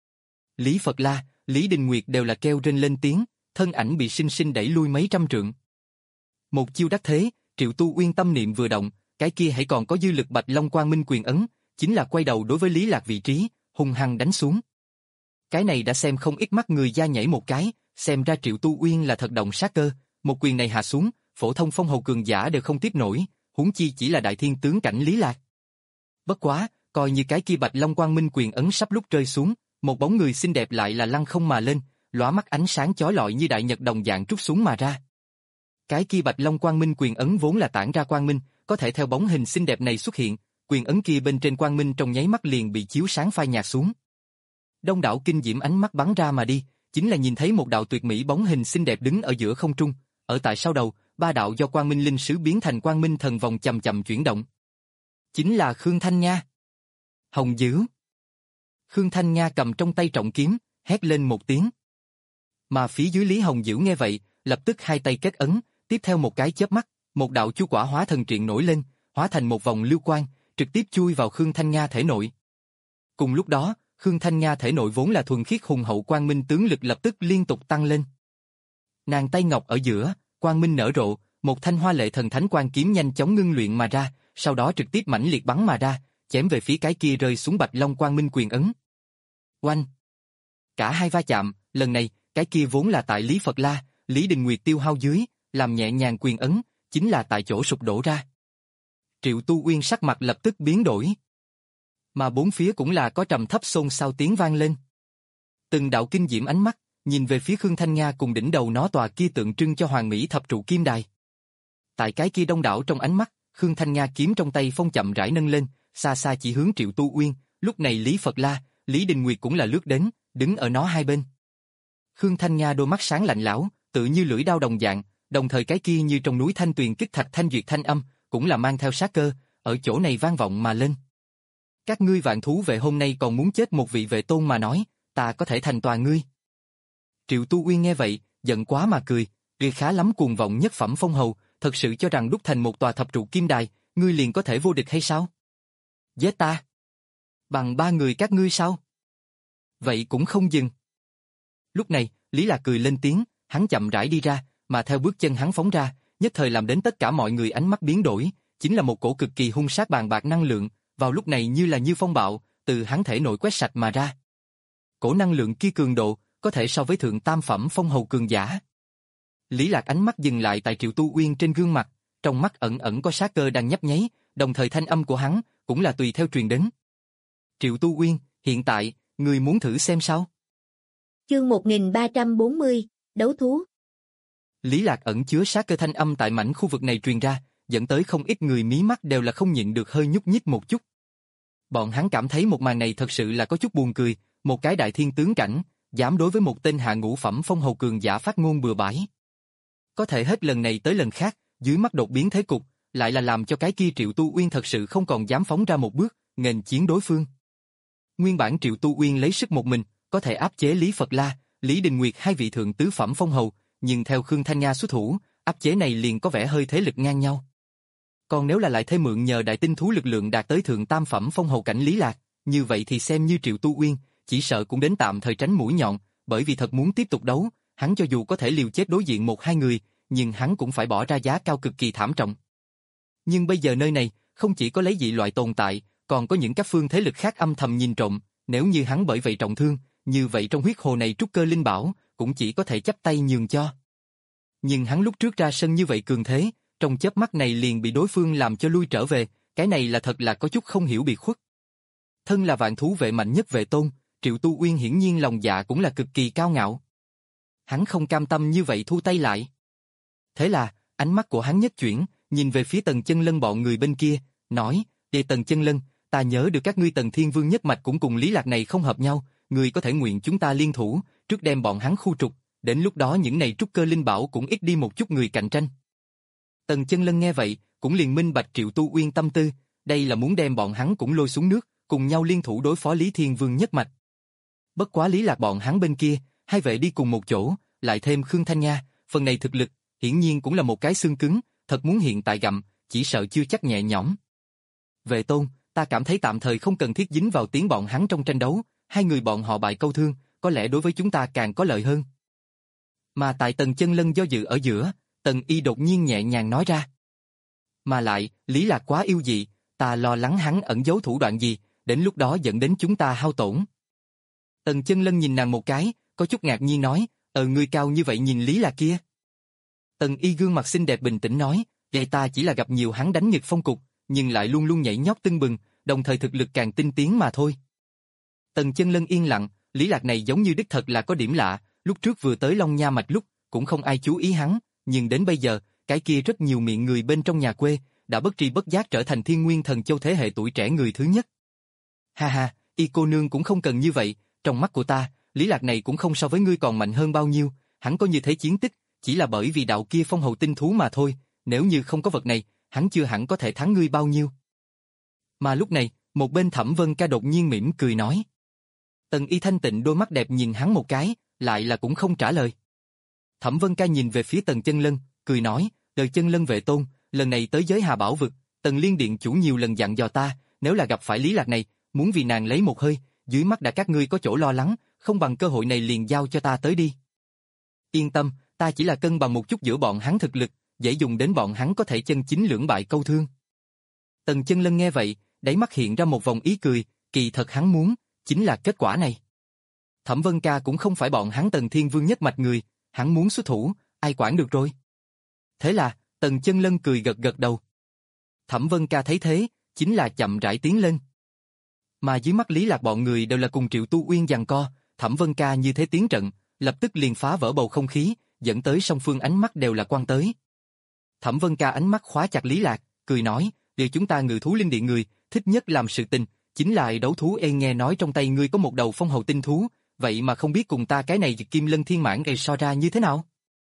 Lý Phật La, Lý Đình Nguyệt đều là kêu rên lên tiếng, thân ảnh bị sinh sinh đẩy lui mấy trăm trượng. Một chiêu đắc thế, Triệu Tu Uyên tâm niệm vừa động, cái kia hãy còn có dư lực bạch long quang minh quyền ấn, chính là quay đầu đối với Lý Lạc vị trí, hung hăng đánh xuống. Cái này đã xem không ít mắt người da nhảy một cái, xem ra Triệu Tu Uyên là thật động sát cơ, một quyền này hạ xuống, phổ thông phong hầu cường giả đều không tiếp nổi, huống chi chỉ là đại thiên tướng cảnh Lý Lạc. Bất quá, coi như cái kia bạch long quang minh quyền ấn sắp lúc rơi xuống, một bóng người xinh đẹp lại là lăng không mà lên, lóa mắt ánh sáng chói lọi như đại nhật đồng dạng trút xuống mà ra. Cái kia bạch long quang minh quyền ấn vốn là tản ra quang minh, có thể theo bóng hình xinh đẹp này xuất hiện, quyền ấn kia bên trên quang minh trong nháy mắt liền bị chiếu sáng phai nhạt xuống. Đông đảo kinh diễm ánh mắt bắn ra mà đi, chính là nhìn thấy một đạo tuyệt mỹ bóng hình xinh đẹp đứng ở giữa không trung, ở tại sau đầu, ba đạo do quang minh linh sứ biến thành quang minh thần vòng chậm chậm chuyển động. Chính là Khương Thanh Nga. Hồng Dữ. Khương Thanh Nga cầm trong tay trọng kiếm, hét lên một tiếng. Mà phía dưới Lý Hồng Dữ nghe vậy, lập tức hai tay kết ấn, tiếp theo một cái chớp mắt, một đạo chu quả hóa thần triện nổi lên, hóa thành một vòng lưu quang, trực tiếp chui vào Khương Thanh Nga thể nội. Cùng lúc đó, Khương Thanh Nga thể nội vốn là thuần khiết hùng hậu quang minh tướng lực lập tức liên tục tăng lên. Nàng tay ngọc ở giữa, quang minh nở rộ, một thanh hoa lệ thần thánh quang kiếm nhanh chóng ngưng luyện mà ra, sau đó trực tiếp mãnh liệt bắn mà ra, chém về phía cái kia rơi xuống bạch long quang minh quyền ấn. Oanh! Cả hai va chạm, lần này, cái kia vốn là tại Lý Phật La, Lý Đình Nguyệt tiêu hao dưới, làm nhẹ nhàng quyền ấn, chính là tại chỗ sụp đổ ra. Triệu Tu Uyên sắc mặt lập tức biến đổi. Mà bốn phía cũng là có trầm thấp xôn xao tiếng vang lên. Từng đạo kinh diễm ánh mắt, nhìn về phía Khương Thanh Nga cùng đỉnh đầu nó tòa kia tượng trưng cho hoàng mỹ thập trụ kim đài. Tại cái kia đông đảo trong ánh mắt, Khương Thanh Nga kiếm trong tay phong chậm rãi nâng lên, xa xa chỉ hướng Triệu Tu Uyên, lúc này Lý Phật La, Lý Đình Nguyệt cũng là lướt đến, đứng ở nó hai bên. Khương Thanh Nga đôi mắt sáng lạnh lão, tự như lưỡi đao đồng dạng, đồng thời cái kia như trong núi thanh tuyền kích thạch thanh duyệt thanh âm, cũng là mang theo sát cơ, ở chỗ này vang vọng mà lên. Các ngươi vạn thú vệ hôm nay còn muốn chết một vị vệ tôn mà nói, ta có thể thành toàn ngươi. Triệu Tu Uyên nghe vậy, giận quá mà cười, ngươi khá lắm cuồng vọng nhất phẩm phong hầu, thật sự cho rằng đúc thành một tòa thập trụ kim đài, ngươi liền có thể vô địch hay sao? Giết ta? Bằng ba người các ngươi sao? Vậy cũng không dừng. Lúc này, Lý Lạc cười lên tiếng, hắn chậm rãi đi ra, mà theo bước chân hắn phóng ra, nhất thời làm đến tất cả mọi người ánh mắt biến đổi, chính là một cổ cực kỳ hung sát bàn bạc năng lượng, vào lúc này như là như phong bạo, từ hắn thể nội quét sạch mà ra. Cổ năng lượng kia cường độ, có thể so với thượng tam phẩm phong hầu cường giả. Lý Lạc ánh mắt dừng lại tại Triệu Tu Uyên trên gương mặt, trong mắt ẩn ẩn có sát cơ đang nhấp nháy, đồng thời thanh âm của hắn cũng là tùy theo truyền đến. Triệu Tu Uyên, hiện tại, ngươi muốn thử xem sao? Chương một nghìn ba trăm bốn mươi, đấu thú. Lý Lạc ẩn chứa sát cơ thanh âm tại mảnh khu vực này truyền ra, dẫn tới không ít người mí mắt đều là không nhịn được hơi nhúc nhích một chút. Bọn hắn cảm thấy một màn này thật sự là có chút buồn cười, một cái đại thiên tướng cảnh, dám đối với một tên hạ ngũ phẩm phong hầu cường giả phát ngôn bừa bãi. Có thể hết lần này tới lần khác, dưới mắt đột biến thế cục, lại là làm cho cái kia Triệu Tu Uyên thật sự không còn dám phóng ra một bước, nghênh chiến đối phương. Nguyên bản Triệu Tu Uyên lấy sức một mình, có thể áp chế Lý Phật La, Lý Đình Nguyệt hai vị thượng tứ phẩm phong hầu, nhưng theo Khương Thanh Nga xuất thủ, áp chế này liền có vẻ hơi thế lực ngang nhau. Còn nếu là lại thêm mượn nhờ đại tinh thú lực lượng đạt tới thượng tam phẩm phong hầu cảnh Lý Lạc, như vậy thì xem như Triệu Tu Uyên, chỉ sợ cũng đến tạm thời tránh mũi nhọn, bởi vì thật muốn tiếp tục đấu, hắn cho dù có thể liều chết đối diện một hai người, nhưng hắn cũng phải bỏ ra giá cao cực kỳ thảm trọng. Nhưng bây giờ nơi này, không chỉ có lấy dị loại tồn tại, còn có những các phương thế lực khác âm thầm nhìn trộm, nếu như hắn bởi vậy trọng thương, như vậy trong huyết hồ này trúc cơ linh bảo, cũng chỉ có thể chắp tay nhường cho. Nhưng hắn lúc trước ra sân như vậy cường thế, trong chớp mắt này liền bị đối phương làm cho lui trở về, cái này là thật là có chút không hiểu biệt khuất. Thân là vạn thú vệ mạnh nhất vệ tôn, Triệu Tu Uyên hiển nhiên lòng dạ cũng là cực kỳ cao ngạo. Hắn không cam tâm như vậy thu tay lại. Thế là, ánh mắt của hắn nhất chuyển, nhìn về phía Tần Chân Lân bọn người bên kia, nói, "Đệ Tần Chân Lân, ta nhớ được các ngươi Tần Thiên Vương nhất mạch cũng cùng Lý Lạc này không hợp nhau, người có thể nguyện chúng ta liên thủ, trước đem bọn hắn khu trục, đến lúc đó những này trúc cơ linh bảo cũng ít đi một chút người cạnh tranh. Tần Chân Lân nghe vậy, cũng liền minh bạch Triệu Tu Uyên tâm tư, đây là muốn đem bọn hắn cũng lôi xuống nước, cùng nhau liên thủ đối phó Lý Thiên Vương nhất mạch. Bất quá Lý Lạc bọn hắn bên kia, hai vệ đi cùng một chỗ, lại thêm Khương Thanh Nha, phần này thực lực, hiển nhiên cũng là một cái xương cứng, thật muốn hiện tại gặm, chỉ sợ chưa chắc nhẹ nhõm. Vệ Tôn, ta cảm thấy tạm thời không cần thiết dính vào tiếng bọn hắn trong tranh đấu, hai người bọn họ bại câu thương, có lẽ đối với chúng ta càng có lợi hơn. Mà tại Tần Chân Lân do dự ở giữa, Tần Y đột nhiên nhẹ nhàng nói ra. Mà lại, Lý Lạc quá yêu dị, ta lo lắng hắn ẩn giấu thủ đoạn gì, đến lúc đó dẫn đến chúng ta hao tổn. Tần Chân Lân nhìn nàng một cái, có chút ngạc nhiên nói, ờ ngươi cao như vậy nhìn Lý Lạc kia. Tần Y gương mặt xinh đẹp bình tĩnh nói, vậy ta chỉ là gặp nhiều hắn đánh nhật phong cục, nhưng lại luôn luôn nhảy nhót tưng bừng, đồng thời thực lực càng tinh tiến mà thôi. Tần Chân Lân yên lặng, Lý Lạc này giống như đích thật là có điểm lạ, lúc trước vừa tới Long Nha Mạch lúc, cũng không ai chú ý hắn, nhưng đến bây giờ, cái kia rất nhiều miệng người bên trong nhà quê, đã bất tri bất giác trở thành Thiên Nguyên Thần Châu thế hệ tuổi trẻ người thứ nhất. Ha ha, Y cô nương cũng không cần như vậy, trong mắt của ta, Lý Lạc này cũng không so với ngươi còn mạnh hơn bao nhiêu, hắn có như thế chiến tích, chỉ là bởi vì đạo kia phong hầu tinh thú mà thôi, nếu như không có vật này, hắn chưa hẳn có thể thắng ngươi bao nhiêu. Mà lúc này, một bên Thẩm Vân Ca đột nhiên mỉm cười nói. Tần Y thanh tịnh đôi mắt đẹp nhìn hắn một cái, lại là cũng không trả lời. Thẩm Vân Ca nhìn về phía Tần Chân Lân, cười nói, Tần Chân Lân vệ tôn, lần này tới giới Hà Bảo Vực, Tần Liên Điện chủ nhiều lần dặn dò ta, nếu là gặp phải Lý Lạc này, muốn vì nàng lấy một hơi, dưới mắt đã các ngươi có chỗ lo lắng, không bằng cơ hội này liền giao cho ta tới đi. Yên tâm, ta chỉ là cân bằng một chút giữa bọn hắn thực lực, dễ dùng đến bọn hắn có thể chân chính lưỡng bại câu thương. Tần Chân Lân nghe vậy, đáy mắt hiện ra một vòng ý cười, kỳ thật hắn muốn, chính là kết quả này. Thẩm Vân Ca cũng không phải bọn hắn Tần Thiên Vương nhất mạch người, hắn muốn xuất thủ, ai quản được rồi. Thế là, Tần Chân Lân cười gật gật đầu. Thẩm Vân Ca thấy thế, chính là chậm rãi tiến lên. Mà dưới mắt Lý Lạc bọn người đều là cùng Triệu Tu Uyên giằng co, Thẩm Vân Ca như thế tiến trận, lập tức liền phá vỡ bầu không khí, dẫn tới song phương ánh mắt đều là quan tới. Thẩm Vân Ca ánh mắt khóa chặt Lý Lạc, cười nói, điều chúng ta Ngự Thú Linh Điện người, thích nhất làm sự tình, chính là đấu thú. Ê nghe nói trong tay ngươi có một đầu phong hầu tinh thú, vậy mà không biết cùng ta cái này Kim Lân Thiên Mãn gây so ra như thế nào?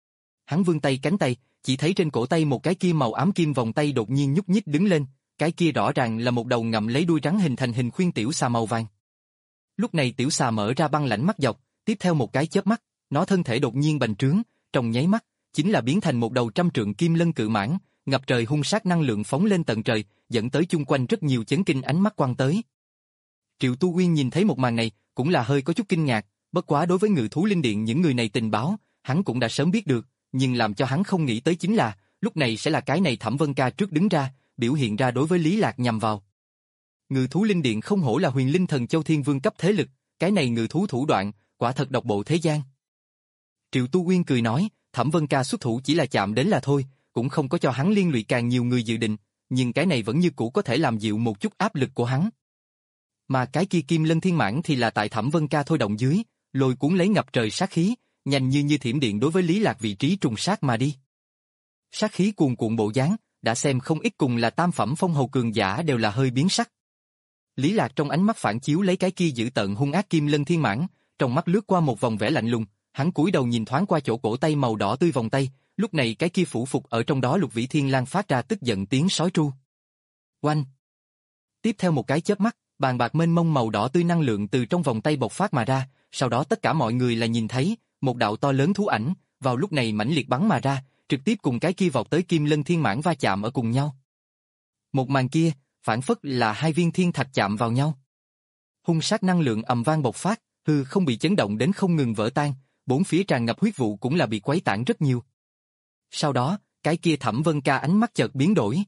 Hắn vươn tay cánh tay, chỉ thấy trên cổ tay một cái kim màu ám kim vòng tay đột nhiên nhúc nhích đứng lên, cái kia rõ ràng là một đầu ngậm lấy đuôi rắn hình thành hình khuyên tiểu xà màu vàng. Lúc này tiểu xà mở ra băng lãnh mắt dọc, tiếp theo một cái chớp mắt, nó thân thể đột nhiên bành trướng, trong nháy mắt, chính là biến thành một đầu trăm trượng kim lân cự mãng, ngập trời hung sát năng lượng phóng lên tận trời, dẫn tới chung quanh rất nhiều chấn kinh ánh mắt quan tới. Triệu Tu Uyên nhìn thấy một màn này, cũng là hơi có chút kinh ngạc, bất quá đối với Ngự Thú Linh Điện những người này tình báo, hắn cũng đã sớm biết được, nhưng làm cho hắn không nghĩ tới chính là, lúc này sẽ là cái này Thẩm Vân Ca trước đứng ra, biểu hiện ra đối với Lý Lạc nhằm vào. Ngự Thú Linh Điện không hổ là Huyền Linh Thần Châu Thiên Vương cấp thế lực, cái này ngự thú thủ đoạn, quả thật độc bộ thế gian. Triệu Tu Uyên cười nói, Thẩm Vân Ca xuất thủ chỉ là chạm đến là thôi, cũng không có cho hắn liên lụy càng nhiều người dự định, nhưng cái này vẫn như cũ có thể làm dịu một chút áp lực của hắn. Mà cái kia Kim Lân Thiên Mãn thì là tại Thẩm Vân Ca thôi động dưới, lôi cuốn lấy ngập trời sát khí, nhanh như như thiểm điện đối với Lý Lạc vị trí trùng sát mà đi. Sát khí cuồn cuộn bộ dáng, đã xem không ít cùng là tam phẩm phong hầu cường giả đều là hơi biến sắc. Lý Lạc trong ánh mắt phản chiếu lấy cái kia dữ tợn hung ác Kim Lân Thiên Mãn, trong mắt lướt qua một vòng vẻ lạnh lùng, hắn cúi đầu nhìn thoáng qua chỗ cổ tay màu đỏ tươi vòng tay, lúc này cái kia phủ phục ở trong đó Lục Vĩ Thiên Lang phát ra tức giận tiếng sói tru. Oanh! Tiếp theo một cái chớp mắt, bàn bạc mênh mông màu đỏ tươi năng lượng từ trong vòng tay bộc phát mà ra, sau đó tất cả mọi người là nhìn thấy một đạo to lớn thú ảnh, vào lúc này mãnh liệt bắn mà ra, trực tiếp cùng cái kia vọt tới Kim Lân Thiên Mãn va chạm ở cùng nhau. Một màn kia, phản phất là hai viên thiên thạch chạm vào nhau. Hung sát năng lượng ầm vang bộc phát, hư không bị chấn động đến không ngừng vỡ tan, bốn phía tràn ngập huyết vụ cũng là bị quấy tản rất nhiều. Sau đó, cái kia Thẩm Vân Ca ánh mắt chợt biến đổi.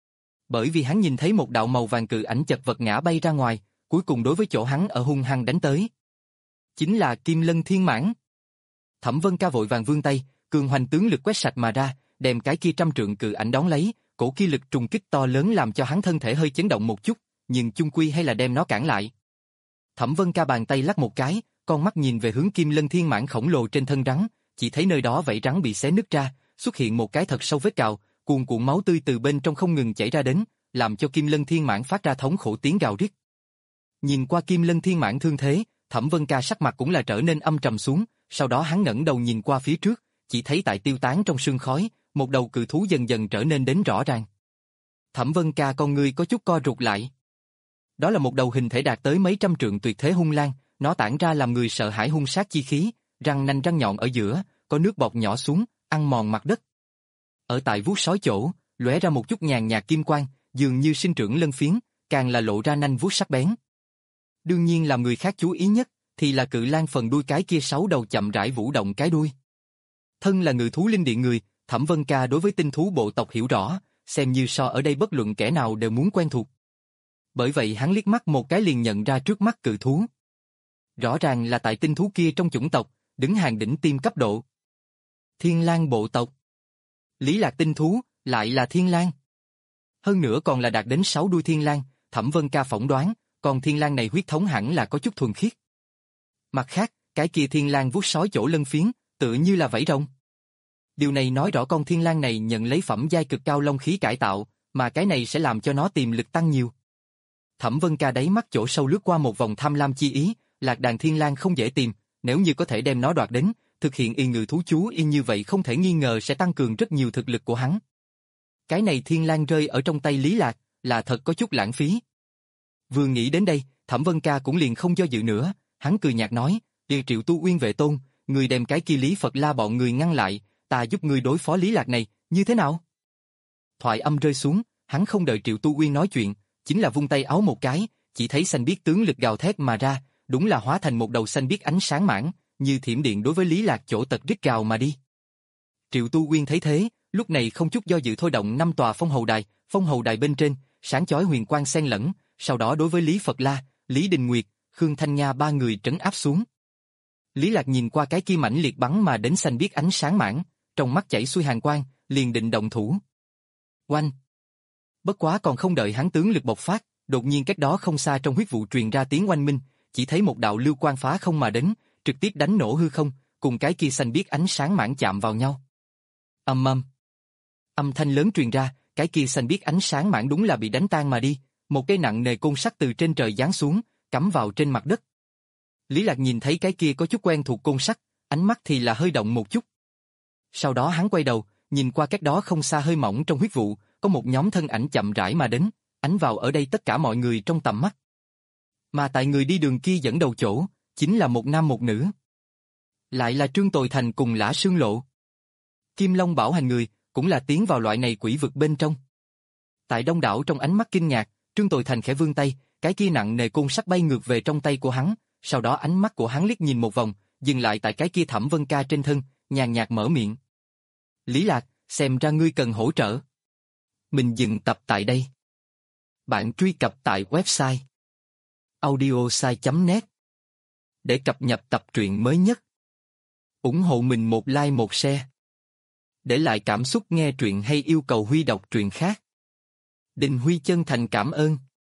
Bởi vì hắn nhìn thấy một đạo màu vàng cự ảnh chật vật ngã bay ra ngoài, cuối cùng đối với chỗ hắn ở hung hăng đánh tới. Chính là Kim Lân Thiên Mãn. Thẩm Vân Ca vội vàng vươn tay, cường hoành tướng lực quét sạch mà ra, đem cái kia trăm trượng cự ảnh đón lấy, cổ kia lực trùng kích to lớn làm cho hắn thân thể hơi chấn động một chút, nhưng chung quy hay là đem nó cản lại. Thẩm Vân Ca bàn tay lắc một cái, con mắt nhìn về hướng Kim Lân Thiên Mãn khổng lồ trên thân rắn, chỉ thấy nơi đó vảy rắn bị xé nứt ra, xuất hiện một cái thật sâu vết cào, cuồn cuộn máu tươi từ bên trong không ngừng chảy ra đến, làm cho Kim Lân Thiên Mãn phát ra thống khổ tiếng gào rít. Nhìn qua Kim Lân Thiên Mãn thương thế, Thẩm Vân Ca sắc mặt cũng là trở nên âm trầm xuống, sau đó hắn ngẩng đầu nhìn qua phía trước, chỉ thấy tại tiêu tán trong sương khói, một đầu cự thú dần dần trở nên đến rõ ràng. Thẩm Vân Ca con ngươi có chút co rụt lại. Đó là một đầu hình thể đạt tới mấy trăm trượng tuyệt thế hung lang, nó tản ra làm người sợ hãi hung sát chi khí, răng nanh răng nhọn ở giữa, có nước bọt nhỏ xuống, ăn mòn mặt đất. Ở tại vuốt sói chỗ, lóe ra một chút nhàn nhạt kim quang, dường như sinh trưởng lân phiến, càng là lộ ra nanh vuốt sắc bén. Đương nhiên làm người khác chú ý nhất, thì là cự lang phần đuôi cái kia sáu đầu chậm rãi vũ động cái đuôi. Thân là ngự thú linh điện người, Thẩm Vân Ca đối với tinh thú bộ tộc hiểu rõ, xem như so ở đây bất luận kẻ nào đều muốn quen thuộc. Bởi vậy hắn liếc mắt một cái liền nhận ra trước mắt cự thú. Rõ ràng là tại tinh thú kia trong chủng tộc, đứng hàng đỉnh tiêm cấp độ. Thiên lang bộ tộc. Lý Lạc tinh thú, lại là thiên lang. Hơn nữa còn là đạt đến sáu đuôi thiên lang, Thẩm Vân Ca phỏng đoán, còn thiên lang này huyết thống hẳn là có chút thuần khiết. Mặt khác, cái kia thiên lang vuốt sói chỗ lân phiến, tựa như là vảy rồng. Điều này nói rõ con thiên lang này nhận lấy phẩm giai cực cao long khí cải tạo, mà cái này sẽ làm cho nó tiềm lực tăng nhiều. Thẩm Vân Ca đáy mắt chỗ sâu lướt qua một vòng tham lam chi ý, lạc đàn thiên lang không dễ tìm, nếu như có thể đem nó đoạt đến, thực hiện y ngự thú chú y như vậy không thể nghi ngờ sẽ tăng cường rất nhiều thực lực của hắn. Cái này thiên lang rơi ở trong tay Lý Lạc, là thật có chút lãng phí. Vừa nghĩ đến đây, Thẩm Vân Ca cũng liền không do dự nữa, hắn cười nhạt nói, "Địa Triệu Tu Uyên vệ tôn, người đem cái kia Lý Phật La bọn người ngăn lại, ta giúp người đối phó Lý Lạc này, như thế nào?" Thoại âm rơi xuống, hắn không đợi Triệu Tu Uyên nói chuyện, chính là vung tay áo một cái, chỉ thấy xanh biếc tướng lực gào thét mà ra, đúng là hóa thành một đầu xanh biếc ánh sáng mãn, như thiểm điện đối với Lý Lạc chỗ tật rít gào mà đi. Triệu Tu Uyên thấy thế, lúc này không chút do dự thôi động năm tòa phong hầu đài, phong hầu đài bên trên, sáng chói huyền quang xen lẫn, sau đó đối với Lý Phật La, Lý Đình Nguyệt, Khương Thanh Nha ba người trấn áp xuống. Lý Lạc nhìn qua cái kia mãnh liệt bắn mà đến xanh biếc ánh sáng mãn, trong mắt chảy xuôi hàn quang, liền định động thủ. Oanh! Bất quá còn không đợi hắn tướng lực bộc phát, đột nhiên cách đó không xa trong huyết vụ truyền ra tiếng oanh minh, chỉ thấy một đạo lưu quang phá không mà đến, trực tiếp đánh nổ hư không, cùng cái kia xanh biếc ánh sáng mãn chạm vào nhau. Ầm ầm. Âm thanh lớn truyền ra, cái kia xanh biếc ánh sáng mãn đúng là bị đánh tan mà đi, một cái nặng nề côn sắt từ trên trời giáng xuống, cắm vào trên mặt đất. Lý Lạc nhìn thấy cái kia có chút quen thuộc côn sắt, ánh mắt thì là hơi động một chút. Sau đó hắn quay đầu, nhìn qua cách đó không xa hơi mỏng trong huyết vụ, có một nhóm thân ảnh chậm rãi mà đến, ánh vào ở đây tất cả mọi người trong tầm mắt. Mà tại người đi đường kia dẫn đầu chỗ, chính là một nam một nữ. Lại là Trương Tồi Thành cùng Lã Sương Lộ. Kim Long bảo hành người, cũng là tiến vào loại này quỷ vực bên trong. Tại đông đảo trong ánh mắt kinh ngạc, Trương Tồi Thành khẽ vươn tay, cái kia nặng nề côn sắt bay ngược về trong tay của hắn, sau đó ánh mắt của hắn liếc nhìn một vòng, dừng lại tại cái kia Thẩm Vân Ca trên thân, nhàn nhạt mở miệng. Lý Lạc, xem ra ngươi cần hỗ trợ. Mình dừng tập tại đây. Bạn truy cập tại website audiosai chấm net để cập nhật tập truyện mới nhất. Ủng hộ mình một like một share. Để lại cảm xúc nghe truyện hay yêu cầu Huy đọc truyện khác. Đình Huy chân thành cảm ơn.